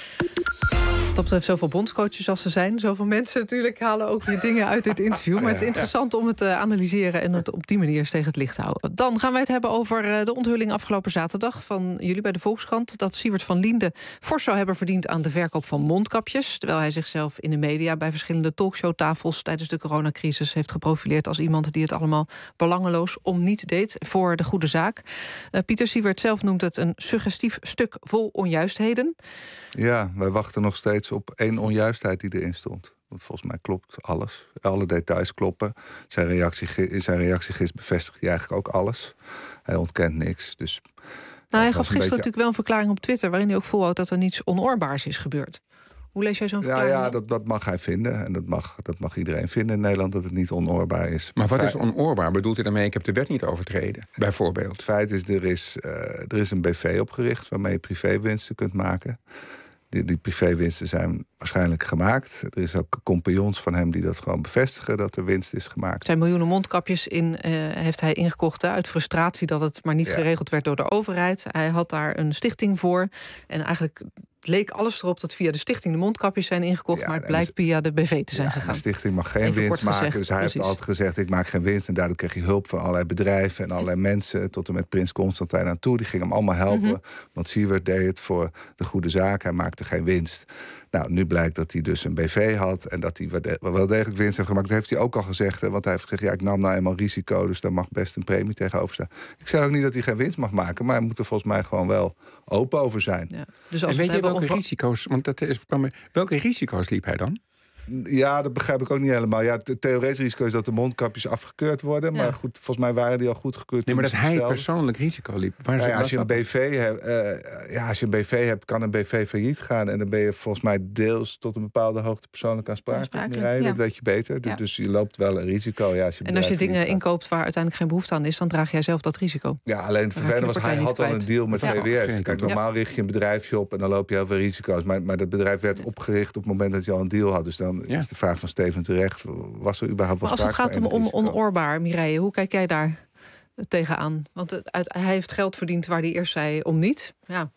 Dat betreft zoveel bondscoaches als er zijn. Zoveel mensen natuurlijk halen ook weer dingen uit dit interview. Maar het is interessant om het te analyseren en het op die manier eens tegen het licht te houden. Dan gaan wij het hebben over de onthulling afgelopen zaterdag van jullie bij de Volkskrant. Dat Siewert van Liende fors zou hebben verdiend aan de verkoop van mondkapjes. Terwijl hij zichzelf in de media bij verschillende talkshowtafels tijdens de coronacrisis heeft geprofileerd als iemand die het allemaal belangeloos om niet deed voor de goede zaak. Uh, Pieter Siewert zelf noemt het een suggestief stuk vol onjuistheden. Ja, wij wachten nog steeds op één onjuistheid die erin stond. Want volgens mij klopt alles. Alle details kloppen. Zijn reactie, in zijn reactiegist bevestigt hij eigenlijk ook alles. Hij ontkent niks. Dus, nou, hij gaf gisteren beetje... natuurlijk wel een verklaring op Twitter waarin hij ook volhoudt dat er niets onoorbaars is gebeurd. Hoe lees jij zo'n verklaring? Ja, ja dat, dat mag hij vinden. En dat mag, dat mag iedereen vinden in Nederland, dat het niet onoorbaar is. Maar wat is onoorbaar? Bedoelt hij daarmee, ik heb de wet niet overtreden, bijvoorbeeld? Het feit is, er is, uh, er is een B V opgericht waarmee je privéwinsten kunt maken. Die, die privéwinsten zijn waarschijnlijk gemaakt. Er is ook compagnons van hem die dat gewoon bevestigen, dat er winst is gemaakt. Er zijn miljoenen mondkapjes in, uh, heeft hij ingekocht hè, uit frustratie dat het maar niet ja. geregeld werd door de overheid. Hij had daar een stichting voor. En eigenlijk leek alles erop dat via de stichting de mondkapjes zijn ingekocht, ja, maar het blijkt via de B V te zijn ja, gegaan. De stichting mag geen Even winst maken. Gezegd, dus hij precies. heeft altijd gezegd, ik maak geen winst. En daardoor kreeg hij hulp van allerlei bedrijven en allerlei mensen, tot en met Prins Constantijn aan toe. Die gingen hem allemaal helpen. Mm-hmm. Want Siewert deed het voor de goede zaak. Hij maakte geen winst. Nou, nu blijkt dat hij dus een B V had en dat hij wel degelijk winst heeft gemaakt. Dat heeft hij ook al gezegd. Hè, want hij heeft gezegd, ja, ik nam nou eenmaal risico, dus daar mag best een premie tegenover staan. Ik zeg ook niet dat hij geen winst mag maken, maar hij moet er volgens mij gewoon wel open over zijn. Ja. Dus als en weet je welke onver... risico's, want dat is, welke risico's liep hij dan? Ja, dat begrijp ik ook niet helemaal. Ja, het theoretisch risico is dat de mondkapjes afgekeurd worden. Ja. Maar goed, volgens mij waren die al goedgekeurd. Nee, maar dat hij stelde. persoonlijk risico liep. Waar nou ja, als je een B V hebt, uh, ja, als je een B V hebt, kan een B V failliet gaan. En dan ben je volgens mij deels tot een bepaalde hoogte persoonlijk aansprakelijk. Ja, ja. Dat weet je beter. Ja. Dus je loopt wel een risico. Ja, als je en als je dingen inkoopt waar uiteindelijk geen behoefte aan is, dan draag jij zelf dat risico. Ja, alleen het vervelende was, hij had al een deal met ja. V W S. Kijk, normaal richt je een bedrijfje op en dan loop je heel veel risico's. Maar, maar dat bedrijf werd opgericht op het moment dat je al een deal had. Dus dan ja. is de vraag van Steven terecht, was er überhaupt wel sprake van? Als het gaat om on, onoorbaar, Mireille, hoe kijk jij daar tegenaan? Want het, uit, hij heeft geld verdiend waar hij eerst zei om niet. Ja.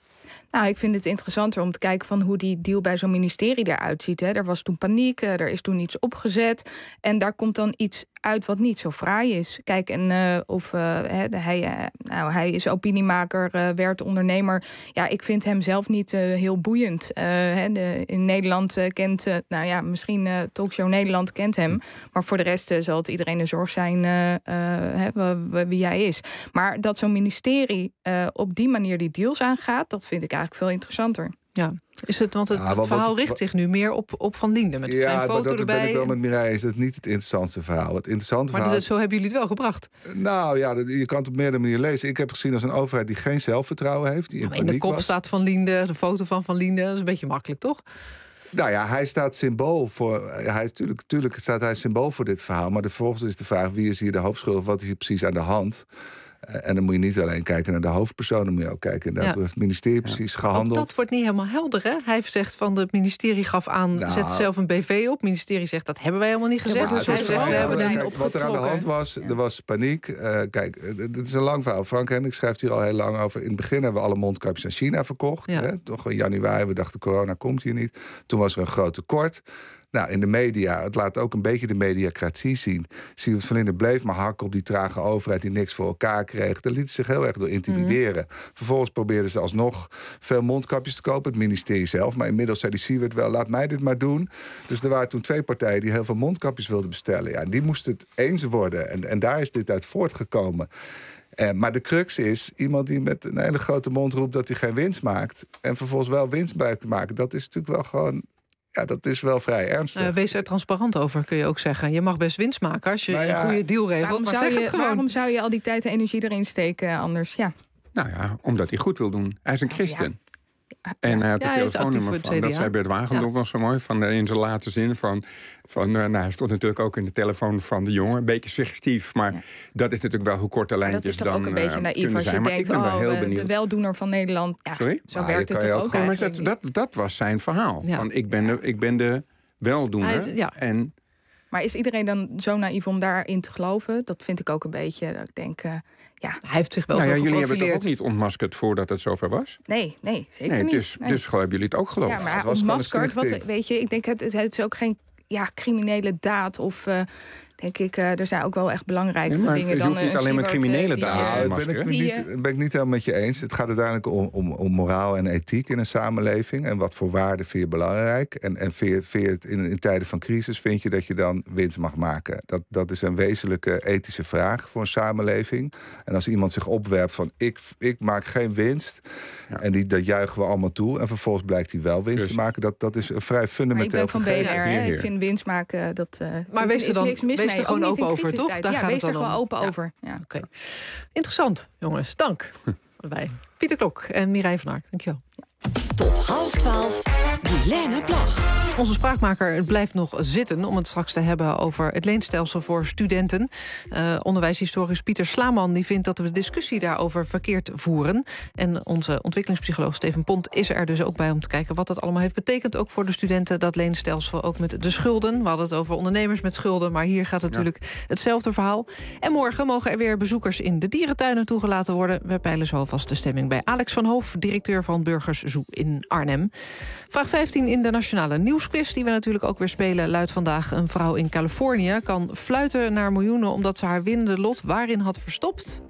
Nou, ik vind het interessanter om te kijken van hoe die deal bij zo'n ministerie eruit ziet. Hè. Er was toen paniek, er is toen iets opgezet. En daar komt dan iets uit wat niet zo fraai is. Kijk, en uh, of uh, hij, uh, nou, hij is opiniemaker, uh, werd ondernemer. Ja, ik vind hem zelf niet uh, heel boeiend. Uh, hè, de, in Nederland uh, kent, uh, nou ja, misschien uh, Talkshow Nederland kent hem. Maar voor de rest uh, zal het iedereen een zorg zijn uh, uh, hè, wie hij is. Maar dat zo'n ministerie uh, op die manier die deals aangaat, dat vind ik eigenlijk veel interessanter. Ja, is het, want het, ja, wat, het verhaal wat, richt zich nu meer op, op Van Linde. Met ja, zijn foto dat erbij. ben ik wel met Mireille. Is dat niet het interessantste verhaal. Het interessante maar verhaal. Dat, zo hebben jullie het wel gebracht. Nou ja, je kan het op meerdere manieren lezen. Ik heb gezien als een overheid die geen zelfvertrouwen heeft. Die in, ja, in de kop was. staat Van Linde, de foto van Van Linde. Dat is een beetje makkelijk, toch? Nou ja, hij staat symbool voor. Hij, tuurlijk, tuurlijk staat hij symbool voor dit verhaal. Maar de vervolgens is de vraag: wie is hier de hoofdschuldige? Wat is hier precies aan de hand? En dan moet je niet alleen kijken naar de hoofdpersoon, dan moet je ook kijken naar ja. hoe het ministerie precies ja. gehandeld. Ook dat wordt niet helemaal helder, hè? Hij heeft zegt van het ministerie gaf aan, nou, zet zelf een B V op. Het ministerie zegt dat hebben wij helemaal niet gezegd. Ja, dus hij zegt, ja, we hebben kijk, daarin wat er aan de hand was, ja. er was paniek. Uh, kijk, het is een lang verhaal. Frank Hendrik schrijft hier al heel lang over. In het begin hebben we alle mondkapjes aan China verkocht. Ja. Hè? Toch in januari, we dachten corona komt hier niet. Toen was er een groot tekort. Nou, in de media, het laat ook een beetje de mediacratie zien. Siewert van Linden bleef maar hakken op die trage overheid die niks voor elkaar kreeg. Daar liet ze zich heel erg door intimideren. Mm. Vervolgens probeerden ze alsnog veel mondkapjes te kopen, het ministerie zelf. Maar inmiddels zei die Siewert wel, laat mij dit maar doen. Dus er waren toen twee partijen die heel veel mondkapjes wilden bestellen. Ja, die moesten het eens worden. En, en daar is dit uit voortgekomen. Eh, maar de crux is, iemand die met een hele grote mond roept dat hij geen winst maakt en vervolgens wel winst blijft maken, dat is natuurlijk wel gewoon. Ja, dat is wel vrij ernstig. Uh, wees er transparant over, kun je ook zeggen. Je mag best winst maken als je nou ja, een goede deal regelt. Waarom, maar zou zeg je, het gewoon. waarom zou je al die tijd en energie erin steken anders? Ja. Nou ja, omdat hij goed wil doen. Hij is een christen. Ja. En hij had ja, de telefoonnummer van, C D A. dat zei Bert Wagendorp ja. nog zo mooi, van, in zijn laatste zin van, van uh, nou, hij stond natuurlijk ook in de telefoon van de jongen, een beetje suggestief, maar ja. dat is natuurlijk wel hoe korte lijntjes dan dan. Dat is toch ook een beetje naïef als je zijn. denkt, oh, heel de weldoener van Nederland. Ja, Sorry? Zo ah, werkt het toch ook, ook maar dat, dat, dat was zijn verhaal. Ja. Van, ik, ben de, ik ben de weldoener. Hij, ja. en, maar is iedereen dan zo naïef om daarin te geloven? Dat vind ik ook een beetje, dat ik denk, uh, ja, hij heeft zich wel nou zo ja, jullie hebben geprofileerd. het ook niet ontmaskerd voordat het zover was? Nee, nee, zeker nee, niet. Dus, nee. dus hebben jullie het ook geloofd? Ja, maar het was ontmaskerd, wat, weet je, ik denk, het, het is ook geen ja, criminele daad of... Uh, denk ik, uh, er zijn ook wel echt belangrijke nee, dingen dan... Je hoeft niet alleen maar criminele daden. Uh, ben ik niet, ben ik niet helemaal met je eens. Het gaat uiteindelijk om, om, om moraal en ethiek in een samenleving. En wat voor waarden vind je belangrijk. En, en vind je, vind je het in, in tijden van crisis vind je dat je dan winst mag maken. Dat, dat is een wezenlijke ethische vraag voor een samenleving. En als iemand zich opwerpt van ik, ik maak geen winst... Ja. en die, dat juichen we allemaal toe... en vervolgens blijkt hij wel winst dus. te maken... dat, dat is een vrij fundamenteel gegeven. Ik ben van B N R, hè. Ik vind winst maken, dat uh, maar wees er dan, niks mis wees er gewoon open over, toch? Daar ja, gaat wees het er gewoon open ja. over. Ja. Okay. Interessant, jongens. Dank. Allebei. Pieter Klok en Mireille van Ark. Dankjewel. Tot half twaalf, Guilaine Plag. Onze spraakmaker blijft nog zitten om het straks te hebben over het leenstelsel voor studenten. Uh, onderwijshistoricus Pieter Slaman die vindt dat we de discussie daarover verkeerd voeren. En onze ontwikkelingspsycholoog Steven Pont is er dus ook bij om te kijken wat dat allemaal heeft betekend. Ook voor de studenten, dat leenstelsel, ook met de schulden. We hadden het over ondernemers met schulden, maar hier gaat het ja. natuurlijk hetzelfde verhaal. En morgen mogen er weer bezoekers in de dierentuinen toegelaten worden. We peilen zo alvast de stemming bij Alex van Hoof, directeur van Burgers Zoo in Arnhem. Vraag vijftien in de Nationale Nieuwsquiz, die we natuurlijk ook weer spelen, luidt vandaag: een vrouw in Californië kan fluiten naar miljoenen omdat ze haar winnende lot waarin had verstopt?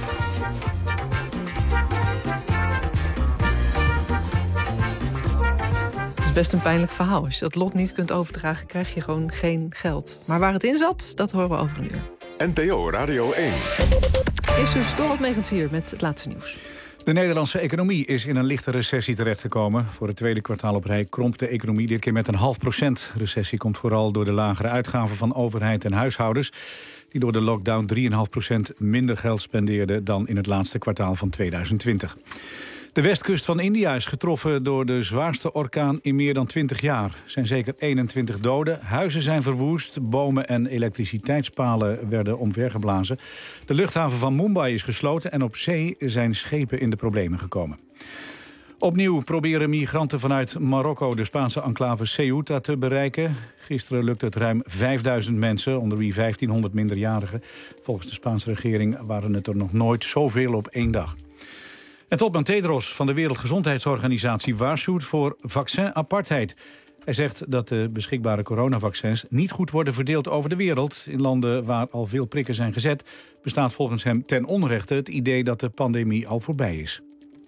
Het is best een pijnlijk verhaal. Als je dat lot niet kunt overdragen, krijg je gewoon geen geld. Maar waar het in zat, dat horen we over een uur. N P O Radio één. Is dus Dorot Megens hier met het laatste nieuws. De Nederlandse economie is in een lichte recessie terechtgekomen. Voor het tweede kwartaal op rij kromp de economie dit keer met een half procent. Recessie komt vooral door de lagere uitgaven van overheid en huishoudens, die door de lockdown drie komma vijf procent minder geld spendeerden dan in het laatste kwartaal van tweeduizend twintig. De westkust van India is getroffen door de zwaarste orkaan in meer dan twintig jaar. Er zijn zeker eenentwintig doden, huizen zijn verwoest, bomen en elektriciteitspalen werden omvergeblazen. De luchthaven van Mumbai is gesloten en op zee zijn schepen in de problemen gekomen. Opnieuw proberen migranten vanuit Marokko de Spaanse enclave Ceuta te bereiken. Gisteren lukte het ruim vijfduizend mensen, onder wie vijftienhonderd minderjarigen. Volgens de Spaanse regering waren het er nog nooit zoveel op één dag. En topman Tedros van de Wereldgezondheidsorganisatie waarschuwt voor vaccinapartheid. Hij zegt dat de beschikbare coronavaccins niet goed worden verdeeld over de wereld. In landen waar al veel prikken zijn gezet, bestaat volgens hem ten onrechte het idee dat de pandemie al voorbij is.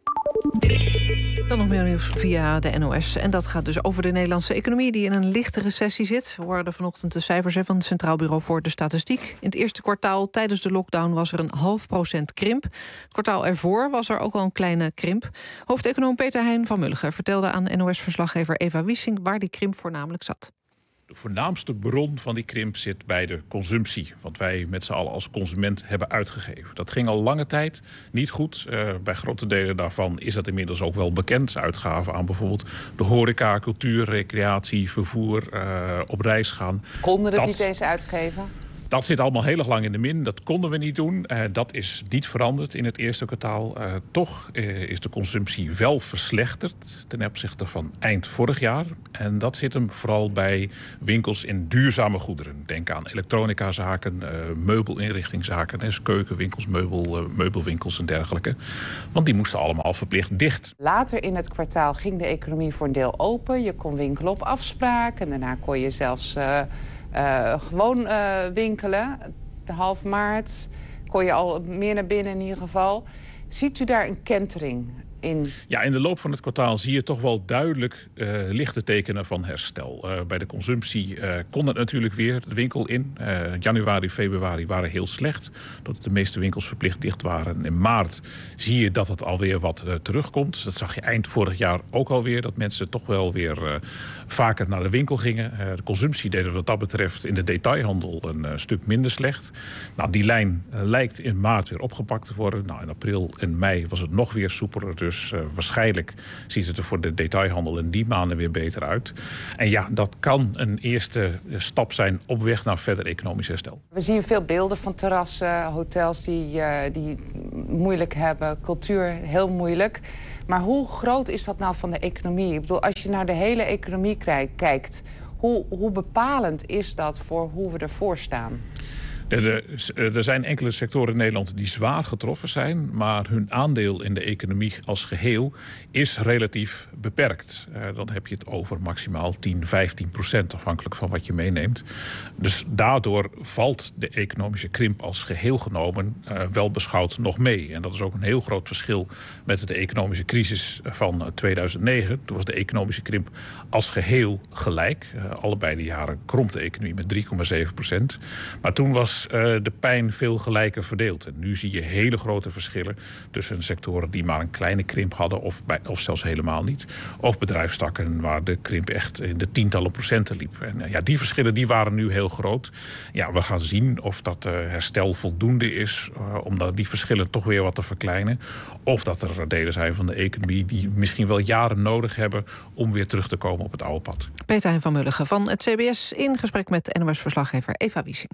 Dan nog meer nieuws via de N O S. En dat gaat dus over de Nederlandse economie die in een lichte recessie zit. We hoorden vanochtend de cijfers van het Centraal Bureau voor de Statistiek. In het eerste kwartaal tijdens de lockdown was er een half procent krimp. Het kwartaal ervoor was er ook al een kleine krimp. Hoofdeconoom Peter Hein van Mulligen vertelde aan N O S-verslaggever Eva Wiesing waar die krimp voornamelijk zat. De voornaamste bron van die krimp zit bij de consumptie. Wat wij met z'n allen als consument hebben uitgegeven. Dat ging al lange tijd niet goed. Uh, bij grote delen daarvan is dat inmiddels ook wel bekend. Uitgaven aan bijvoorbeeld de horeca, cultuur, recreatie, vervoer, uh, op reis gaan. Konden het dat... niet eens uitgeven? Dat zit allemaal heel erg lang in de min. Dat konden we niet doen. Uh, dat is niet veranderd in het eerste kwartaal. Uh, toch uh, is de consumptie wel verslechterd ten opzichte van eind vorig jaar. En dat zit hem vooral bij winkels in duurzame goederen. Denk aan elektronicazaken, uh, meubelinrichtingszaken, dus keukenwinkels, meubel, uh, meubelwinkels en dergelijke. Want die moesten allemaal verplicht dicht. Later in het kwartaal ging de economie voor een deel open. Je kon winkelen op afspraak en daarna kon je zelfs... Uh, Uh, gewoon uh, winkelen. De half maart kon je al meer naar binnen in ieder geval. Ziet u daar een kentering in? Ja, in de loop van het kwartaal zie je toch wel duidelijk uh, lichte tekenen van herstel. Uh, bij de consumptie uh, kon het natuurlijk weer de winkel in. Uh, januari, februari waren heel slecht, doordat de meeste winkels verplicht dicht waren. In maart zie je dat het alweer wat uh, terugkomt. Dat zag je eind vorig jaar ook alweer, dat mensen toch wel weer uh, vaker naar de winkel gingen. Uh, de consumptie deed wat dat betreft in de detailhandel een uh, stuk minder slecht. Nou, die lijn uh, lijkt in maart weer opgepakt te worden. Nou, in april en mei was het nog weer soepeler. Dus uh, waarschijnlijk ziet het er voor de detailhandel in die maanden weer beter uit. En ja, dat kan een eerste stap zijn op weg naar verder economisch herstel. We zien veel beelden van terrassen, hotels die, uh, die moeilijk hebben, cultuur heel moeilijk. Maar hoe groot is dat nou van de economie? Ik bedoel, als je naar de hele economie kijkt, hoe, hoe bepalend is dat voor hoe we ervoor staan? Er, er zijn enkele sectoren in Nederland die zwaar getroffen zijn, maar hun aandeel in de economie als geheel is relatief beperkt. Uh, dan heb je het over maximaal tien, vijftien procent, afhankelijk van wat je meeneemt. Dus daardoor valt de economische krimp als geheel genomen uh, wel beschouwd nog mee. En dat is ook een heel groot verschil met de economische crisis van uh, tweeduizend negen. Toen was de economische krimp als geheel gelijk. Uh, allebei de jaren kromp de economie met drie komma zeven procent. Maar toen was Uh, de pijn veel gelijker verdeeld. En nu zie je hele grote verschillen tussen sectoren die maar een kleine krimp hadden of, bij, of zelfs helemaal niet. Of bedrijfstakken waar de krimp echt in de tientallen procenten liep. En uh, ja, die verschillen die waren nu heel groot. Ja, we gaan zien of dat uh, herstel voldoende is uh, om dat, die verschillen toch weer wat te verkleinen. Of dat er delen zijn van de economie die misschien wel jaren nodig hebben om weer terug te komen op het oude pad. Peter Hein van Mulligen van het C B S in gesprek met N O S-verslaggever Eva Wiesing.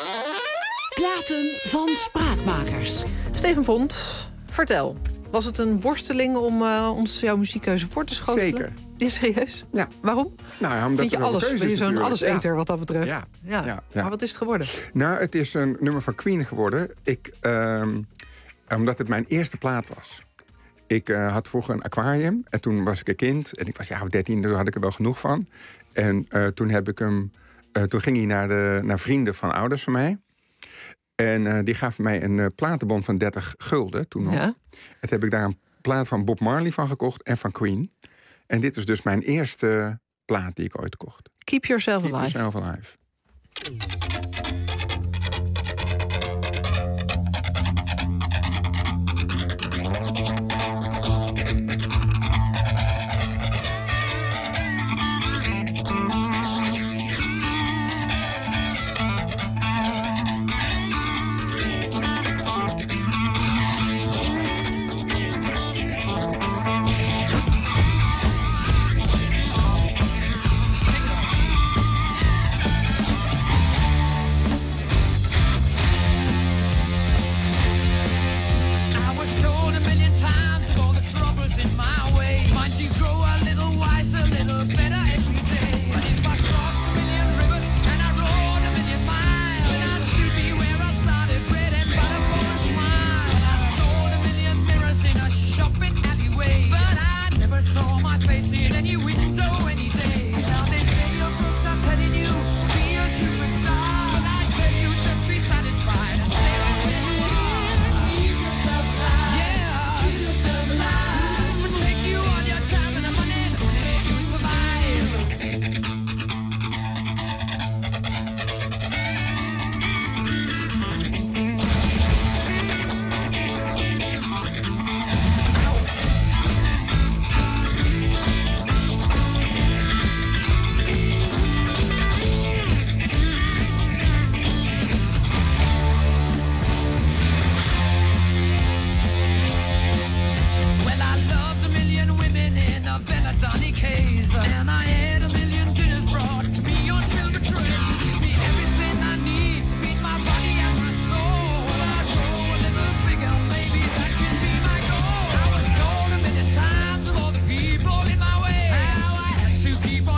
Platen van Spraakmakers. Steven Pont, vertel. Was het een worsteling om uh, ons jouw muziekkeuze voor te schotelen? Zeker. Ja, serieus? Ja. Waarom? Nou ja, omdat Vind je er alles? Ben je zo'n natuurlijk. alleseter Ja. wat dat betreft? Ja. Ja. Ja. Ja. Maar wat is het geworden? Nou, het is een nummer van Queen geworden. Ik, uh, omdat het mijn eerste plaat was. Ik uh, had vroeger een aquarium en toen was ik een kind. En ik was ja, dertien, daar had ik er wel genoeg van. En uh, toen heb ik hem... Uh, toen ging hij naar, de, naar vrienden van ouders van mij. En uh, die gaven mij een uh, platenbon van dertig gulden toen nog. Ja. En toen heb ik daar een plaat van Bob Marley van gekocht en van Queen. En dit is dus mijn eerste plaat die ik ooit kocht. Keep Yourself Keep Alive. Yourself Alive.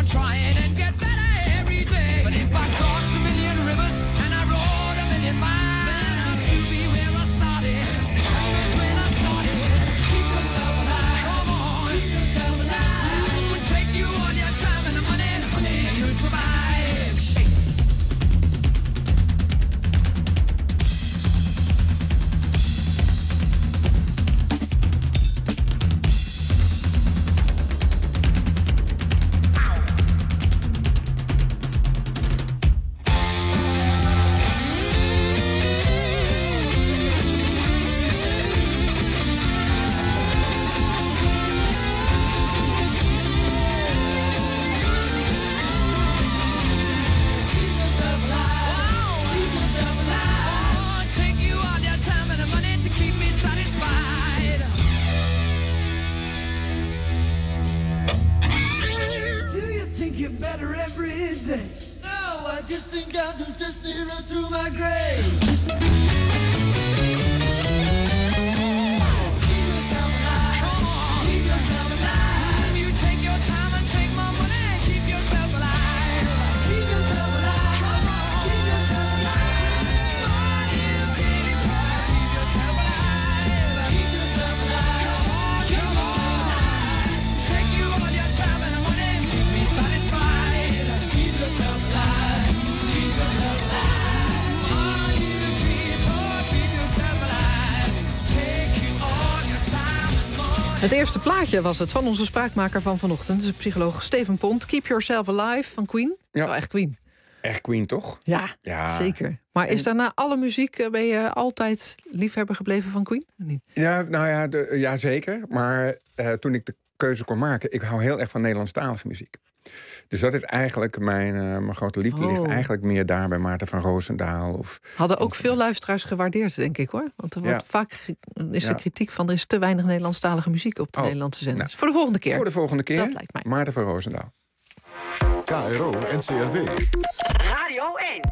on trying and get better every day. But if I crossed a million rivers and I rode a million miles, then I'll still be where I started, the same as when I started. Keep yourself alive. Come on, keep yourself alive. It would take you all your time and the money, money you survive. Shake. Het eerste plaatje was het van onze spraakmaker van vanochtend. De psycholoog Steven Pont. Keep Yourself Alive van Queen. Ja. Oh, echt Queen. Echt Queen, toch? Ja, ja. zeker. Maar is daarna alle muziek, ben je altijd liefhebber gebleven van Queen? Niet? Ja, nou ja, de, ja zeker. Maar uh, toen ik de keuze kon maken, ik hou heel erg van Nederlandstalige muziek. Dus dat is eigenlijk mijn, uh, mijn grote liefde. Oh. Ligt eigenlijk meer daar bij Maarten van Roosendaal. Of, Hadden ook of, veel luisteraars gewaardeerd, denk ik hoor. Want er wordt Ja. vaak is er Ja. kritiek van er is te weinig Nederlandstalige muziek op de Oh, Nederlandse zenders. nou, voor de volgende keer. Voor de volgende keer. Dat lijkt mij. Maarten van Roosendaal. K R O N C R W. Radio één.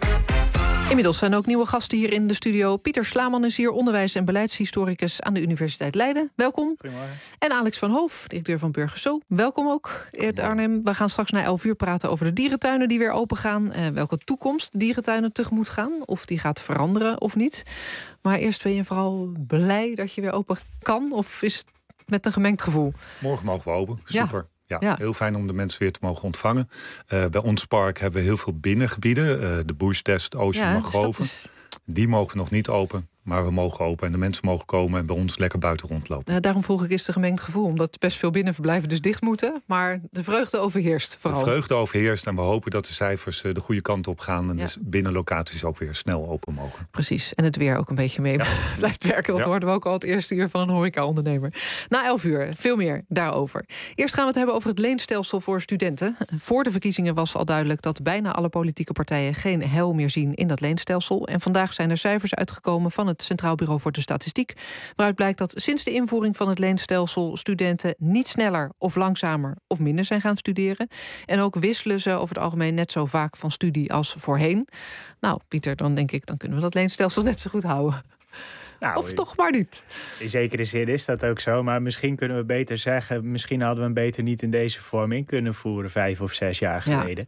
Inmiddels zijn ook nieuwe gasten hier in de studio. Pieter Slaman is hier, onderwijs- en beleidshistoricus aan de Universiteit Leiden. Welkom. Goedemorgen. En Alex van Hoof, directeur van Burgerso. Welkom ook, Eert Arnhem. We gaan straks na elf uur praten over de dierentuinen die weer open gaan. Uh, welke toekomst dierentuinen tegemoet gaan. Of die gaat veranderen of niet. Maar eerst ben je vooral blij dat je weer open kan? Of is het met een gemengd gevoel? Morgen mogen we open. Ja. Super. Ja, Ja. heel fijn om de mensen weer te mogen ontvangen. Uh, bij ons park hebben we heel veel binnengebieden. Uh, de Bushtest, Ocean Ja, Mangroven. dus dat is- Die mogen nog niet open, maar we mogen open. En de mensen mogen komen en bij ons lekker buiten rondlopen. Uh, daarom vroeg ik, is het een gemengd gevoel? Omdat best veel binnenverblijven dus dicht moeten. Maar de vreugde overheerst vooral. De vreugde overheerst en we hopen dat de cijfers uh, de goede kant op gaan. En Ja. dus binnenlocaties ook weer snel open mogen. Precies, en het weer ook een beetje mee blijft werken. Dat Ja. hoorden we ook al het eerste uur van een horeca-ondernemer. Na elf uur, veel meer daarover. Eerst gaan we het hebben over het leenstelsel voor studenten. Voor de verkiezingen was al duidelijk dat bijna alle politieke partijen geen heil meer zien in dat leenstelsel. En vandaag zijn er cijfers uitgekomen van het Centraal Bureau voor de Statistiek, waaruit blijkt dat sinds de invoering van het leenstelsel studenten niet sneller of langzamer of minder zijn gaan studeren. En ook wisselen ze over het algemeen net zo vaak van studie als voorheen. Nou, Pieter, dan denk ik, dan kunnen we dat leenstelsel net zo goed houden. Nou, of toch maar niet. In zekere zin is dat ook zo. Maar misschien kunnen we beter zeggen, misschien hadden we hem beter niet in deze vorm in kunnen voeren vijf of zes jaar geleden.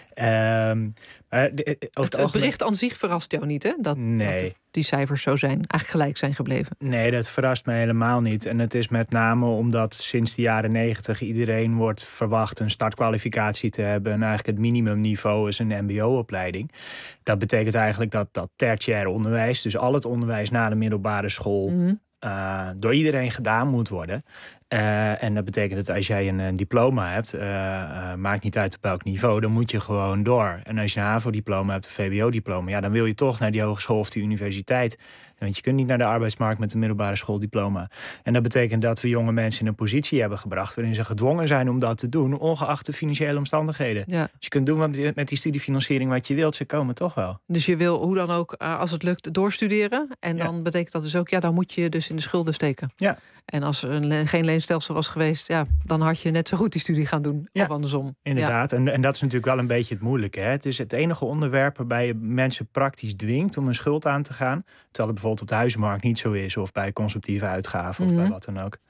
Ja. Um, maar de, het, het, het bericht aan zich verrast jou niet, hè? Dat, nee. dat die cijfers zo zijn, eigenlijk gelijk zijn gebleven. Nee, dat verrast me helemaal niet. En het is met name omdat sinds de jaren negentig iedereen wordt verwacht een startkwalificatie te hebben. En eigenlijk het minimumniveau is een mbo-opleiding. Dat betekent eigenlijk dat dat tertiair onderwijs, dus al het onderwijs na de middelbare school, mm-hmm. uh, door iedereen gedaan moet worden. Uh, en dat betekent dat als jij een, een diploma hebt, uh, uh, maakt niet uit op welk niveau, dan moet je gewoon door. En als je een HAVO-diploma hebt, een V W O-diploma, ja, dan wil je toch naar die hogeschool of die universiteit. Want je kunt niet naar de arbeidsmarkt met een middelbare schooldiploma. En dat betekent dat we jonge mensen in een positie hebben gebracht waarin ze gedwongen zijn om dat te doen, ongeacht de financiële omstandigheden. Ja. Dus je kunt doen met die studiefinanciering wat je wilt, ze komen toch wel. Dus je wil hoe dan ook, als het lukt, doorstuderen. En dan ja. betekent dat dus ook, ja, dan moet je dus in de schulden steken. Ja. En als er een, geen leenstelsel was geweest, ja, dan had je net zo goed die studie gaan doen. Ja, of andersom. Inderdaad. Ja. En, en dat is natuurlijk wel een beetje het moeilijke. Hè? Het is het enige onderwerp waarbij je mensen praktisch dwingt om een schuld aan te gaan. Terwijl het bijvoorbeeld op de huizenmarkt niet zo is. Of bij consumptieve uitgaven of mm-hmm. bij wat dan ook.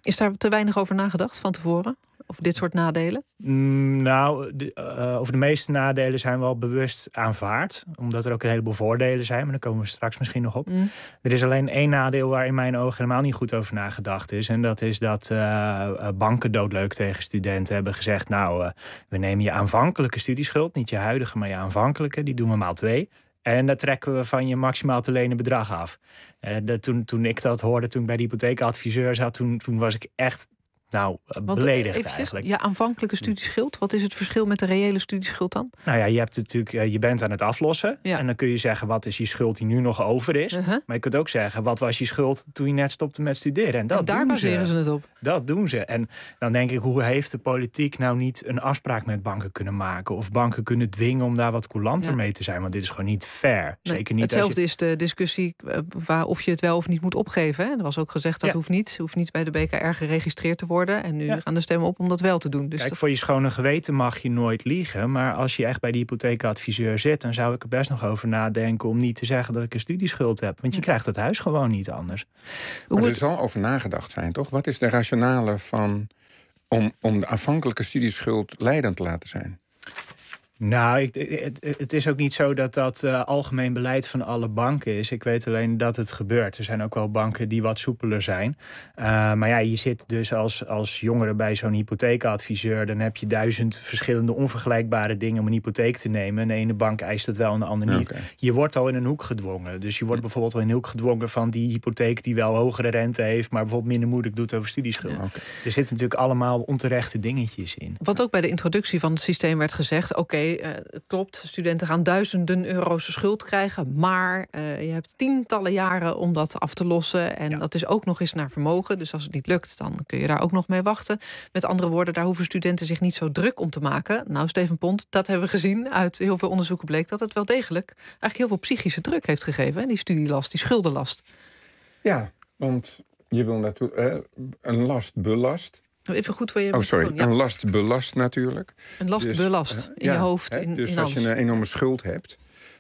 Is daar te weinig over nagedacht van tevoren? Over dit soort nadelen? Mm, nou, de, uh, over de meeste nadelen zijn wel bewust aanvaard. Omdat er ook een heleboel voordelen zijn. Maar daar komen we straks misschien nog op. Mm. Er is alleen één nadeel waar in mijn ogen helemaal niet goed over nagedacht is. En dat is dat uh, banken doodleuk tegen studenten hebben gezegd... nou, uh, we nemen je aanvankelijke studieschuld, niet je huidige, maar je aanvankelijke. Die doen we maal twee. En daar trekken we van je maximaal te lenen bedrag af. Uh, de, toen, toen ik dat hoorde, toen ik bij de hypotheekadviseur zat... toen, toen was ik echt... Nou, beledigd eventjes, eigenlijk. Ja, aanvankelijke studieschuld. Wat is het verschil met de reële studieschuld dan? Nou ja, je hebt natuurlijk, je bent aan het aflossen. Ja. En dan kun je zeggen, wat is je schuld die nu nog over is? Uh-huh. Maar je kunt ook zeggen, wat was je schuld toen je net stopte met studeren? En, dat en daar baseren ze. ze het op. Dat doen ze. En dan denk ik, hoe heeft de politiek nou niet een afspraak met banken kunnen maken? Of banken kunnen dwingen om daar wat coulanter ja. mee te zijn? Want dit is gewoon niet fair. Nee, Zeker niet hetzelfde als je... is de discussie waar of je het wel of niet moet opgeven. Hè? Er was ook gezegd, dat ja. hoeft niet. Hoeft niet bij de B K R geregistreerd te worden. En nu ja. gaan de stemmen op om dat wel te doen. Dus Kijk, dat... voor je schone geweten mag je nooit liegen. Maar als je echt bij de hypotheekadviseur zit... dan zou ik er best nog over nadenken om niet te zeggen dat ik een studieschuld heb. Want je ja. krijgt het huis gewoon niet anders. Maar er het... zal over nagedacht zijn, toch? Wat is de rationale van om, om de aanvankelijke studieschuld leidend te laten zijn? Nou, ik, het, het is ook niet zo dat dat uh, algemeen beleid van alle banken is. Ik weet alleen dat het gebeurt. Er zijn ook wel banken die wat soepeler zijn. Uh, maar ja, je zit dus als, als jongere bij zo'n hypotheekadviseur... dan heb je duizend verschillende onvergelijkbare dingen om een hypotheek te nemen. En de ene bank eist het wel en de andere niet. Okay. Je wordt al in een hoek gedwongen. Dus je wordt bijvoorbeeld wel in een hoek gedwongen van die hypotheek... die wel hogere rente heeft, maar bijvoorbeeld minder moeilijk doet over studieschuld. Ja, okay. Er zitten natuurlijk allemaal onterechte dingetjes in. Wat ook bij de introductie van het systeem werd gezegd... oké, okay, Uh, klopt, studenten gaan duizenden euro's schuld krijgen... maar uh, je hebt tientallen jaren om dat af te lossen... en ja. dat is ook nog eens naar vermogen. Dus als het niet lukt, dan kun je daar ook nog mee wachten. Met andere woorden, daar hoeven studenten zich niet zo druk om te maken. Nou, Steven Pont, dat hebben we gezien. Uit heel veel onderzoeken bleek dat het wel degelijk... eigenlijk heel veel psychische druk heeft gegeven, hè? Die studielast, die schuldenlast. Ja, want je wil natuurlijk uh, een last belast... Even goed voor je. Oh, sorry. Ja. Een last belast natuurlijk. Een last dus, belast in ja, je hoofd. In, dus in als alles. je een enorme schuld hebt.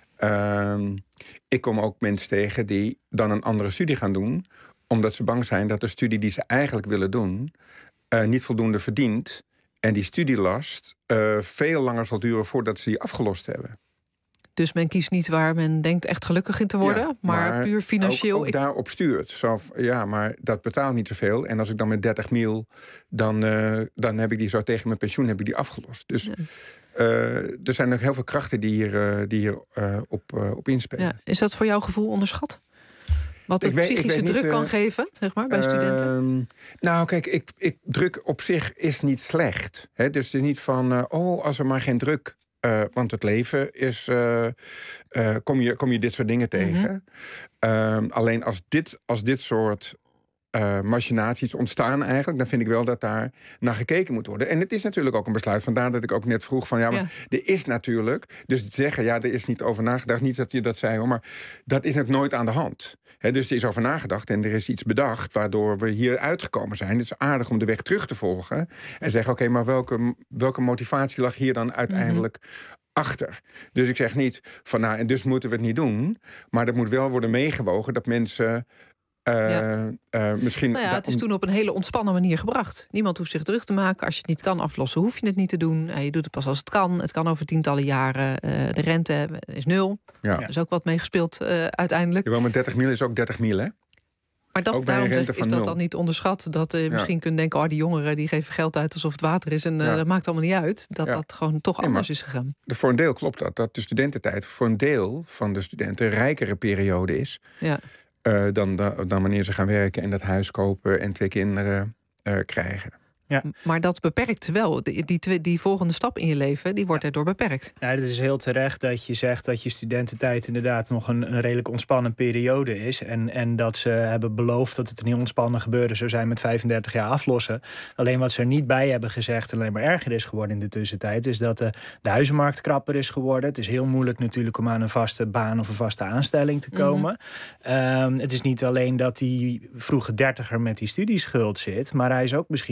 Uh, ik kom ook mensen tegen die dan een andere studie gaan doen. Omdat ze bang zijn dat de studie die ze eigenlijk willen doen. Uh, niet voldoende verdient. En die studielast uh, veel langer zal duren voordat ze die afgelost hebben. Dus men kiest niet waar men denkt echt gelukkig in te worden, ja, maar, maar puur financieel. Ook, ook ik... daarop stuurt. Zo, ja, maar dat betaalt niet zoveel. En als ik dan met dertig mil, dan, uh, dan heb ik die zo tegen mijn pensioen heb ik die afgelost. Dus ja. uh, er zijn ook heel veel krachten die hier, uh, die hier uh, op, uh, op inspelen. Ja. Is dat voor jouw gevoel onderschat? Wat de psychische weet, druk niet, kan uh, geven, zeg maar, bij uh, studenten? Nou, kijk, ik, ik, druk op zich is niet slecht. Hè? Dus het is niet van, uh, oh, als er maar geen druk... Uh, want het leven is... Uh, uh, kom, je, kom je dit soort dingen tegen. Mm-hmm. Uh, alleen als dit, als dit soort uh, machinaties ontstaan eigenlijk... dan vind ik wel dat daar naar gekeken moet worden. En het is natuurlijk ook een besluit. Vandaar dat ik ook net vroeg van... ja, maar ja. er is natuurlijk... dus het zeggen, ja, er is niet over nagedacht. Niet dat je dat zei, hoor, maar dat is ook nooit aan de hand. He, dus er is over nagedacht en er is iets bedacht... waardoor we hier uitgekomen zijn. Het is aardig om de weg terug te volgen. En zeggen, oké, okay, maar welke, welke motivatie lag hier dan uiteindelijk... Mm-hmm. achter. Dus ik zeg niet van nou, en dus moeten we het niet doen. Maar dat moet wel worden meegewogen dat mensen uh, ja. uh, misschien... Nou ja, het is toen op een hele ontspannen manier gebracht. Niemand hoeft zich terug te maken. Als je het niet kan aflossen, hoef je het niet te doen. Uh, je doet het pas als het kan. Het kan over tientallen jaren. Uh, de rente is nul. Ja. Er is ook wat meegespeeld uh, uiteindelijk. Jawel, maar dertig mil is ook dertig mil, hè? Maar dat, daarom zeg, is dat nul. Dan niet onderschat. Dat je uh, misschien ja. kunt denken, oh, die jongeren die geven geld uit alsof het water is. En uh, ja. dat maakt allemaal niet uit. Dat ja. dat gewoon toch anders ja, is gegaan. Voor een deel klopt dat. Dat de studententijd voor een deel van de studenten een rijkere periode is. Ja. Uh, dan, dan, dan wanneer ze gaan werken en dat huis kopen en twee kinderen uh, krijgen. Ja. Maar dat beperkt wel. Die, die, die volgende stap in je leven, die wordt erdoor beperkt. Ja, het is heel terecht dat je zegt dat je studententijd inderdaad nog een, een redelijk ontspannen periode is. En, en dat ze hebben beloofd dat het een heel ontspannen gebeuren zou zijn met vijfendertig jaar aflossen. Alleen wat ze er niet bij hebben gezegd en alleen maar erger is geworden in de tussentijd, is dat de, de huizenmarkt krapper is geworden. Het is heel moeilijk natuurlijk om aan een vaste baan of een vaste aanstelling te komen. Mm-hmm. Um, het is niet alleen dat die vroege dertiger met die studieschuld zit, maar hij is ook misschien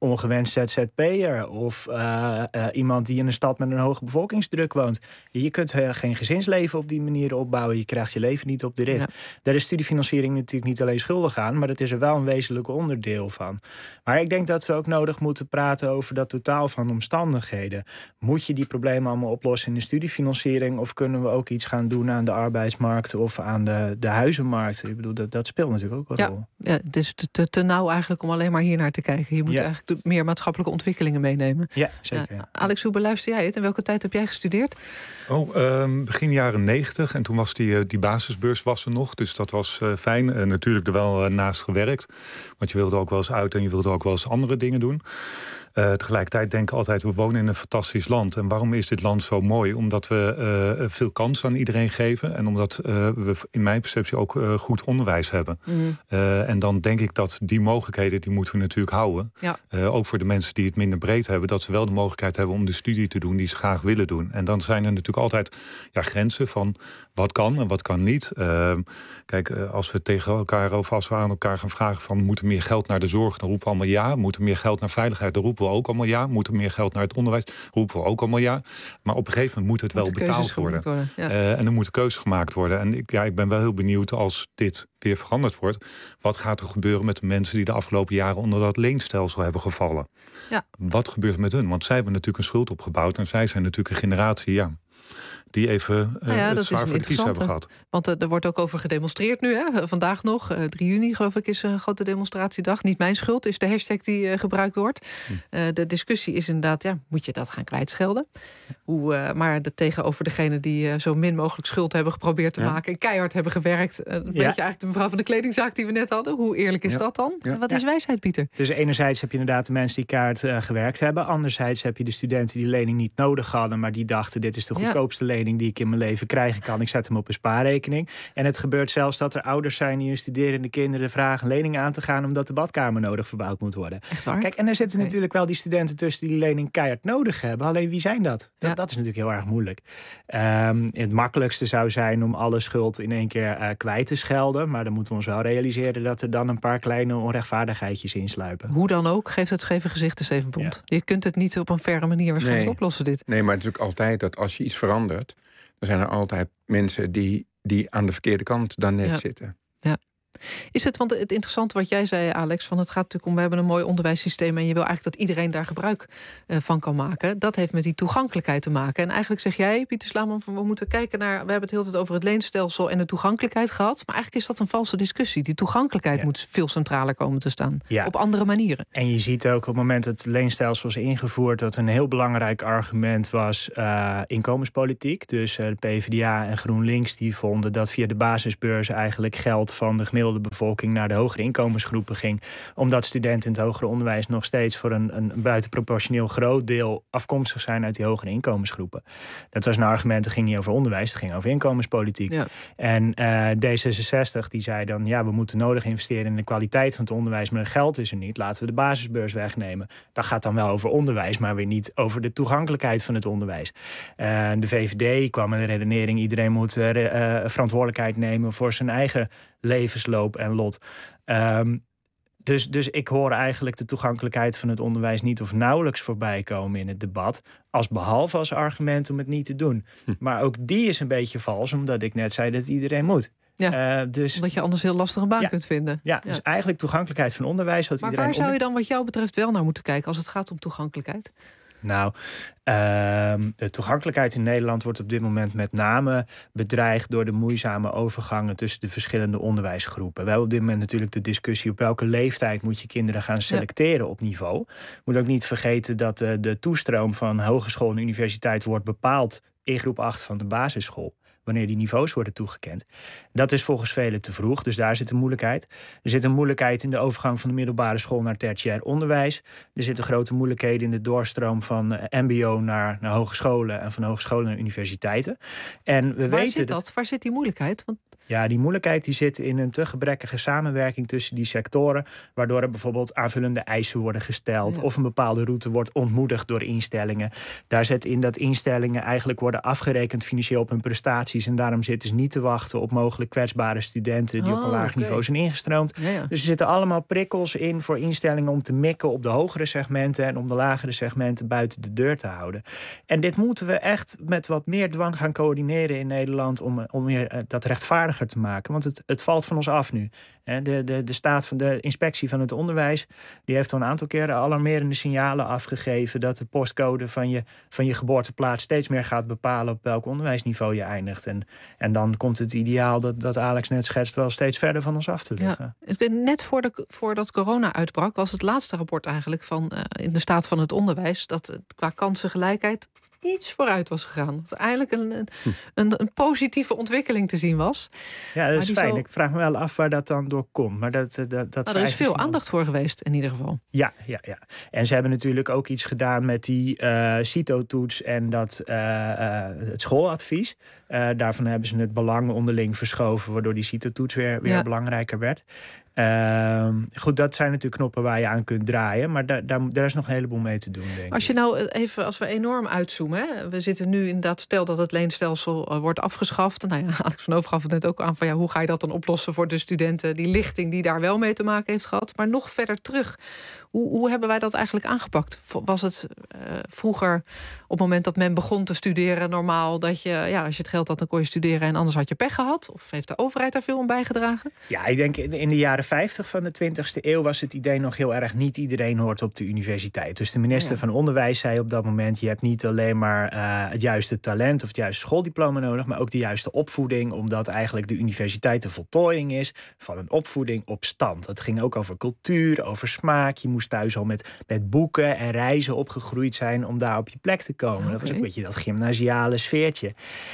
ongewenst Z Z P'er of uh, uh, iemand die in een stad met een hoge bevolkingsdruk woont. Je kunt uh, geen gezinsleven op die manier opbouwen. Je krijgt je leven niet op de rit. Ja. Daar is studiefinanciering natuurlijk niet alleen schuldig aan, maar dat is er wel een wezenlijk onderdeel van. Maar ik denk dat we ook nodig moeten praten over dat totaal van omstandigheden. Moet je die problemen allemaal oplossen in de studiefinanciering, of kunnen we ook iets gaan doen aan de arbeidsmarkt of aan de, de huizenmarkt? Ik bedoel, dat, dat speelt natuurlijk ook een ja, rol. Ja, het is te, te, te nauw eigenlijk om alleen maar hier naar te kijken. Je moet ja. eigenlijk de meer maatschappelijke ontwikkelingen meenemen. Ja, zeker. Ja. Uh, Alex, hoe beluister jij het? In welke tijd heb jij gestudeerd? Oh, uh, begin jaren negentig. En toen was die, uh, die basisbeurs was er nog. Dus dat was uh, fijn. Uh, natuurlijk er wel uh, naast gewerkt. Want je wilde ook wel eens uit en je wilde ook wel eens andere dingen doen. Uh, tegelijkertijd denk ik altijd, we wonen in een fantastisch land. En waarom is dit land zo mooi? Omdat we uh, veel kans aan iedereen geven. En omdat uh, we in mijn perceptie ook uh, goed onderwijs hebben. Mm. Uh, en dan denk ik dat die mogelijkheden, die moeten we natuurlijk houden. Ja. Uh, ook voor de mensen die het minder breed hebben. Dat ze wel de mogelijkheid hebben om de studie te doen die ze graag willen doen. En dan zijn er natuurlijk altijd ja, grenzen van wat kan en wat kan niet. Uh, kijk, uh, als we tegen elkaar of als we aan elkaar gaan vragen van moet er meer geld naar de zorg, dan roepen we allemaal ja. Moet er meer geld naar veiligheid, dan roepen we ook allemaal ja. Moet er meer geld naar het onderwijs, roepen we ook allemaal ja. Maar op een gegeven moment moet het moet wel betaald worden. worden ja. uh, en er moeten keuzes gemaakt worden. En ik, ja, ik ben wel heel benieuwd als dit weer veranderd wordt. Wat gaat er gebeuren met de mensen die de afgelopen jaren onder dat leenstelsel hebben gevallen? Ja. Wat gebeurt er met hun? Want zij hebben natuurlijk een schuld opgebouwd. En zij zijn natuurlijk een generatie, ja, die even uh, nou ja, het zwaar voor de kies hebben gehad. Want uh, er wordt ook over gedemonstreerd nu. Hè? Vandaag nog, uh, drie juni geloof ik, is een grote demonstratiedag. Niet mijn schuld is de hashtag die uh, gebruikt wordt. Hm. Uh, de discussie is inderdaad, ja, moet je dat gaan kwijtschelden? Hoe, uh, maar de, tegenover degene die uh, zo min mogelijk schuld hebben geprobeerd te ja. maken en keihard hebben gewerkt. Uh, een ja. beetje eigenlijk de mevrouw van de kledingzaak die we net hadden. Hoe eerlijk is ja. dat dan? Ja. Wat is ja. wijsheid, Pieter? Dus enerzijds heb je inderdaad de mensen die keihard uh, gewerkt hebben. Anderzijds heb je de studenten die de lening niet nodig hadden, maar die dachten, dit is de goedkoopste ja. lening die ik in mijn leven krijgen kan. Ik zet hem op een spaarrekening. En het gebeurt zelfs dat er ouders zijn die hun studerende kinderen vragen lening aan te gaan omdat de badkamer nodig verbouwd moet worden. Echt waar? Kijk, en er zitten okay. natuurlijk wel die studenten tussen die die lening keihard nodig hebben. Alleen wie zijn dat? Dat, ja. dat is natuurlijk heel erg moeilijk. Um, het makkelijkste zou zijn om alle schuld in één keer uh, kwijt te schelden. Maar dan moeten we ons wel realiseren dat er dan een paar kleine onrechtvaardigheidjes insluipen. Hoe dan ook, geeft het scheve gezicht de Steven Bond. Ja. Je kunt het niet op een faire manier waarschijnlijk nee. oplossen dit. Nee, maar het is ook altijd dat als je iets verandert, dan zijn er altijd mensen die, die aan de verkeerde kant dan net ja. zitten. Ja. Is het, want het interessante wat jij zei, Alex, van het gaat natuurlijk om, we hebben een mooi onderwijssysteem en je wil eigenlijk dat iedereen daar gebruik uh, van kan maken. Dat heeft met die toegankelijkheid te maken. En eigenlijk zeg jij, Pieter Slaman, van we moeten kijken naar, we hebben het heel tijd over het leenstelsel en de toegankelijkheid gehad, maar eigenlijk is dat een valse discussie. Die toegankelijkheid ja. moet veel centraler komen te staan. Ja. Op andere manieren. En je ziet ook op het moment dat het leenstelsel is ingevoerd, dat een heel belangrijk argument was uh, inkomenspolitiek. Dus uh, de PvdA en GroenLinks die vonden dat via de basisbeurs eigenlijk geld van de gemiddelde de bevolking naar de hogere inkomensgroepen ging. Omdat studenten in het hoger onderwijs nog steeds voor een, een buitenproportioneel groot deel afkomstig zijn uit die hogere inkomensgroepen. Dat was een argument, dat ging niet over onderwijs, het ging over inkomenspolitiek. Ja. En uh, D zesenzestig die zei dan, ja, we moeten nodig investeren in de kwaliteit van het onderwijs, maar het geld is er niet. Laten we de basisbeurs wegnemen. Dat gaat dan wel over onderwijs, maar weer niet over de toegankelijkheid van het onderwijs. Uh, de V V D kwam met de redenering, iedereen moet uh, uh, verantwoordelijkheid nemen voor zijn eigen levensloop en lot. Um, dus, dus ik hoor eigenlijk de toegankelijkheid van het onderwijs niet of nauwelijks voorbij komen in het debat, als behalve als argument om het niet te doen. Hm. Maar ook die is een beetje vals, omdat ik net zei dat iedereen moet. Ja, uh, dus, omdat je anders heel lastig een baan ja, kunt vinden. Ja, ja, dus eigenlijk toegankelijkheid van onderwijs. Wat maar iedereen waar zou onder... je dan wat jou betreft wel naar moeten kijken als het gaat om toegankelijkheid? Nou, uh, de toegankelijkheid in Nederland wordt op dit moment met name bedreigd door de moeizame overgangen tussen de verschillende onderwijsgroepen. We hebben op dit moment natuurlijk de discussie op welke leeftijd moet je kinderen gaan selecteren ja. op niveau. Moet ook niet vergeten dat uh, de toestroom van hogeschool en universiteit wordt bepaald in groep acht van de basisschool, wanneer die niveaus worden toegekend. Dat is volgens velen te vroeg, dus daar zit een moeilijkheid. Er zit een moeilijkheid in de overgang van de middelbare school naar tertiair onderwijs. Er zitten grote moeilijkheden in de doorstroom van M B O naar, naar hogescholen en van hogescholen naar universiteiten. En we Waar weten zit dat? dat... Waar zit die moeilijkheid? Want Ja, die moeilijkheid die zit in een te gebrekkige samenwerking tussen die sectoren, waardoor er bijvoorbeeld aanvullende eisen worden gesteld, ja. of een bepaalde route wordt ontmoedigd door instellingen. Daar zit in dat instellingen eigenlijk worden afgerekend financieel op hun prestaties en daarom zitten ze niet te wachten op mogelijk kwetsbare studenten die oh, op een laag okay. niveau zijn ingestroomd. Ja, ja. Dus er zitten allemaal prikkels in voor instellingen om te mikken op de hogere segmenten en om de lagere segmenten buiten de deur te houden. En dit moeten we echt met wat meer dwang gaan coördineren in Nederland om, om meer, uh, dat rechtvaardiger te maken. Want het, het valt van ons af nu. De, de, de staat van de inspectie van het onderwijs die heeft al een aantal keren alarmerende signalen afgegeven dat de postcode van je, van je geboorteplaats steeds meer gaat bepalen op welk onderwijsniveau je eindigt. En, en dan komt het ideaal dat, dat Alex net schetst wel steeds verder van ons af te liggen. Ja, net voor de, voordat corona uitbrak was het laatste rapport eigenlijk van uh, in de staat van het onderwijs dat uh, qua kansengelijkheid iets vooruit was gegaan. Dat er eigenlijk een, een, een, een positieve ontwikkeling te zien was. Ja, dat is fijn. Zo... Ik vraag me wel af waar dat dan door komt. Maar dat, dat, dat nou, er is veel aandacht voor geweest in ieder geval. Ja, ja, ja. En ze hebben natuurlijk ook iets gedaan met die uh, CITO-toets en dat, uh, uh, het schooladvies. Uh, daarvan hebben ze het belang onderling verschoven, waardoor die CITO-toets weer, weer ja. belangrijker werd. Uh, goed, dat zijn natuurlijk knoppen waar je aan kunt draaien. Maar daar, daar, daar is nog een heleboel mee te doen, denk ik. Als je nou even, als we enorm uitzoomen. Hè, we zitten nu inderdaad, stel dat het leenstelsel uh, wordt afgeschaft. Nou ja, Alex van Over gaf het net ook aan van ja, hoe ga je dat dan oplossen voor de studenten? Die lichting die daar wel mee te maken heeft gehad. Maar nog verder terug. Hoe, hoe hebben wij dat eigenlijk aangepakt? Was het uh, vroeger, op het moment dat men begon te studeren, normaal dat je, ja, als je het geld had, dan kon je studeren en anders had je pech gehad? Of heeft de overheid daar veel aan bijgedragen? Ja, ik denk in de jaren vijftig van de twintigste eeuw was het idee nog heel erg niet iedereen hoort op de universiteit. Dus de minister ja. van Onderwijs zei op dat moment, je hebt niet alleen maar uh, het juiste talent of het juiste schooldiploma nodig, maar ook de juiste opvoeding, omdat eigenlijk de universiteit de voltooiing is van een opvoeding op stand. Het ging ook over cultuur, over smaak. Je moest thuis al met, met boeken en reizen opgegroeid zijn om daar op je plek te komen. Okay. Dat was ook een beetje dat gymnasiale sfeertje.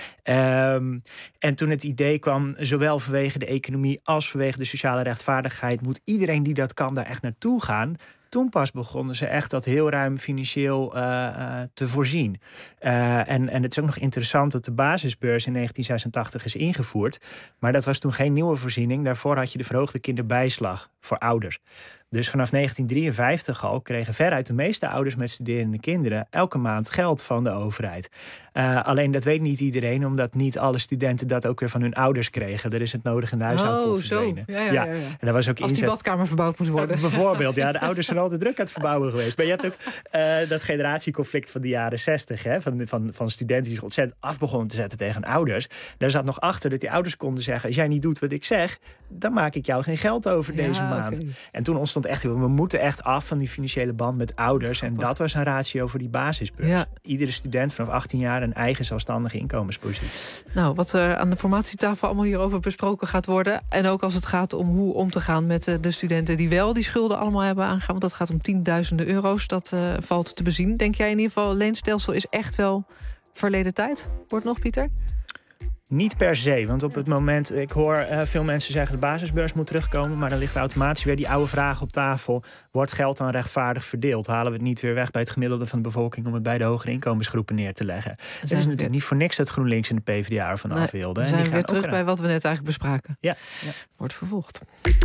Um, en toen het idee kwam, zowel vanwege de economie als vanwege de sociale rechtvaardigheid, moet iedereen die dat kan daar echt naartoe gaan. Toen pas begonnen ze echt dat heel ruim financieel uh, uh, te voorzien. Uh, en, en het is ook nog interessant dat de basisbeurs in negentien zesentachtig is ingevoerd. Maar dat was toen geen nieuwe voorziening. Daarvoor had je de verhoogde kinderbijslag voor ouders. Dus vanaf negentien drieënvijftig al kregen veruit de meeste ouders met studerende kinderen elke maand geld van de overheid. Uh, alleen dat weet niet iedereen, omdat niet alle studenten dat ook weer van hun ouders kregen. Er is het nodig in de huishoudpot oh, verdwenen. Zo. Ja, ja, ja, ja. En dat was ook Als inzet... die badkamer verbouwd moet worden. Uh, bijvoorbeeld, ja, de ouders zijn altijd druk aan het verbouwen geweest. Maar je had ook uh, dat generatieconflict van de jaren zestig, hè, van, van, van studenten die zich ontzettend af begonnen te zetten tegen ouders. Daar zat nog achter dat die ouders konden zeggen, als jij niet doet wat ik zeg, dan maak ik jou geen geld over ja, deze maand. Okay. En toen ontstond echt, we moeten echt af van die financiële band met ouders. En dat was een ratio voor die basisbeurs. Ja. Iedere student vanaf achttien jaar een eigen zelfstandige inkomenspositie. Nou, wat er aan de formatietafel allemaal hierover besproken gaat worden. En ook als het gaat om hoe om te gaan met de studenten die wel die schulden allemaal hebben aangegaan. Want dat gaat om tienduizenden euro's. Dat uh, valt te bezien. Denk jij in ieder geval, leenstelsel is echt wel verleden tijd? Wordt nog, Pieter? Niet per se, want op het moment, ik hoor uh, veel mensen zeggen de basisbeurs moet terugkomen, maar dan ligt automatisch weer die oude vraag op tafel. Wordt geld dan rechtvaardig verdeeld? Halen we het niet weer weg bij het gemiddelde van de bevolking om het bij de hogere inkomensgroepen neer te leggen? Het is natuurlijk weer... niet voor niks dat GroenLinks en de PvdA ervan nee, af wilden. We zijn en die weer terug bij eraan. Wat we net eigenlijk bespraken. Ja, ja. Wordt vervolgd.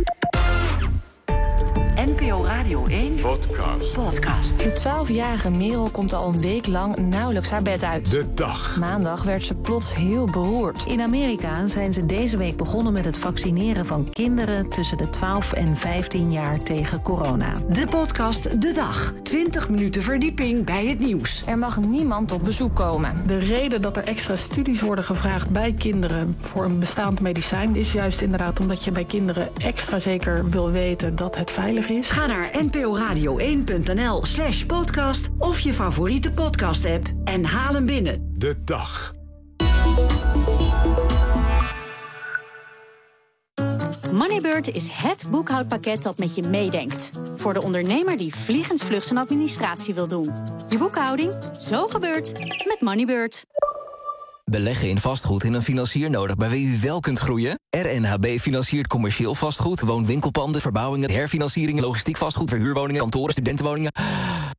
N P O Radio één Podcast. Podcast. De twaalfjarige Merel komt al een week lang nauwelijks haar bed uit. De dag. Maandag werd ze plots heel beroerd. In Amerika zijn ze deze week begonnen met het vaccineren van kinderen tussen de twaalf en vijftien jaar tegen corona. De podcast De Dag. twintig minuten verdieping bij het nieuws. Er mag niemand op bezoek komen. De reden dat er extra studies worden gevraagd bij kinderen voor een bestaand medicijn is juist inderdaad omdat je bij kinderen extra zeker wil weten dat het veilig is. Ga naar n p o radio één punt n l slash podcast of je favoriete podcast-app en haal hem binnen. De dag. Moneybird is het boekhoudpakket dat met je meedenkt. Voor de ondernemer die vliegensvlug zijn administratie wil doen. Je boekhouding, zo gebeurt met Moneybird. Beleggen in vastgoed en een financier nodig bij wie u wel kunt groeien? R N H B financiert commercieel vastgoed, woon-winkelpanden, verbouwingen, herfinancieringen, logistiek vastgoed, verhuurwoningen, kantoren, studentenwoningen.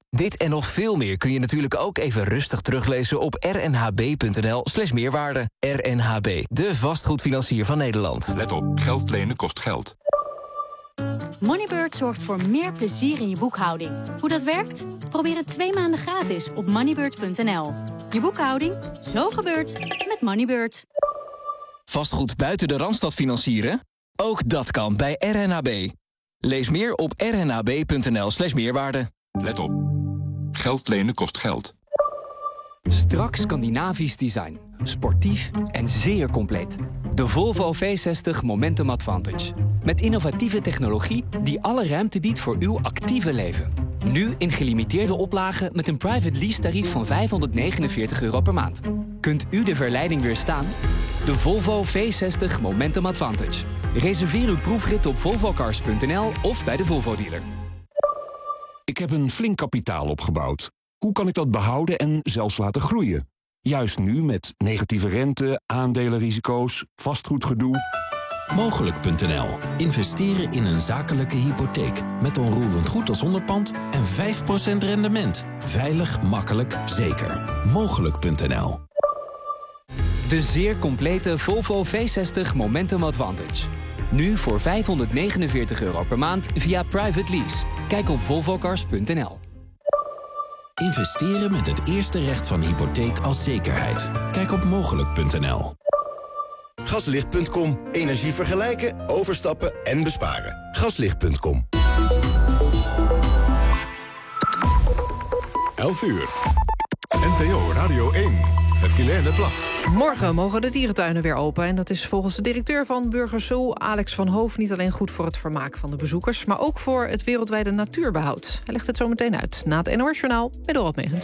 Dit en nog veel meer kun je natuurlijk ook even rustig teruglezen op rnhb.nl slash meerwaarde. R N H B, de vastgoedfinancier van Nederland. Let op, geld lenen kost geld. Moneybird zorgt voor meer plezier in je boekhouding. Hoe dat werkt? Probeer het twee maanden gratis op moneybird punt n l. Je boekhouding, zo gebeurt met Moneybird. Vastgoed buiten de Randstad financieren? Ook dat kan bij R N H B. Lees meer op rnhb.nl slash meerwaarde. Let op, geld lenen kost geld. Strak Scandinavisch design. Sportief en zeer compleet. De Volvo V zestig Momentum Advantage. Met innovatieve technologie die alle ruimte biedt voor uw actieve leven. Nu in gelimiteerde oplagen met een private lease tarief van vijfhonderdnegenenveertig euro per maand. Kunt u de verleiding weerstaan? De Volvo V zestig Momentum Advantage. Reserveer uw proefrit op volvocars punt n l of bij de Volvo dealer. Ik heb een flink kapitaal opgebouwd. Hoe kan ik dat behouden en zelfs laten groeien? Juist nu met negatieve rente, aandelenrisico's, vastgoedgedoe. Mogelijk punt n l. Investeren in een zakelijke hypotheek. Met onroerend goed als onderpand en vijf procent rendement. Veilig, makkelijk, zeker. Mogelijk punt n l. De zeer complete Volvo V zestig Momentum Advantage. Nu voor vijfhonderdnegenenveertig euro per maand via private lease. Kijk op volvocars punt n l. Investeren met het eerste recht van hypotheek als zekerheid. Kijk op mogelijk punt n l. Gaslicht punt com. Energie vergelijken, overstappen en besparen. Gaslicht punt com. elf uur. N P O Radio één. Met Guilaine Plag. Morgen mogen de dierentuinen weer open. En dat is volgens de directeur van Burgerzoo, Alex van Hoof, niet alleen goed voor het vermaak van de bezoekers, maar ook voor het wereldwijde natuurbehoud. Hij legt het zo meteen uit na het N O S-journaal met Dorot Megens.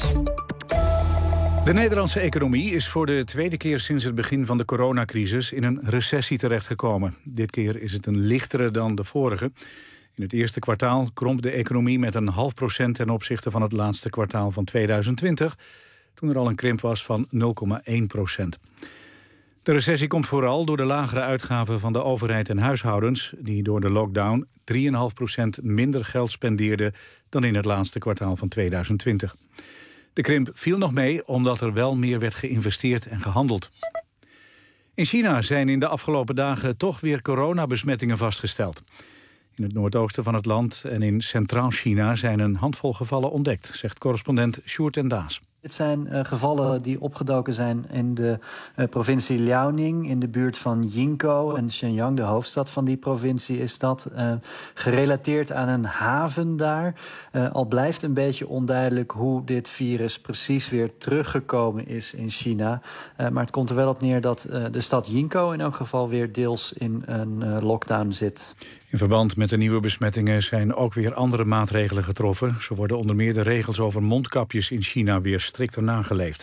De Nederlandse economie is voor de tweede keer sinds het begin van de coronacrisis in een recessie terechtgekomen. Dit keer is het een lichtere dan de vorige. In het eerste kwartaal kromp de economie met een half procent ten opzichte van het laatste kwartaal van tweeduizend twintig... toen er al een krimp was van nul komma één procent. De recessie komt vooral door de lagere uitgaven van de overheid en huishoudens, die door de lockdown drie komma vijf procent minder geld spendeerden dan in het laatste kwartaal van tweeduizend twintig. De krimp viel nog mee omdat er wel meer werd geïnvesteerd en gehandeld. In China zijn in de afgelopen dagen toch weer coronabesmettingen vastgesteld. In het noordoosten van het land en in Centraal China zijn een handvol gevallen ontdekt, zegt correspondent Sjoerd en Daas. Dit zijn uh, gevallen die opgedoken zijn in de uh, provincie Liaoning, in de buurt van Yingkou. En Shenyang, de hoofdstad van die provincie, is dat. Uh, gerelateerd aan een haven daar. Uh, al blijft een beetje onduidelijk hoe dit virus precies weer teruggekomen is in China. Uh, maar het komt er wel op neer dat uh, de stad Yingkou in elk geval weer deels in een uh, lockdown zit. In verband met de nieuwe besmettingen zijn ook weer andere maatregelen getroffen. Zo worden onder meer de regels over mondkapjes in China weer strikter nageleefd.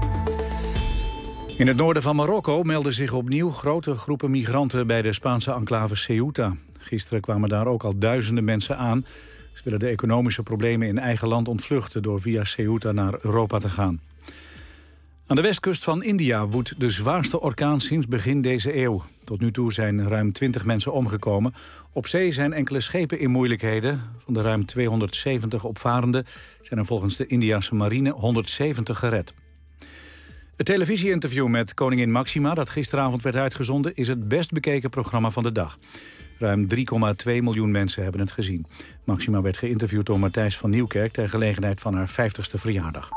In het noorden van Marokko melden zich opnieuw grote groepen migranten bij de Spaanse enclave Ceuta. Gisteren kwamen daar ook al duizenden mensen aan. Ze willen de economische problemen in eigen land ontvluchten door via Ceuta naar Europa te gaan. Aan de westkust van India woedt de zwaarste orkaan sinds begin deze eeuw. Tot nu toe zijn ruim twintig mensen omgekomen. Op zee zijn enkele schepen in moeilijkheden. Van de ruim tweehonderdzeventig opvarenden zijn er volgens de Indiase marine honderdzeventig gered. Het televisie-interview met koningin Maxima, dat gisteravond werd uitgezonden, is het best bekeken programma van de dag. Ruim drie komma twee miljoen mensen hebben het gezien. Maxima werd geïnterviewd door Matthijs van Nieuwkerk ter gelegenheid van haar vijftigste verjaardag.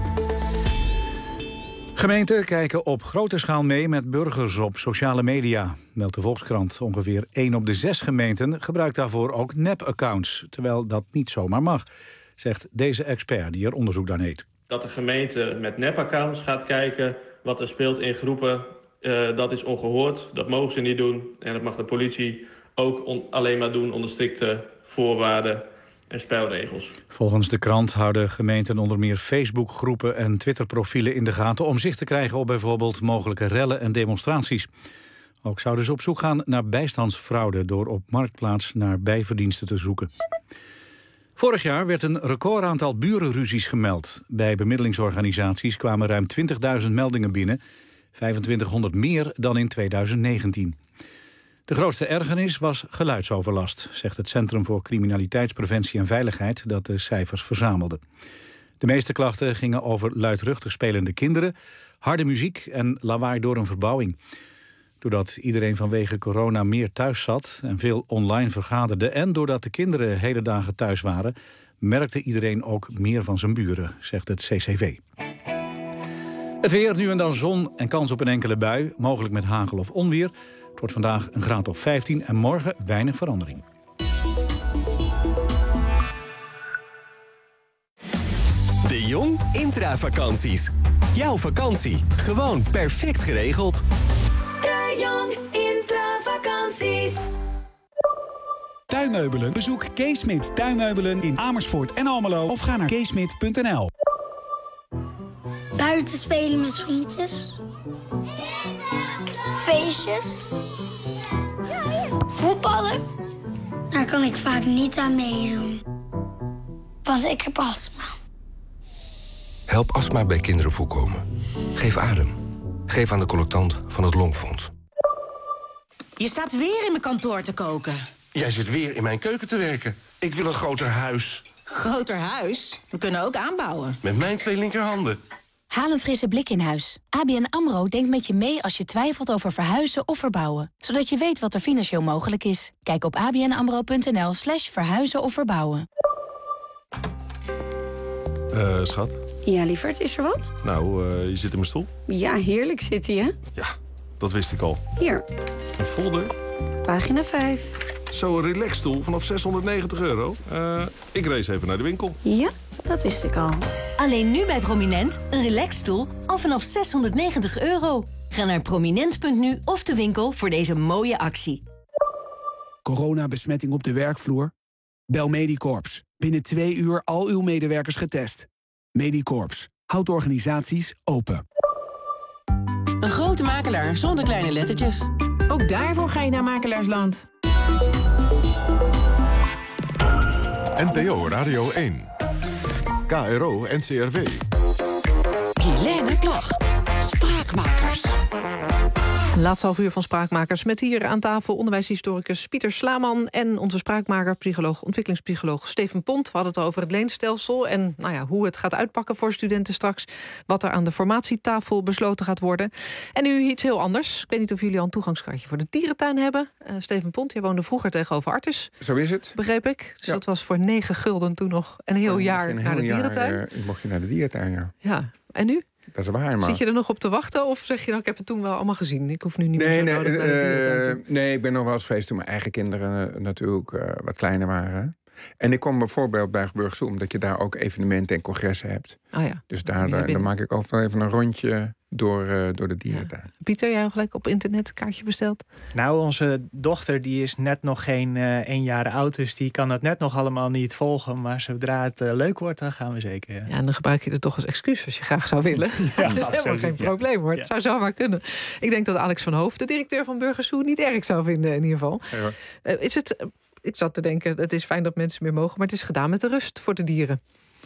Gemeenten kijken op grote schaal mee met burgers op sociale media, meldt de Volkskrant. Ongeveer één op de zes gemeenten gebruikt daarvoor ook nep-accounts, terwijl dat niet zomaar mag, zegt deze expert die er onderzoek naar deed. Dat de gemeente met nep-accounts gaat kijken wat er speelt in groepen, uh, dat is ongehoord. Dat mogen ze niet doen en dat mag de politie ook on- alleen maar doen onder strikte voorwaarden en spelregels. Volgens de krant houden gemeenten onder meer Facebookgroepen en Twitterprofielen in de gaten om zicht te krijgen op bijvoorbeeld mogelijke rellen en demonstraties. Ook zouden ze op zoek gaan naar bijstandsfraude door op Marktplaats naar bijverdiensten te zoeken. Vorig jaar werd een recordaantal burenruzies gemeld. Bij bemiddelingsorganisaties kwamen ruim twintigduizend meldingen binnen, vijfentwintighonderd meer dan in tweeduizend negentien. De grootste ergernis was geluidsoverlast, zegt het Centrum voor Criminaliteitspreventie en Veiligheid dat de cijfers verzamelde. De meeste klachten gingen over luidruchtig spelende kinderen, harde muziek en lawaai door een verbouwing. Doordat iedereen vanwege corona meer thuis zat en veel online vergaderde en doordat de kinderen hele dagen thuis waren, merkte iedereen ook meer van zijn buren, zegt het C C V. Het weer, nu en dan zon en kans op een enkele bui, mogelijk met hagel of onweer. Het wordt vandaag een graad of vijftien en morgen weinig verandering. De Jong Intravakanties. Jouw vakantie, gewoon perfect geregeld. De Jong Intravakanties. Tuinmeubelen. Bezoek Kees Smit Tuinmeubelen in Amersfoort en Almelo of ga naar keesmit punt n l. Buiten spelen met vriendjes. Feestjes. Voetballen. Daar kan ik vaak niet aan meedoen. Want ik heb astma. Help astma bij kinderen voorkomen. Geef adem. Geef aan de collectant van het Longfonds. Je staat weer in mijn kantoor te koken. Jij zit weer in mijn keuken te werken. Ik wil een groter huis. Groter huis? We kunnen ook aanbouwen. Met mijn twee linkerhanden. Haal een frisse blik in huis. A B N AMRO denkt met je mee als je twijfelt over verhuizen of verbouwen. Zodat je weet wat er financieel mogelijk is. Kijk op abnamro.nl slash verhuizen of verbouwen. Eh, uh, schat? Ja, lieverd, is er wat? Nou, uh, je zit in mijn stoel. Ja, heerlijk zit hij, hè? Ja, dat wist ik al. Hier. Een folder. Pagina vijf. Zo'n relaxstoel vanaf zeshonderdnegentig euro. Uh, ik race even naar de winkel. Ja, dat wist ik al. Alleen nu bij Prominent, een relaxstoel al vanaf zeshonderdnegentig euro. Ga naar prominent punt nu of de winkel voor deze mooie actie. Coronabesmetting op de werkvloer? Bel Medicorps. Binnen twee uur al uw medewerkers getest. Medicorps. Houdt organisaties open. Een grote makelaar zonder kleine lettertjes. Ook daarvoor ga je naar Makelaarsland. N P O Radio één. K R O N C R W. Guilaine Plag. Spraakmakers. Laatste half uur van Spraakmakers met hier aan tafel onderwijshistoricus Pieter Slaman en onze spraakmaker, psycholoog, ontwikkelingspsycholoog Steven Pont. We hadden het over het leenstelsel en nou ja, hoe het gaat uitpakken voor studenten straks. Wat er aan de formatietafel besloten gaat worden. En nu iets heel anders. Ik weet niet of jullie al een toegangskaartje voor de dierentuin hebben. Uh, Steven Pont, jij woonde vroeger tegenover Artis. Zo is het. Begreep ik. Dus ja. dat was voor negen gulden toen nog een heel ja, jaar een naar heel de dierentuin. Jaar, uh, mocht je naar de dierentuin, ja. Ja, en nu? Dat is waar, maar... Zit je er nog op te wachten of zeg je nou, ik heb het toen wel allemaal gezien. Ik hoef nu niet nee, meer zo nee, nodig naar de dierentuin toe. Uh, nee, ik ben nog wel eens geweest toen mijn eigen kinderen uh, natuurlijk uh, wat kleiner waren. En ik kom bijvoorbeeld bij Burgersoe, omdat je daar ook evenementen en congressen hebt. Oh ja. Dus daar, daar dan maak ik ook wel even een rondje door, uh, door de dierentuin. Ja. Pieter, jij gelijk op internet een kaartje besteld? Nou, onze dochter die is net nog geen uh, één jaar oud, dus die kan het net nog allemaal niet volgen. Maar zodra het uh, leuk wordt, dan gaan we zeker. Ja. ja, en dan gebruik je het toch als excuus als je graag zou willen. Ja, dat is helemaal absoluut, geen ja. probleem hoor. Het ja. zou zomaar kunnen. Ik denk dat Alex van Hoof, de directeur van Burgersoe, niet erg zou vinden in ieder geval. Ja, uh, is het... Uh, Ik zat te denken, het is fijn dat mensen meer mogen, maar het is gedaan met de rust voor de dieren.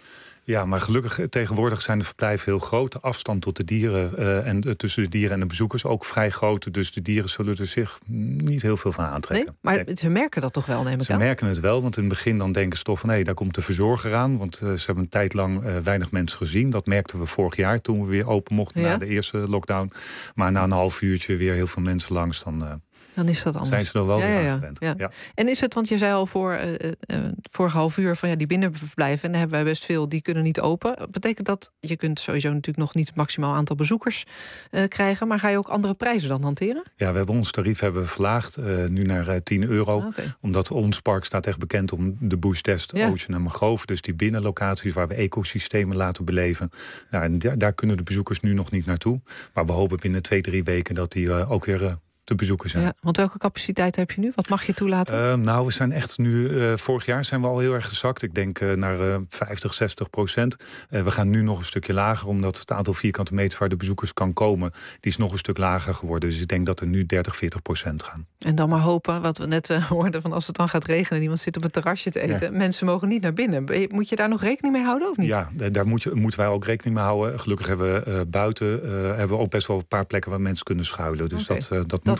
Ja, maar gelukkig tegenwoordig zijn de verblijven heel groot. De afstand tot de dieren uh, en uh, tussen de dieren en de bezoekers ook vrij groot. Dus de dieren zullen er zich niet heel veel van aantrekken. Nee, maar nee. Ze merken dat toch wel, neem ik Ze aan? merken het wel, want in het begin dan denken ze toch van... hé, hey, daar komt de verzorger aan, want uh, ze hebben een tijd lang uh, weinig mensen gezien. Dat merkten we vorig jaar toen we weer open mochten ja? na de eerste lockdown. Maar na een half uurtje weer heel veel mensen langs, dan... Uh, Dan is dat anders. Zijn ze er wel ja, weer ja, aan gewend. Ja. Ja. En is het, want je zei al voor uh, uh, vorige half uur van ja, die binnenverblijven, en daar hebben wij best veel, die kunnen niet open. Betekent dat, je kunt sowieso natuurlijk nog niet het maximaal aantal bezoekers uh, krijgen, maar ga je ook andere prijzen dan hanteren? Ja, we hebben ons tarief hebben we verlaagd, uh, nu naar uh, tien euro. Ah, okay. Omdat ons park staat echt bekend om de Bush Test, ja. Ocean en Mangrove. Dus die binnenlocaties waar we ecosystemen laten beleven. Nou, en daar, daar kunnen de bezoekers nu nog niet naartoe. Maar we hopen binnen twee, drie weken dat die uh, ook weer... Uh, te bezoeken zijn. Ja, want welke capaciteit heb je nu? Wat mag je toelaten? Uh, nou, we zijn echt nu... Uh, vorig jaar zijn we al heel erg gezakt. Ik denk uh, naar uh, vijftig, zestig procent. Uh, we gaan nu nog een stukje lager, omdat het aantal vierkante meter waar de bezoekers kan komen, die is nog een stuk lager geworden. Dus ik denk dat er nu dertig, veertig procent gaan. En dan maar hopen, wat we net uh, hoorden, van als het dan gaat regenen en iemand zit op het terrasje te eten, ja. mensen mogen niet naar binnen. Moet je daar nog rekening mee houden of niet? Ja, daar moet je, moeten wij ook rekening mee houden. Gelukkig hebben we uh, buiten uh, hebben we ook best wel een paar plekken waar mensen kunnen schuilen. Dus okay. dat, uh, dat, dat moet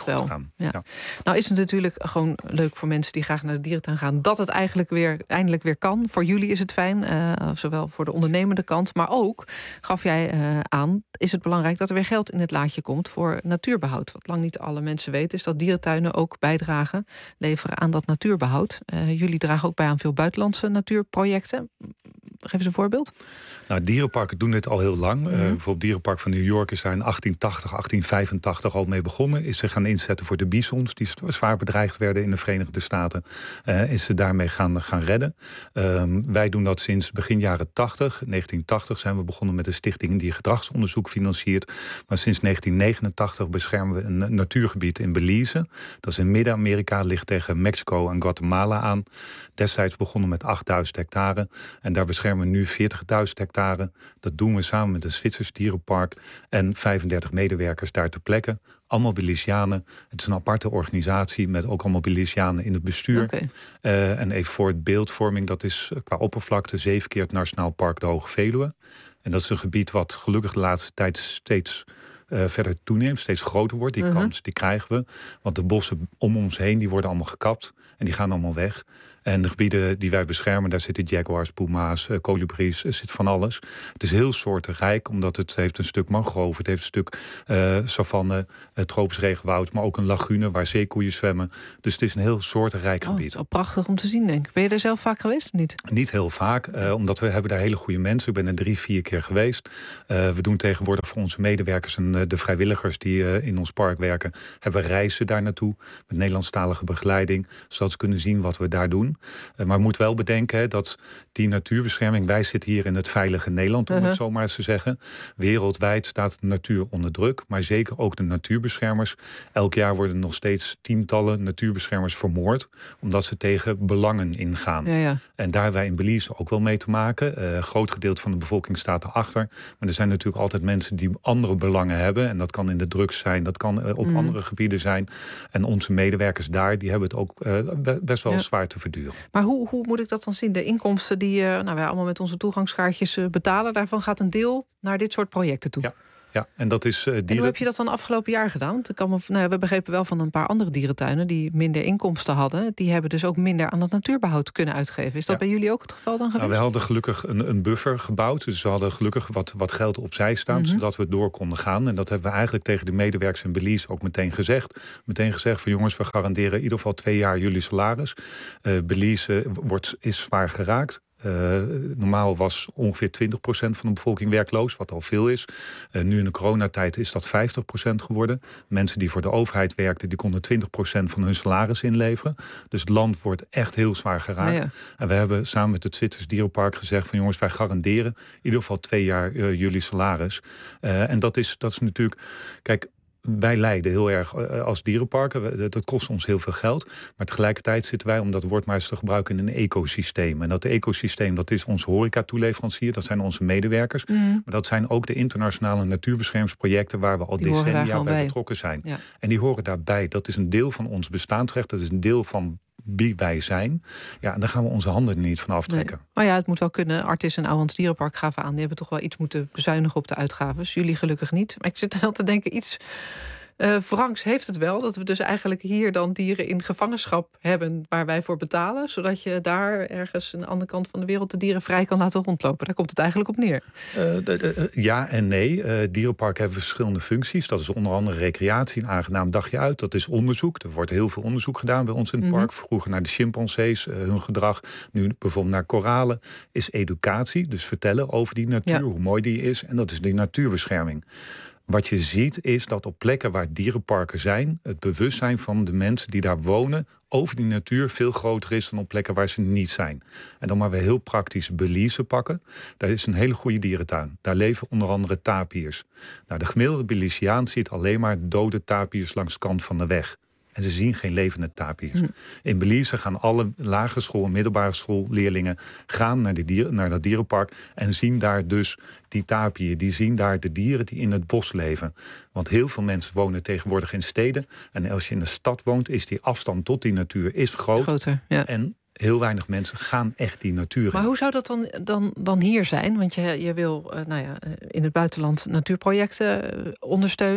dat wel. gaan. Ja. Ja. Nou is het natuurlijk gewoon leuk voor mensen die graag naar de dierentuin gaan, dat het eigenlijk weer eindelijk weer kan. Voor jullie is het fijn, uh, zowel voor de ondernemende kant, maar ook, gaf jij uh, aan, is het belangrijk dat er weer geld in het laadje komt voor natuurbehoud. Wat lang niet alle mensen weten, is dat dierentuinen ook bijdragen, leveren aan dat natuurbehoud. Uh, jullie dragen ook bij aan veel buitenlandse natuurprojecten. Geef eens een voorbeeld. Nou, dierenparken doen dit al heel lang. Mm-hmm. Uh, bijvoorbeeld Dierenpark van New York is daar in achttien tachtig, achttien vijfentachtig al mee begonnen. Is ze gaan inzetten voor de bisons die zwaar bedreigd werden in de Verenigde Staten. Uh, is ze daarmee gaan, gaan redden. Uh, wij doen dat sinds begin jaren tachtig. negentien tachtig zijn we begonnen met een stichting die gedragsonderzoek financiert. Maar sinds negentien negenentachtig beschermen we een natuurgebied in Belize. Dat is in Midden-Amerika, ligt tegen Mexico en Guatemala aan. Destijds begonnen met achtduizend hectare. En daar beschermen we nu veertigduizend hectare. Dat doen we samen met een Zwitsers dierenpark en vijfendertig medewerkers daar ter plekke. Allemaal Belizeanen. Het is een aparte organisatie met ook allemaal Belizeanen in het bestuur. Okay. Uh, en even voor het beeldvorming, dat is qua oppervlakte zeven keer het Nationaal Park de Hoge Veluwe. En dat is een gebied wat gelukkig de laatste tijd steeds uh, verder toeneemt, steeds groter wordt. Die uh-huh. kans die krijgen we. Want de bossen om ons heen die worden allemaal gekapt en die gaan allemaal weg. En de gebieden die wij beschermen, daar zitten jaguars, puma's, uh, kolibries, er zit van alles. Het is heel soortenrijk, omdat het heeft een stuk mangrove, het heeft een stuk uh, savanne, uh, tropisch regenwoud, maar ook een lagune waar zeekoeien zwemmen. Dus het is een heel soortenrijk oh, gebied. Het is al prachtig om te zien, denk ik. Ben je er zelf vaak geweest of niet? Niet heel vaak, uh, omdat we hebben daar hele goede mensen. Ik ben er drie, vier keer geweest. Uh, we doen tegenwoordig voor onze medewerkers en uh, de vrijwilligers die uh, in ons park werken, hebben we reizen daar naartoe met Nederlandstalige begeleiding, zodat ze kunnen zien wat we daar doen. Uh, maar je moet wel bedenken hè, dat die natuurbescherming, wij zitten hier in het veilige Nederland, om uh-huh. het zo maar eens te zeggen. Wereldwijd staat de natuur onder druk, maar zeker ook de natuurbeschermers. Elk jaar worden nog steeds tientallen natuurbeschermers vermoord, omdat ze tegen belangen ingaan. Ja, ja. En daar hebben wij in Belize ook wel mee te maken. Uh, een groot gedeelte van de bevolking staat erachter. Maar er zijn natuurlijk altijd mensen die andere belangen hebben. En dat kan in de drugs zijn, dat kan uh, op mm. andere gebieden zijn. En onze medewerkers daar, die hebben het ook uh, best wel ja. zwaar te verduren. Maar hoe, hoe moet ik dat dan zien? De inkomsten die uh, nou, wij allemaal met onze toegangskaartjes uh, betalen, daarvan gaat een deel naar dit soort projecten toe. Ja. Ja, en dat is uh, dieren... En hoe heb je dat dan afgelopen jaar gedaan? Want ik kan me, nou ja, we begrepen wel van een paar andere dierentuinen die minder inkomsten hadden. Die hebben dus ook minder aan het natuurbehoud kunnen uitgeven. Is dat ja. bij jullie ook het geval dan geweest? Nou, we hadden gelukkig een, een buffer gebouwd. Dus we hadden gelukkig wat, wat geld opzij staan, mm-hmm. zodat we door konden gaan. En dat hebben we eigenlijk tegen de medewerkers in Belize ook meteen gezegd. Meteen gezegd van jongens, we garanderen in ieder geval twee jaar jullie salaris. Uh, Belize wordt, is zwaar geraakt. Uh, normaal was ongeveer twintig procent van de bevolking werkloos, wat al veel is. Uh, nu in de coronatijd is dat vijftig procent geworden. Mensen die voor de overheid werkten, die konden twintig procent van hun salaris inleveren. Dus het land wordt echt heel zwaar geraakt. Ja, ja. En we hebben samen met het Zwitsers dierenpark gezegd van jongens, wij garanderen in ieder geval twee jaar uh, jullie salaris. Uh, en dat is, dat is natuurlijk... Kijk, wij lijden heel erg als dierenparken. Dat kost ons heel veel geld. Maar tegelijkertijd zitten wij om dat woord maar eens te gebruiken in een ecosysteem. En dat ecosysteem, dat is onze horeca-toeleverancier. Dat zijn onze medewerkers. Mm. Maar dat zijn ook de internationale natuurbeschermingsprojecten waar we al die decennia bij betrokken zijn. Ja. En die horen daarbij. Dat is een deel van ons bestaansrecht. Dat is een deel van wie wij zijn. Ja, en daar gaan we onze handen niet van aftrekken. Nee. Maar ja, het moet wel kunnen. Artis en Ouwans Dierenpark gaven aan. Die hebben toch wel iets moeten bezuinigen op de uitgaven. Jullie gelukkig niet. Maar ik zit wel te denken, iets uh, wrangs heeft het wel. Dat we dus eigenlijk hier dan dieren in gevangenschap hebben waar wij voor betalen. Zodat je daar ergens aan de andere kant van de wereld de dieren vrij kan laten rondlopen. Daar komt het eigenlijk op neer. Uh, de, de, ja en nee. Uh, dierenparken hebben verschillende functies. Dat is onder andere recreatie, een aangenaam dagje uit. Dat is onderzoek. Er wordt heel veel onderzoek gedaan bij ons in het mm-hmm. park. Vroeger naar de chimpansees, uh, hun gedrag. Nu bijvoorbeeld naar koralen. Is educatie, dus vertellen over die natuur, ja. hoe mooi die is. En dat is die natuurbescherming. Wat je ziet is dat op plekken waar dierenparken zijn, het bewustzijn van de mensen die daar wonen over die natuur veel groter is dan op plekken waar ze niet zijn. En dan maar weer heel praktisch Belize pakken. Daar is een hele goede dierentuin. Daar leven onder andere tapirs. Nou, de gemiddelde Belizeaan ziet alleen maar dode tapirs langs de kant van de weg. En ze zien geen levende tapirs. Hm. In Belize gaan alle lagere school- en middelbare schoolleerlingen gaan naar, de dieren, naar dat dierenpark en zien daar dus die tapieren. Die zien daar de dieren die in het bos leven. Want heel veel mensen wonen tegenwoordig in steden. En als je in een stad woont, is die afstand tot die natuur is groot. Groter, ja. En heel weinig mensen gaan echt die natuur in. Maar hoe zou dat dan, dan, dan hier zijn? Want je, je wil uh, nou ja, in het buitenland natuurprojecten uh, ondersteunen.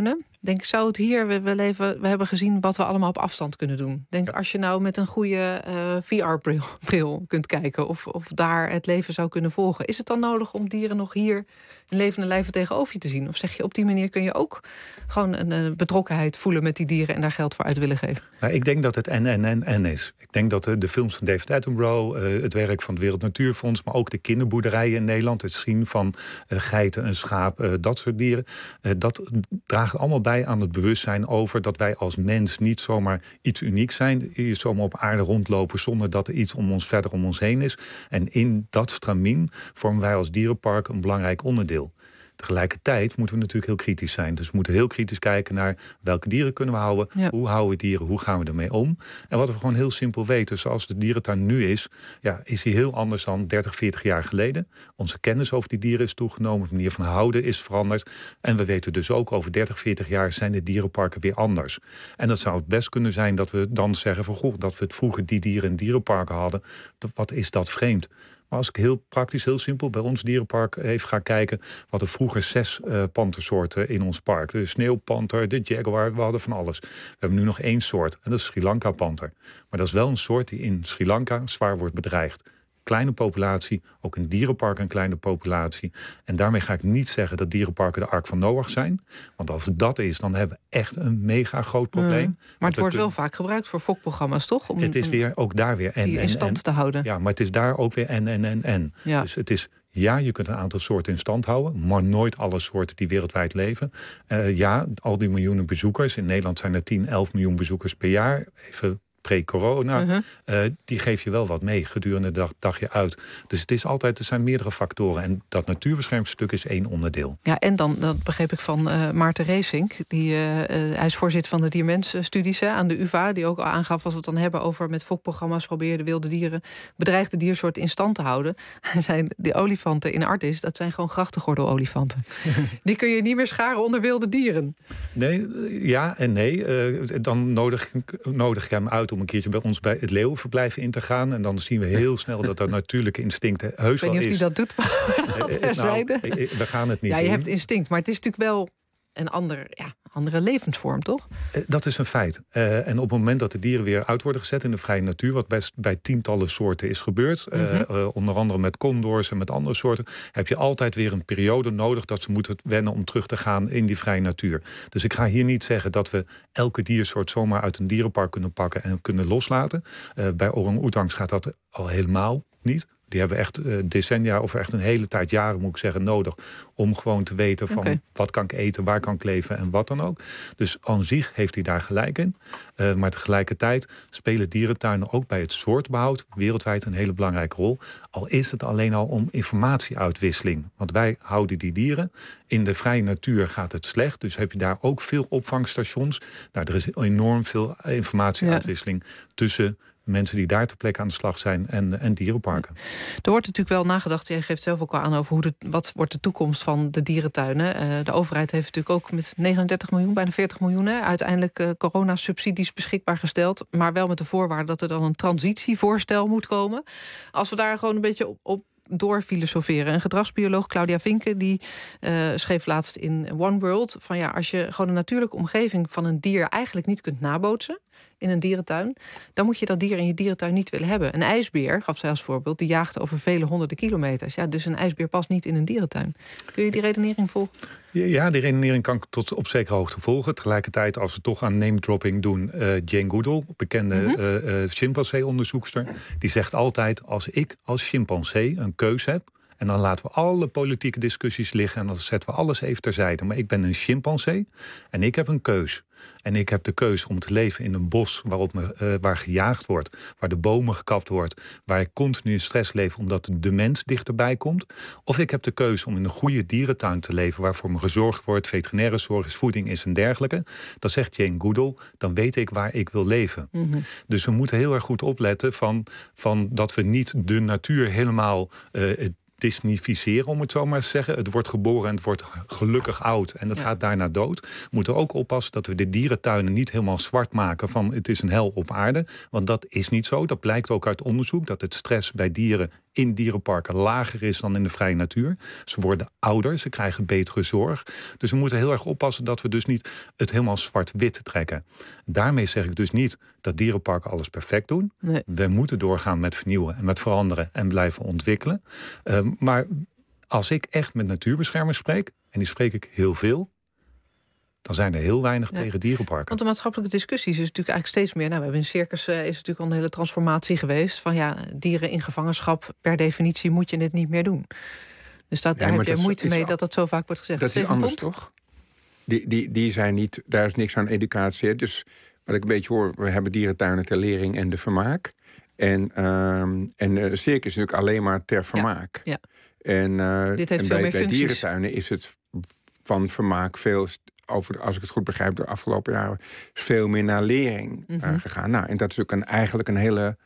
Denk, zou het hier, we, we, leven, we hebben gezien wat we allemaal op afstand kunnen doen. Denk, als je nou met een goede uh, V R-bril bril kunt kijken... Of, of daar het leven zou kunnen volgen... is het dan nodig om dieren nog hier in levende lijven tegenover je te zien? Of zeg je, op die manier kun je ook gewoon een uh, betrokkenheid voelen met die dieren... en daar geld voor uit willen geven? Nou, ik denk dat het en, en, en, en is. Ik denk dat de, de films van David Attenborough... Uh, het werk van het Wereld Natuurfonds... maar ook de kinderboerderijen in Nederland... het zien van uh, geiten, een schaap, uh, dat soort dieren... Uh, dat draagt allemaal bij aan het bewustzijn over... dat wij als mens niet zomaar iets unieks zijn. Je zomaar op aarde rondlopen zonder dat er iets om ons verder om ons heen is. En in dat stramien vormen wij als dierenpark een belangrijk onderdeel. Tegelijkertijd moeten we natuurlijk heel kritisch zijn. Dus we moeten heel kritisch kijken naar welke dieren kunnen we houden. Ja. Hoe houden we dieren, hoe gaan we ermee om? En wat we gewoon heel simpel weten, zoals de dierentuin nu is... ja, is die heel anders dan dertig, veertig jaar geleden. Onze kennis over die dieren is toegenomen. De manier van houden is veranderd. En we weten dus ook over dertig, veertig jaar zijn de dierenparken weer anders. En dat zou het best kunnen zijn dat we dan zeggen van... goh, dat we het vroeger die dieren in dierenparken hadden. Wat is dat vreemd? Maar als ik heel praktisch, heel simpel bij ons dierenpark even ga kijken... we hadden vroeger zes uh, pantersoorten in ons park. De sneeuwpanter, de jaguar, we hadden van alles. We hebben nu nog één soort en dat is Sri Lanka panter. Maar dat is wel een soort die in Sri Lanka zwaar wordt bedreigd. Kleine populatie, ook een dierenpark een kleine populatie. En daarmee ga ik niet zeggen dat dierenparken de Ark van Noach zijn. Want als dat is, dan hebben we echt een mega groot probleem. Mm, maar het wordt wel vaak gebruikt voor fokprogramma's, toch? Om, het is weer ook daar weer en, die in stand en, te houden. Ja, maar het is daar ook weer en, en, en, en. Ja. Dus het is... Ja, je kunt een aantal soorten in stand houden... maar nooit alle soorten die wereldwijd leven. Uh, ja, al die miljoenen bezoekers... in Nederland zijn er tien, elf miljoen bezoekers per jaar... even pre-corona, uh-huh. uh, die geef je wel wat mee gedurende de dag, dagje uit. Dus het is altijd, er zijn meerdere factoren. En dat natuurbeschermingsstuk is één onderdeel. Ja, en dan, dat begreep ik van uh, Maarten Reesink. Die, uh, uh, hij is voorzitter van de Diermens-studies aan de U vA... die ook al aangaf, als we het dan hebben over met fokprogramma's... proberen de wilde dieren, bedreigde diersoorten in stand te houden. zijn de olifanten in Artis, dat zijn gewoon grachtengordelolifanten. Die kun je niet meer scharen onder wilde dieren. Nee, ja en nee. Uh, dan nodig, nodig ik hem uit om een keertje bij ons bij het leeuwenverblijf in te gaan. En dan zien we heel snel dat dat natuurlijke instinct heus wel is. Ik weet niet of hij dat doet. nou, we gaan het niet Ja, je doen. hebt instinct, maar het is natuurlijk wel een ander, ja, andere levensvorm, toch? Dat is een feit. Uh, en op het moment dat de dieren weer uit worden gezet in de vrije natuur... wat best bij tientallen soorten is gebeurd... Uh-huh. uh, uh, onder andere met condors en met andere soorten... heb je altijd weer een periode nodig dat ze moeten wennen... om terug te gaan in die vrije natuur. Dus ik ga hier niet zeggen dat we elke diersoort... zomaar uit een dierenpark kunnen pakken en kunnen loslaten. Uh, bij orang-oetangs gaat dat al helemaal niet... Die hebben echt uh, decennia of echt een hele tijd, jaren moet ik zeggen, nodig... om gewoon te weten van okay. wat kan ik eten, waar kan ik leven en wat dan ook. Dus aan zich heeft hij daar gelijk in. Uh, maar tegelijkertijd spelen dierentuinen ook bij het soortbehoud... wereldwijd een hele belangrijke rol. Al is het alleen al om informatieuitwisseling. Want wij houden die dieren. In de vrije natuur gaat het slecht. Dus heb je daar ook veel opvangstations. Nou, er is enorm veel informatieuitwisseling ja. tussen... mensen die daar ter plekke aan de slag zijn en, en dierenparken. Er wordt natuurlijk wel nagedacht, jij geeft zelf ook al aan... over hoe de, wat wordt de toekomst van de dierentuinen. Uh, de overheid heeft natuurlijk ook met negenendertig miljoen, bijna veertig miljoen... Hè, uiteindelijk uh, coronasubsidies beschikbaar gesteld... maar wel met de voorwaarde dat er dan een transitievoorstel moet komen. Als we daar gewoon een beetje op... op door filosoferen. Een gedragsbioloog, Claudia Vinken, die uh, schreef laatst in One World... van ja, als je gewoon de natuurlijke omgeving van een dier... eigenlijk niet kunt nabootsen in een dierentuin... dan moet je dat dier in je dierentuin niet willen hebben. Een ijsbeer, gaf zij als voorbeeld, die jaagt over vele honderden kilometers. Ja, dus een ijsbeer past niet in een dierentuin. Kun je die redenering volgen? Ja, die redenering kan ik tot op zekere hoogte volgen. Tegelijkertijd, als we toch aan name-dropping doen... Uh, Jane Goodall, bekende mm-hmm. uh, uh, chimpansee-onderzoekster... die zegt altijd, als ik als chimpansee een keus heb... en dan laten we alle politieke discussies liggen... en dan zetten we alles even terzijde. Maar ik ben een chimpansee en ik heb een keus. En ik heb de keus om te leven in een bos waarop me, uh, waar gejaagd wordt... waar de bomen gekapt wordt, waar ik continu in stress leef... omdat de mens dichterbij komt. Of ik heb de keus om in een goede dierentuin te leven... waarvoor me gezorgd wordt, veterinaire zorg is, voeding is en dergelijke. Dan zegt Jane Goodall, dan weet ik waar ik wil leven. Mm-hmm. Dus we moeten heel erg goed opletten van, van dat we niet de natuur helemaal... Uh, disnificeren, om het zo maar te zeggen. Het wordt geboren en het wordt gelukkig oud. En dat ja. gaat daarna dood. We moeten ook oppassen dat we de dierentuinen niet helemaal zwart maken... van het is een hel op aarde. Want dat is niet zo. Dat blijkt ook uit onderzoek. Dat het stress bij dieren in dierenparken lager is dan in de vrije natuur. Ze worden ouder, ze krijgen betere zorg. Dus we moeten heel erg oppassen dat we dus niet het helemaal zwart-wit trekken. Daarmee zeg ik dus niet dat dierenparken alles perfect doen. Nee. We moeten doorgaan met vernieuwen en met veranderen en blijven ontwikkelen. Uh, maar als ik echt met natuurbeschermers spreek, en die spreek ik heel veel, dan zijn er heel weinig ja. tegen dierenparken. Want de maatschappelijke discussies is natuurlijk eigenlijk steeds meer. Nou, we hebben in circus uh, is natuurlijk al een hele transformatie geweest. Van ja, dieren in gevangenschap, per definitie moet je het niet meer doen. Dus dat, daar nee, heb je dat moeite is, mee is, dat dat zo vaak wordt gezegd. Dat Steven is anders, Pont? toch? Die, die, die zijn niet, daar is niks aan educatie. Dus wat ik een beetje hoor, we hebben dierentuinen ter lering en de vermaak. En, um, en uh, circus is natuurlijk alleen maar ter vermaak. Ja. Ja. En, uh, Dit heeft en veel bij, meer bij functies. dierentuinen is het van vermaak veel, over, als ik het goed begrijp, de afgelopen jaren veel meer naar lering uh, Mm-hmm. gegaan. Nou, en dat is ook een, eigenlijk een hele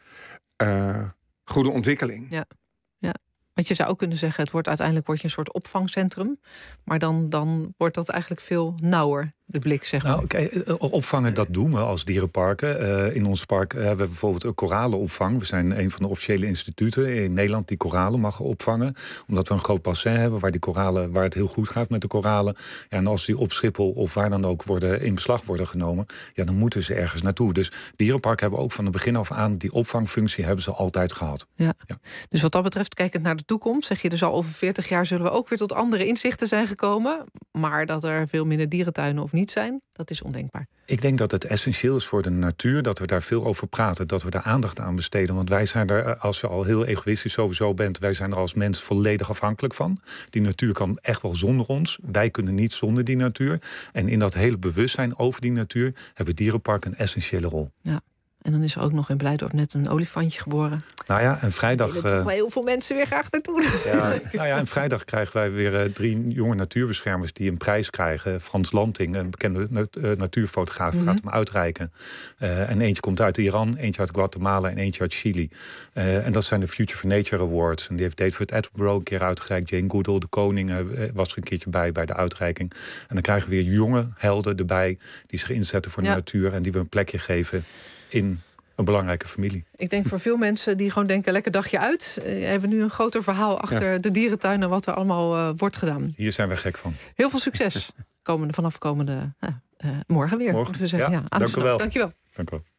uh, goede ontwikkeling. Ja. ja. Want je zou ook kunnen zeggen, het wordt uiteindelijk wordt je een soort opvangcentrum. Maar dan, dan wordt dat eigenlijk veel nauwer, de blik, zeg maar. Nou, okay, opvangen, dat doen we als dierenparken. Uh, in ons park uh, hebben we bijvoorbeeld een koralenopvang. We zijn een van de officiële instituten in Nederland die koralen mag opvangen. Omdat we een groot bassin hebben waar, die koralen, waar het heel goed gaat met de koralen. Ja, en als die op Schiphol of waar dan ook worden, in beslag worden genomen, ja, dan moeten ze ergens naartoe. Dus dierenparken hebben ook van het begin af aan die opvangfunctie hebben ze altijd gehad. Ja. Ja. Dus wat dat betreft, kijkend naar de toekomst, zeg je dus al over veertig jaar zullen we ook weer tot andere inzichten zijn gekomen. Maar dat er veel minder dierentuinen of niet zijn, dat is ondenkbaar. Ik denk dat het essentieel is voor de natuur dat we daar veel over praten, dat we daar aandacht aan besteden. Want wij zijn er, als je al heel egoïstisch sowieso bent, wij zijn er als mens volledig afhankelijk van. Die natuur kan echt wel zonder ons. Wij kunnen niet zonder die natuur. En in dat hele bewustzijn over die natuur hebben dierenparken een essentiële rol. Ja. En dan is er ook nog in Blijdorp net een olifantje geboren. Nou ja, en vrijdag. Er willen toch wel heel veel mensen weer graag naartoe. Ja, nou ja, en vrijdag krijgen wij weer uh, drie jonge natuurbeschermers die een prijs krijgen. Frans Lanting, een bekende nat- uh, natuurfotograaf, mm-hmm. gaat hem uitreiken. Uh, en eentje komt uit Iran, eentje uit Guatemala en eentje uit Chili. Uh, en dat zijn de Future for Nature Awards. En die heeft David Attenborough een keer uitgereikt. Jane Goodall, de koning, uh, was er een keertje bij bij de uitreiking. En dan krijgen we weer jonge helden erbij die zich inzetten voor de ja. natuur en die we een plekje geven in een belangrijke familie. Ik denk voor veel mensen die gewoon denken, lekker dagje uit, uh, hebben nu een groter verhaal achter ja. de dierentuin en wat er allemaal uh, wordt gedaan. Hier zijn we gek van. Heel veel succes komende, vanaf komende uh, uh, morgen weer. Morgen. We zeggen. Ja, ja, dank u wel. Dank je wel. Dank u wel.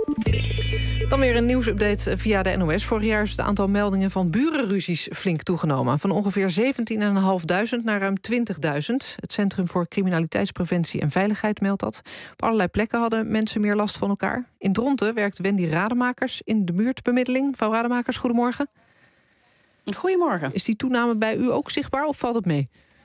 Dan weer een nieuwsupdate via de N O S. Vorig jaar is het aantal meldingen van burenruzies flink toegenomen. Van ongeveer zeventienduizend vijfhonderd naar ruim twintigduizend. Het Centrum voor Criminaliteitspreventie en Veiligheid meldt dat. Op allerlei plekken hadden mensen meer last van elkaar. In Dronten werkt Wendy Rademakers in de buurtbemiddeling. Mevrouw Rademakers, goedemorgen. Goedemorgen. Is die toename bij u ook zichtbaar of valt het mee?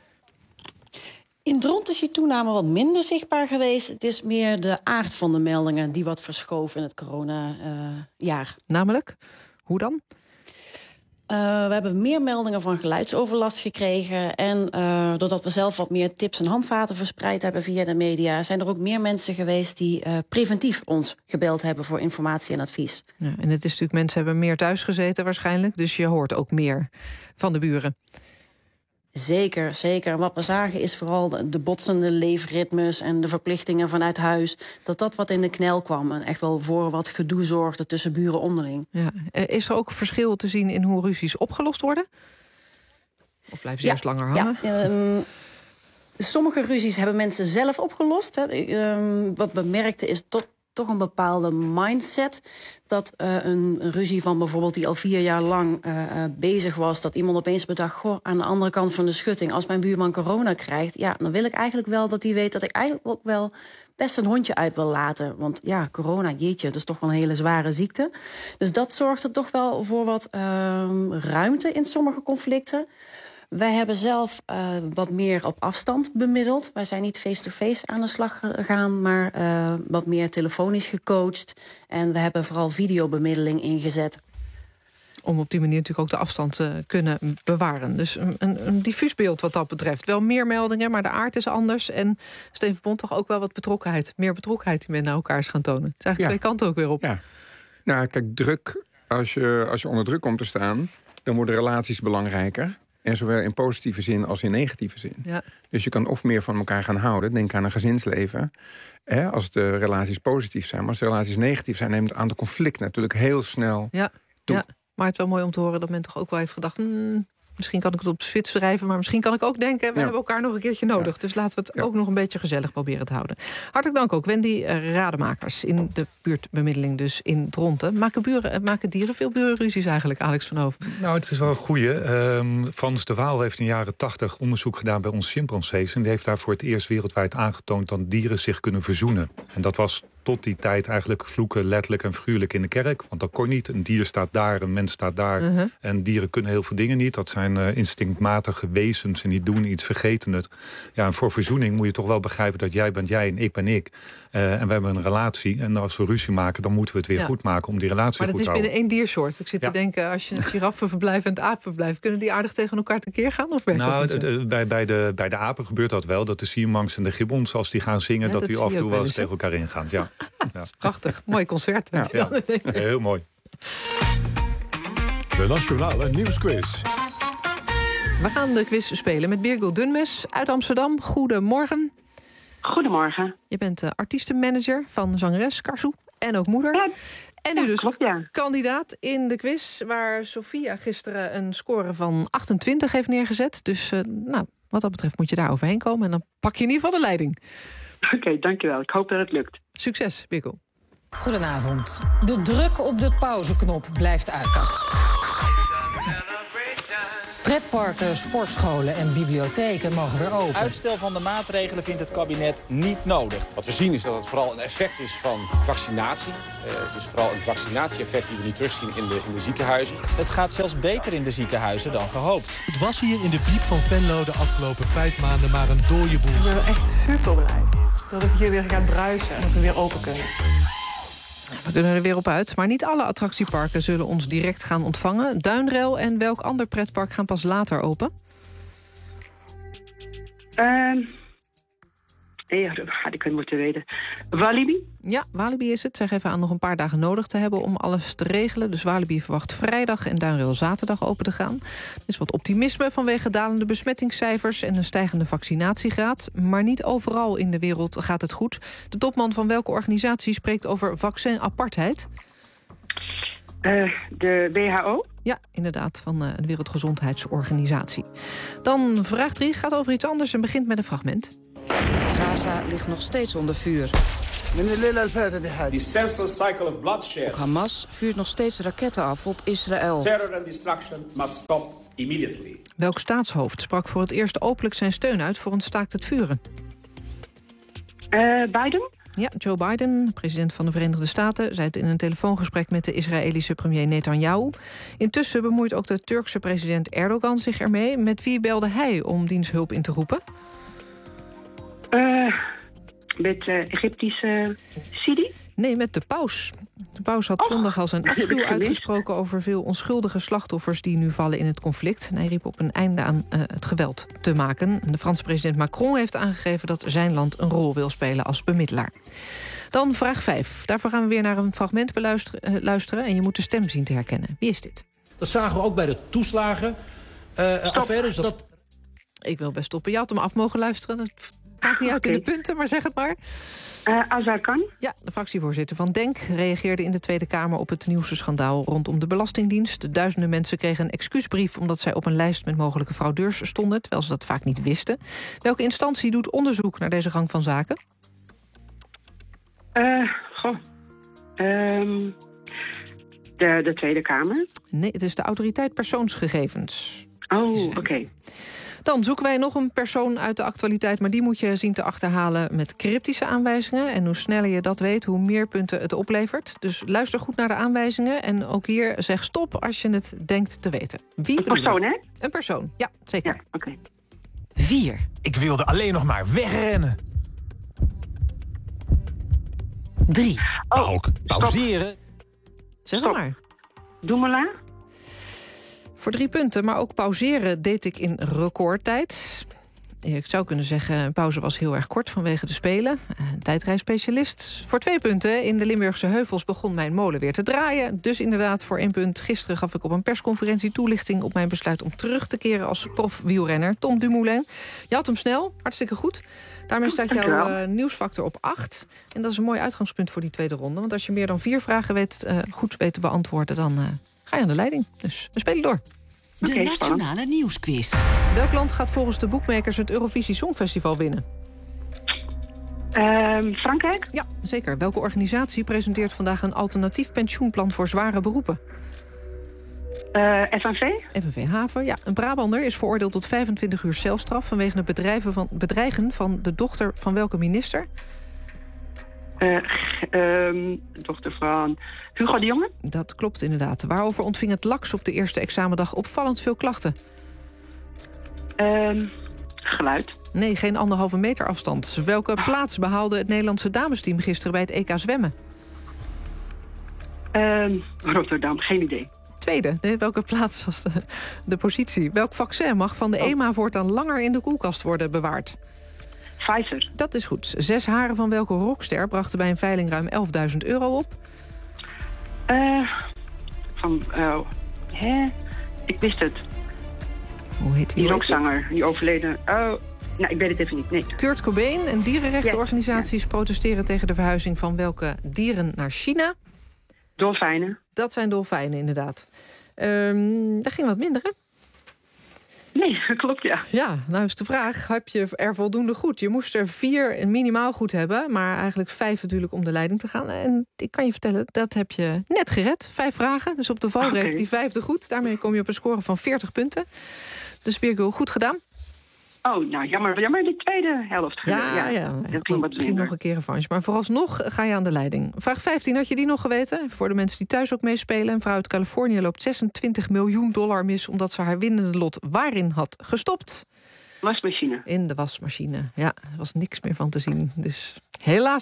In Dronten is die toename wat minder zichtbaar geweest. Het is meer de aard van de meldingen die wat verschoven in het corona-jaar. Uh, Namelijk? Hoe dan? Uh, we hebben meer meldingen van geluidsoverlast gekregen. En uh, doordat we zelf wat meer tips en handvaten verspreid hebben via de media, zijn er ook meer mensen geweest die uh, preventief ons gebeld hebben voor informatie en advies. Ja, en het is natuurlijk, mensen hebben meer thuis gezeten waarschijnlijk. Dus je hoort ook meer van de buren. Zeker, zeker. En wat we zagen is vooral de botsende leefritmes en de verplichtingen vanuit huis, dat dat wat in de knel kwam en echt wel voor wat gedoe zorgde tussen buren onderling. Ja. Is er ook verschil te zien in hoe ruzies opgelost worden? Of blijven ze ja, eerst langer hangen? Ja, um, sommige ruzies hebben mensen zelf opgelost. Hè. Um, wat we merkten is tot toch een bepaalde mindset. Dat uh, een, een ruzie van bijvoorbeeld die al vier jaar lang uh, uh, bezig was, dat iemand opeens bedacht, goh, aan de andere kant van de schutting, als mijn buurman corona krijgt, ja, dan wil ik eigenlijk wel dat hij weet dat ik eigenlijk ook wel best een hondje uit wil laten. Want ja, corona, jeetje, dat is toch wel een hele zware ziekte. Dus dat zorgt er toch wel voor wat uh, ruimte in sommige conflicten. Wij hebben zelf uh, wat meer op afstand bemiddeld. Wij zijn niet face-to-face aan de slag gegaan, maar uh, wat meer telefonisch gecoacht. En we hebben vooral videobemiddeling ingezet. Om op die manier natuurlijk ook de afstand te kunnen bewaren. Dus een, een, een diffuus beeld wat dat betreft. Wel meer meldingen, maar de aard is anders. En Steven Pont toch ook wel wat betrokkenheid. Meer betrokkenheid die men naar elkaar is gaan tonen. Het is eigenlijk ja. twee kanten ook weer op. Ja. Nou, kijk, druk. Als je, als je onder druk komt te staan, dan worden relaties belangrijker. En zowel in positieve zin als in negatieve zin. Ja. Dus je kan of meer van elkaar gaan houden. Denk aan een gezinsleven. Hè, als de relaties positief zijn. Maar als de relaties negatief zijn, neemt het aantal conflict natuurlijk heel snel ja. toe. Ja. Maar het is wel mooi om te horen dat men toch ook wel heeft gedacht... Hmm, misschien kan ik het op Zwits drijven, maar misschien kan ik ook denken... we Ja. hebben elkaar nog een keertje nodig. Ja. Dus laten we het ja. ook nog een beetje gezellig proberen te houden. Hartelijk dank ook, Wendy Rademakers... in de buurtbemiddeling dus in Dronten. Maken, buren, maken dieren veel burenruzies eigenlijk, Alex van Hoven? Nou, het is wel een goeie. Um, Frans de Waal heeft in de jaren tachtig onderzoek gedaan bij onze chimpansees... en die heeft daar voor het eerst wereldwijd aangetoond... dat dieren zich kunnen verzoenen. En dat was tot die tijd eigenlijk vloeken letterlijk en figuurlijk in de kerk. Want dat kon niet. Een dier staat daar, een mens staat daar. Uh-huh. En dieren kunnen heel veel dingen niet. Dat zijn uh, instinctmatige wezens en die doen iets, vergeten het. Ja, en voor verzoening moet je toch wel begrijpen dat jij bent jij en ik ben ik. Uh, en we hebben een relatie. En als we ruzie maken, dan moeten we het weer ja. goed maken om die relatie maar goed te houden. Maar dat is binnen één diersoort. Ik zit ja. te denken, als je het giraffenverblijf en het apenverblijf... kunnen die aardig tegen elkaar tekeer gaan? Of nou, het, het, bij, bij, de, bij de apen gebeurt dat wel. Dat de siermangs en de gibbons, als die gaan zingen... Ja, dat, dat die af en toe wel eens tegen elkaar ingaan. Ja. Ja. Dat is prachtig. Mooi concert. Ja, ja. Heel mooi. De Nationale Nieuwsquiz. We gaan de quiz spelen met Birgit Dunmes uit Amsterdam. Goedemorgen. Goedemorgen. Je bent uh, artiestenmanager van zangeres Karsu en ook moeder. Ja, en nu ja, dus klopt, ja. kandidaat in de quiz... waar Sofia gisteren een score van achtentwintig heeft neergezet. Dus uh, nou, wat dat betreft moet je daar overheen komen... en dan pak je in ieder geval de leiding. Oké, okay, dankjewel. Ik hoop dat het lukt. Succes, Birgit. Goedenavond. De druk op de pauzeknop blijft uit. Pretparken, sportscholen en bibliotheken mogen weer open. Uitstel van de maatregelen vindt het kabinet niet nodig. Wat we zien is dat het vooral een effect is van vaccinatie. Uh, het is vooral een vaccinatieeffect die we nu terugzien in de, in de ziekenhuizen. Het gaat zelfs beter in de ziekenhuizen dan gehoopt. Het was hier in de Biep van Venlo de afgelopen vijf maanden maar een dode boel. Ik ben echt super blij dat het hier weer gaat bruisen en dat we weer open kunnen. We kunnen er weer op uit, maar niet alle attractieparken zullen ons direct gaan ontvangen. Duinrail en welk ander pretpark gaan pas later open? Uh, ja, dat had ik het moeten weten. Walibi? Ja, Walibi is het. Zij geven aan nog een paar dagen nodig te hebben om alles te regelen. Dus Walibi verwacht vrijdag en Duinrail zaterdag open te gaan. Er is wat optimisme vanwege dalende besmettingscijfers en een stijgende vaccinatiegraad. Maar niet overal in de wereld gaat het goed. De topman van welke organisatie spreekt over vaccinapartheid? Uh, de W H O? Ja, inderdaad, van uh, de Wereldgezondheidsorganisatie. Dan vraag drie gaat over iets anders en begint met een fragment. Gaza ligt nog steeds onder vuur. The senseless cycle of bloodshed. Ook Hamas vuurt nog steeds raketten af op Israël. Terror and destruction must stop immediately. Welk staatshoofd sprak voor het eerst openlijk zijn steun uit voor een staakt het vuren? Uh, Biden? Ja, Joe Biden, president van de Verenigde Staten, zei het in een telefoongesprek met de Israëlische premier Netanyahu. Intussen bemoeit ook de Turkse president Erdogan zich ermee. Met wie belde hij om diens hulp in te roepen? Uh, met uh, Egyptische Sidi? Nee, met de paus. De paus had zondag al zijn afschuw uitgesproken over veel onschuldige slachtoffers die nu vallen in het conflict. En hij riep op een einde aan uh, het geweld te maken. De Franse president Macron heeft aangegeven dat zijn land een rol wil spelen als bemiddelaar. Dan vraag vijf. Daarvoor gaan we weer naar een fragment beluisteren uh, luisteren en je moet de stem zien te herkennen. Wie is dit? Dat zagen we ook bij de toeslagen. Uh, affaire, dus dat... Ik wil best stoppen. Je had hem af mogen luisteren. Dat maakt niet uit okay. in de punten, maar zeg het maar. Uh, Azarkan? Ja, de fractievoorzitter van DENK reageerde in de Tweede Kamer op het nieuwste schandaal rondom de Belastingdienst. De duizenden mensen kregen een excuusbrief omdat zij op een lijst met mogelijke fraudeurs stonden, terwijl ze dat vaak niet wisten. Welke instantie doet onderzoek naar deze gang van zaken? Uh, goh. Um, de, de Tweede Kamer? Nee, het is de Autoriteit Persoonsgegevens. Oh, oké. Okay. Dan zoeken wij nog een persoon uit de actualiteit, maar die moet je zien te achterhalen met cryptische aanwijzingen. En hoe sneller je dat weet, hoe meer punten het oplevert. Dus luister goed naar de aanwijzingen en ook hier zeg stop als je het denkt te weten. Wie een persoon, hè? Een persoon, ja, zeker. Ja, oké. Okay. Vier. Ik wilde alleen nog maar wegrennen. Drie. Oh, ook pauzeren. Zeg het maar. Doemela. Voor drie punten, maar ook pauzeren deed ik in recordtijd. Ik zou kunnen zeggen, pauze was heel erg kort vanwege de Spelen. Een tijdreisspecialist. Voor twee punten, in de Limburgse heuvels begon mijn molen weer te draaien. Dus inderdaad, voor één punt. Gisteren gaf ik op een persconferentie toelichting op mijn besluit om terug te keren als profwielrenner. Tom Dumoulin. Je had hem snel, hartstikke goed. Daarmee staat jouw uh, nieuwsfactor op acht. En dat is een mooi uitgangspunt voor die tweede ronde. Want als je meer dan vier vragen weet, uh, goed weet te beantwoorden, dan... Uh, ga je aan de leiding. Dus we spelen door. De Oké, Nationale spannend. Nieuwsquiz. Welk land gaat volgens de boekmakers het Eurovisie Songfestival winnen? Ehm, Frankrijk? Ja, zeker. Welke organisatie presenteert vandaag een alternatief pensioenplan voor zware beroepen? Uh, F N V? F N V Haven, ja. Een Brabander is veroordeeld tot vijfentwintig uur celstraf... vanwege het bedrijven van, bedreigen van de dochter van welke minister? Uh, um, dochter van Hugo de Jonge? Dat klopt inderdaad. Waarover ontving het L A X op de eerste examendag opvallend veel klachten? Um, geluid. Nee, geen anderhalve meter afstand. Welke ah. plaats behaalde het Nederlandse damesteam gisteren bij het E K zwemmen? Um, Rotterdam, geen idee. Tweede, nee, welke plaats was de, de positie? Welk vaccin mag van de oh. E M A voortaan langer in de koelkast worden bewaard? Pfizer. Dat is goed. Zes haren van welke rockster brachten bij een veiling ruim elfduizend euro op? Uh, van, uh, hè? Ik wist het. Hoe heet die? Die rockzanger, die overleden. Oh, nou, ik weet het even niet. Nee. Kurt Cobain en dierenrechtenorganisaties yes. yes. protesteren tegen de verhuizing van welke dieren naar China? Dolfijnen. Dat zijn dolfijnen, inderdaad. Um, dat ging wat minder, hè? Nee, dat klopt, ja. Ja, nou is de vraag, heb je er voldoende goed? Je moest er vier minimaal goed hebben, maar eigenlijk vijf natuurlijk om de leiding te gaan. En ik kan je vertellen, dat heb je net gered. Vijf vragen, dus op de valreep okay. die vijfde goed. Daarmee kom je op een score van veertig punten. Dus Birgül, goed gedaan. Oh, nou, jammer, jammer die tweede helft. Ja, ja, ja. Dat ging misschien nog een keer revanche. Maar vooralsnog ga je aan de leiding. Vraag vijftien, had je die nog geweten? Voor de mensen die thuis ook meespelen. Een vrouw uit Californië loopt zesentwintig miljoen dollar mis... omdat ze haar winnende lot waarin had gestopt. Wasmachine. In de wasmachine. Ja, er was niks meer van te zien. Dus helaas.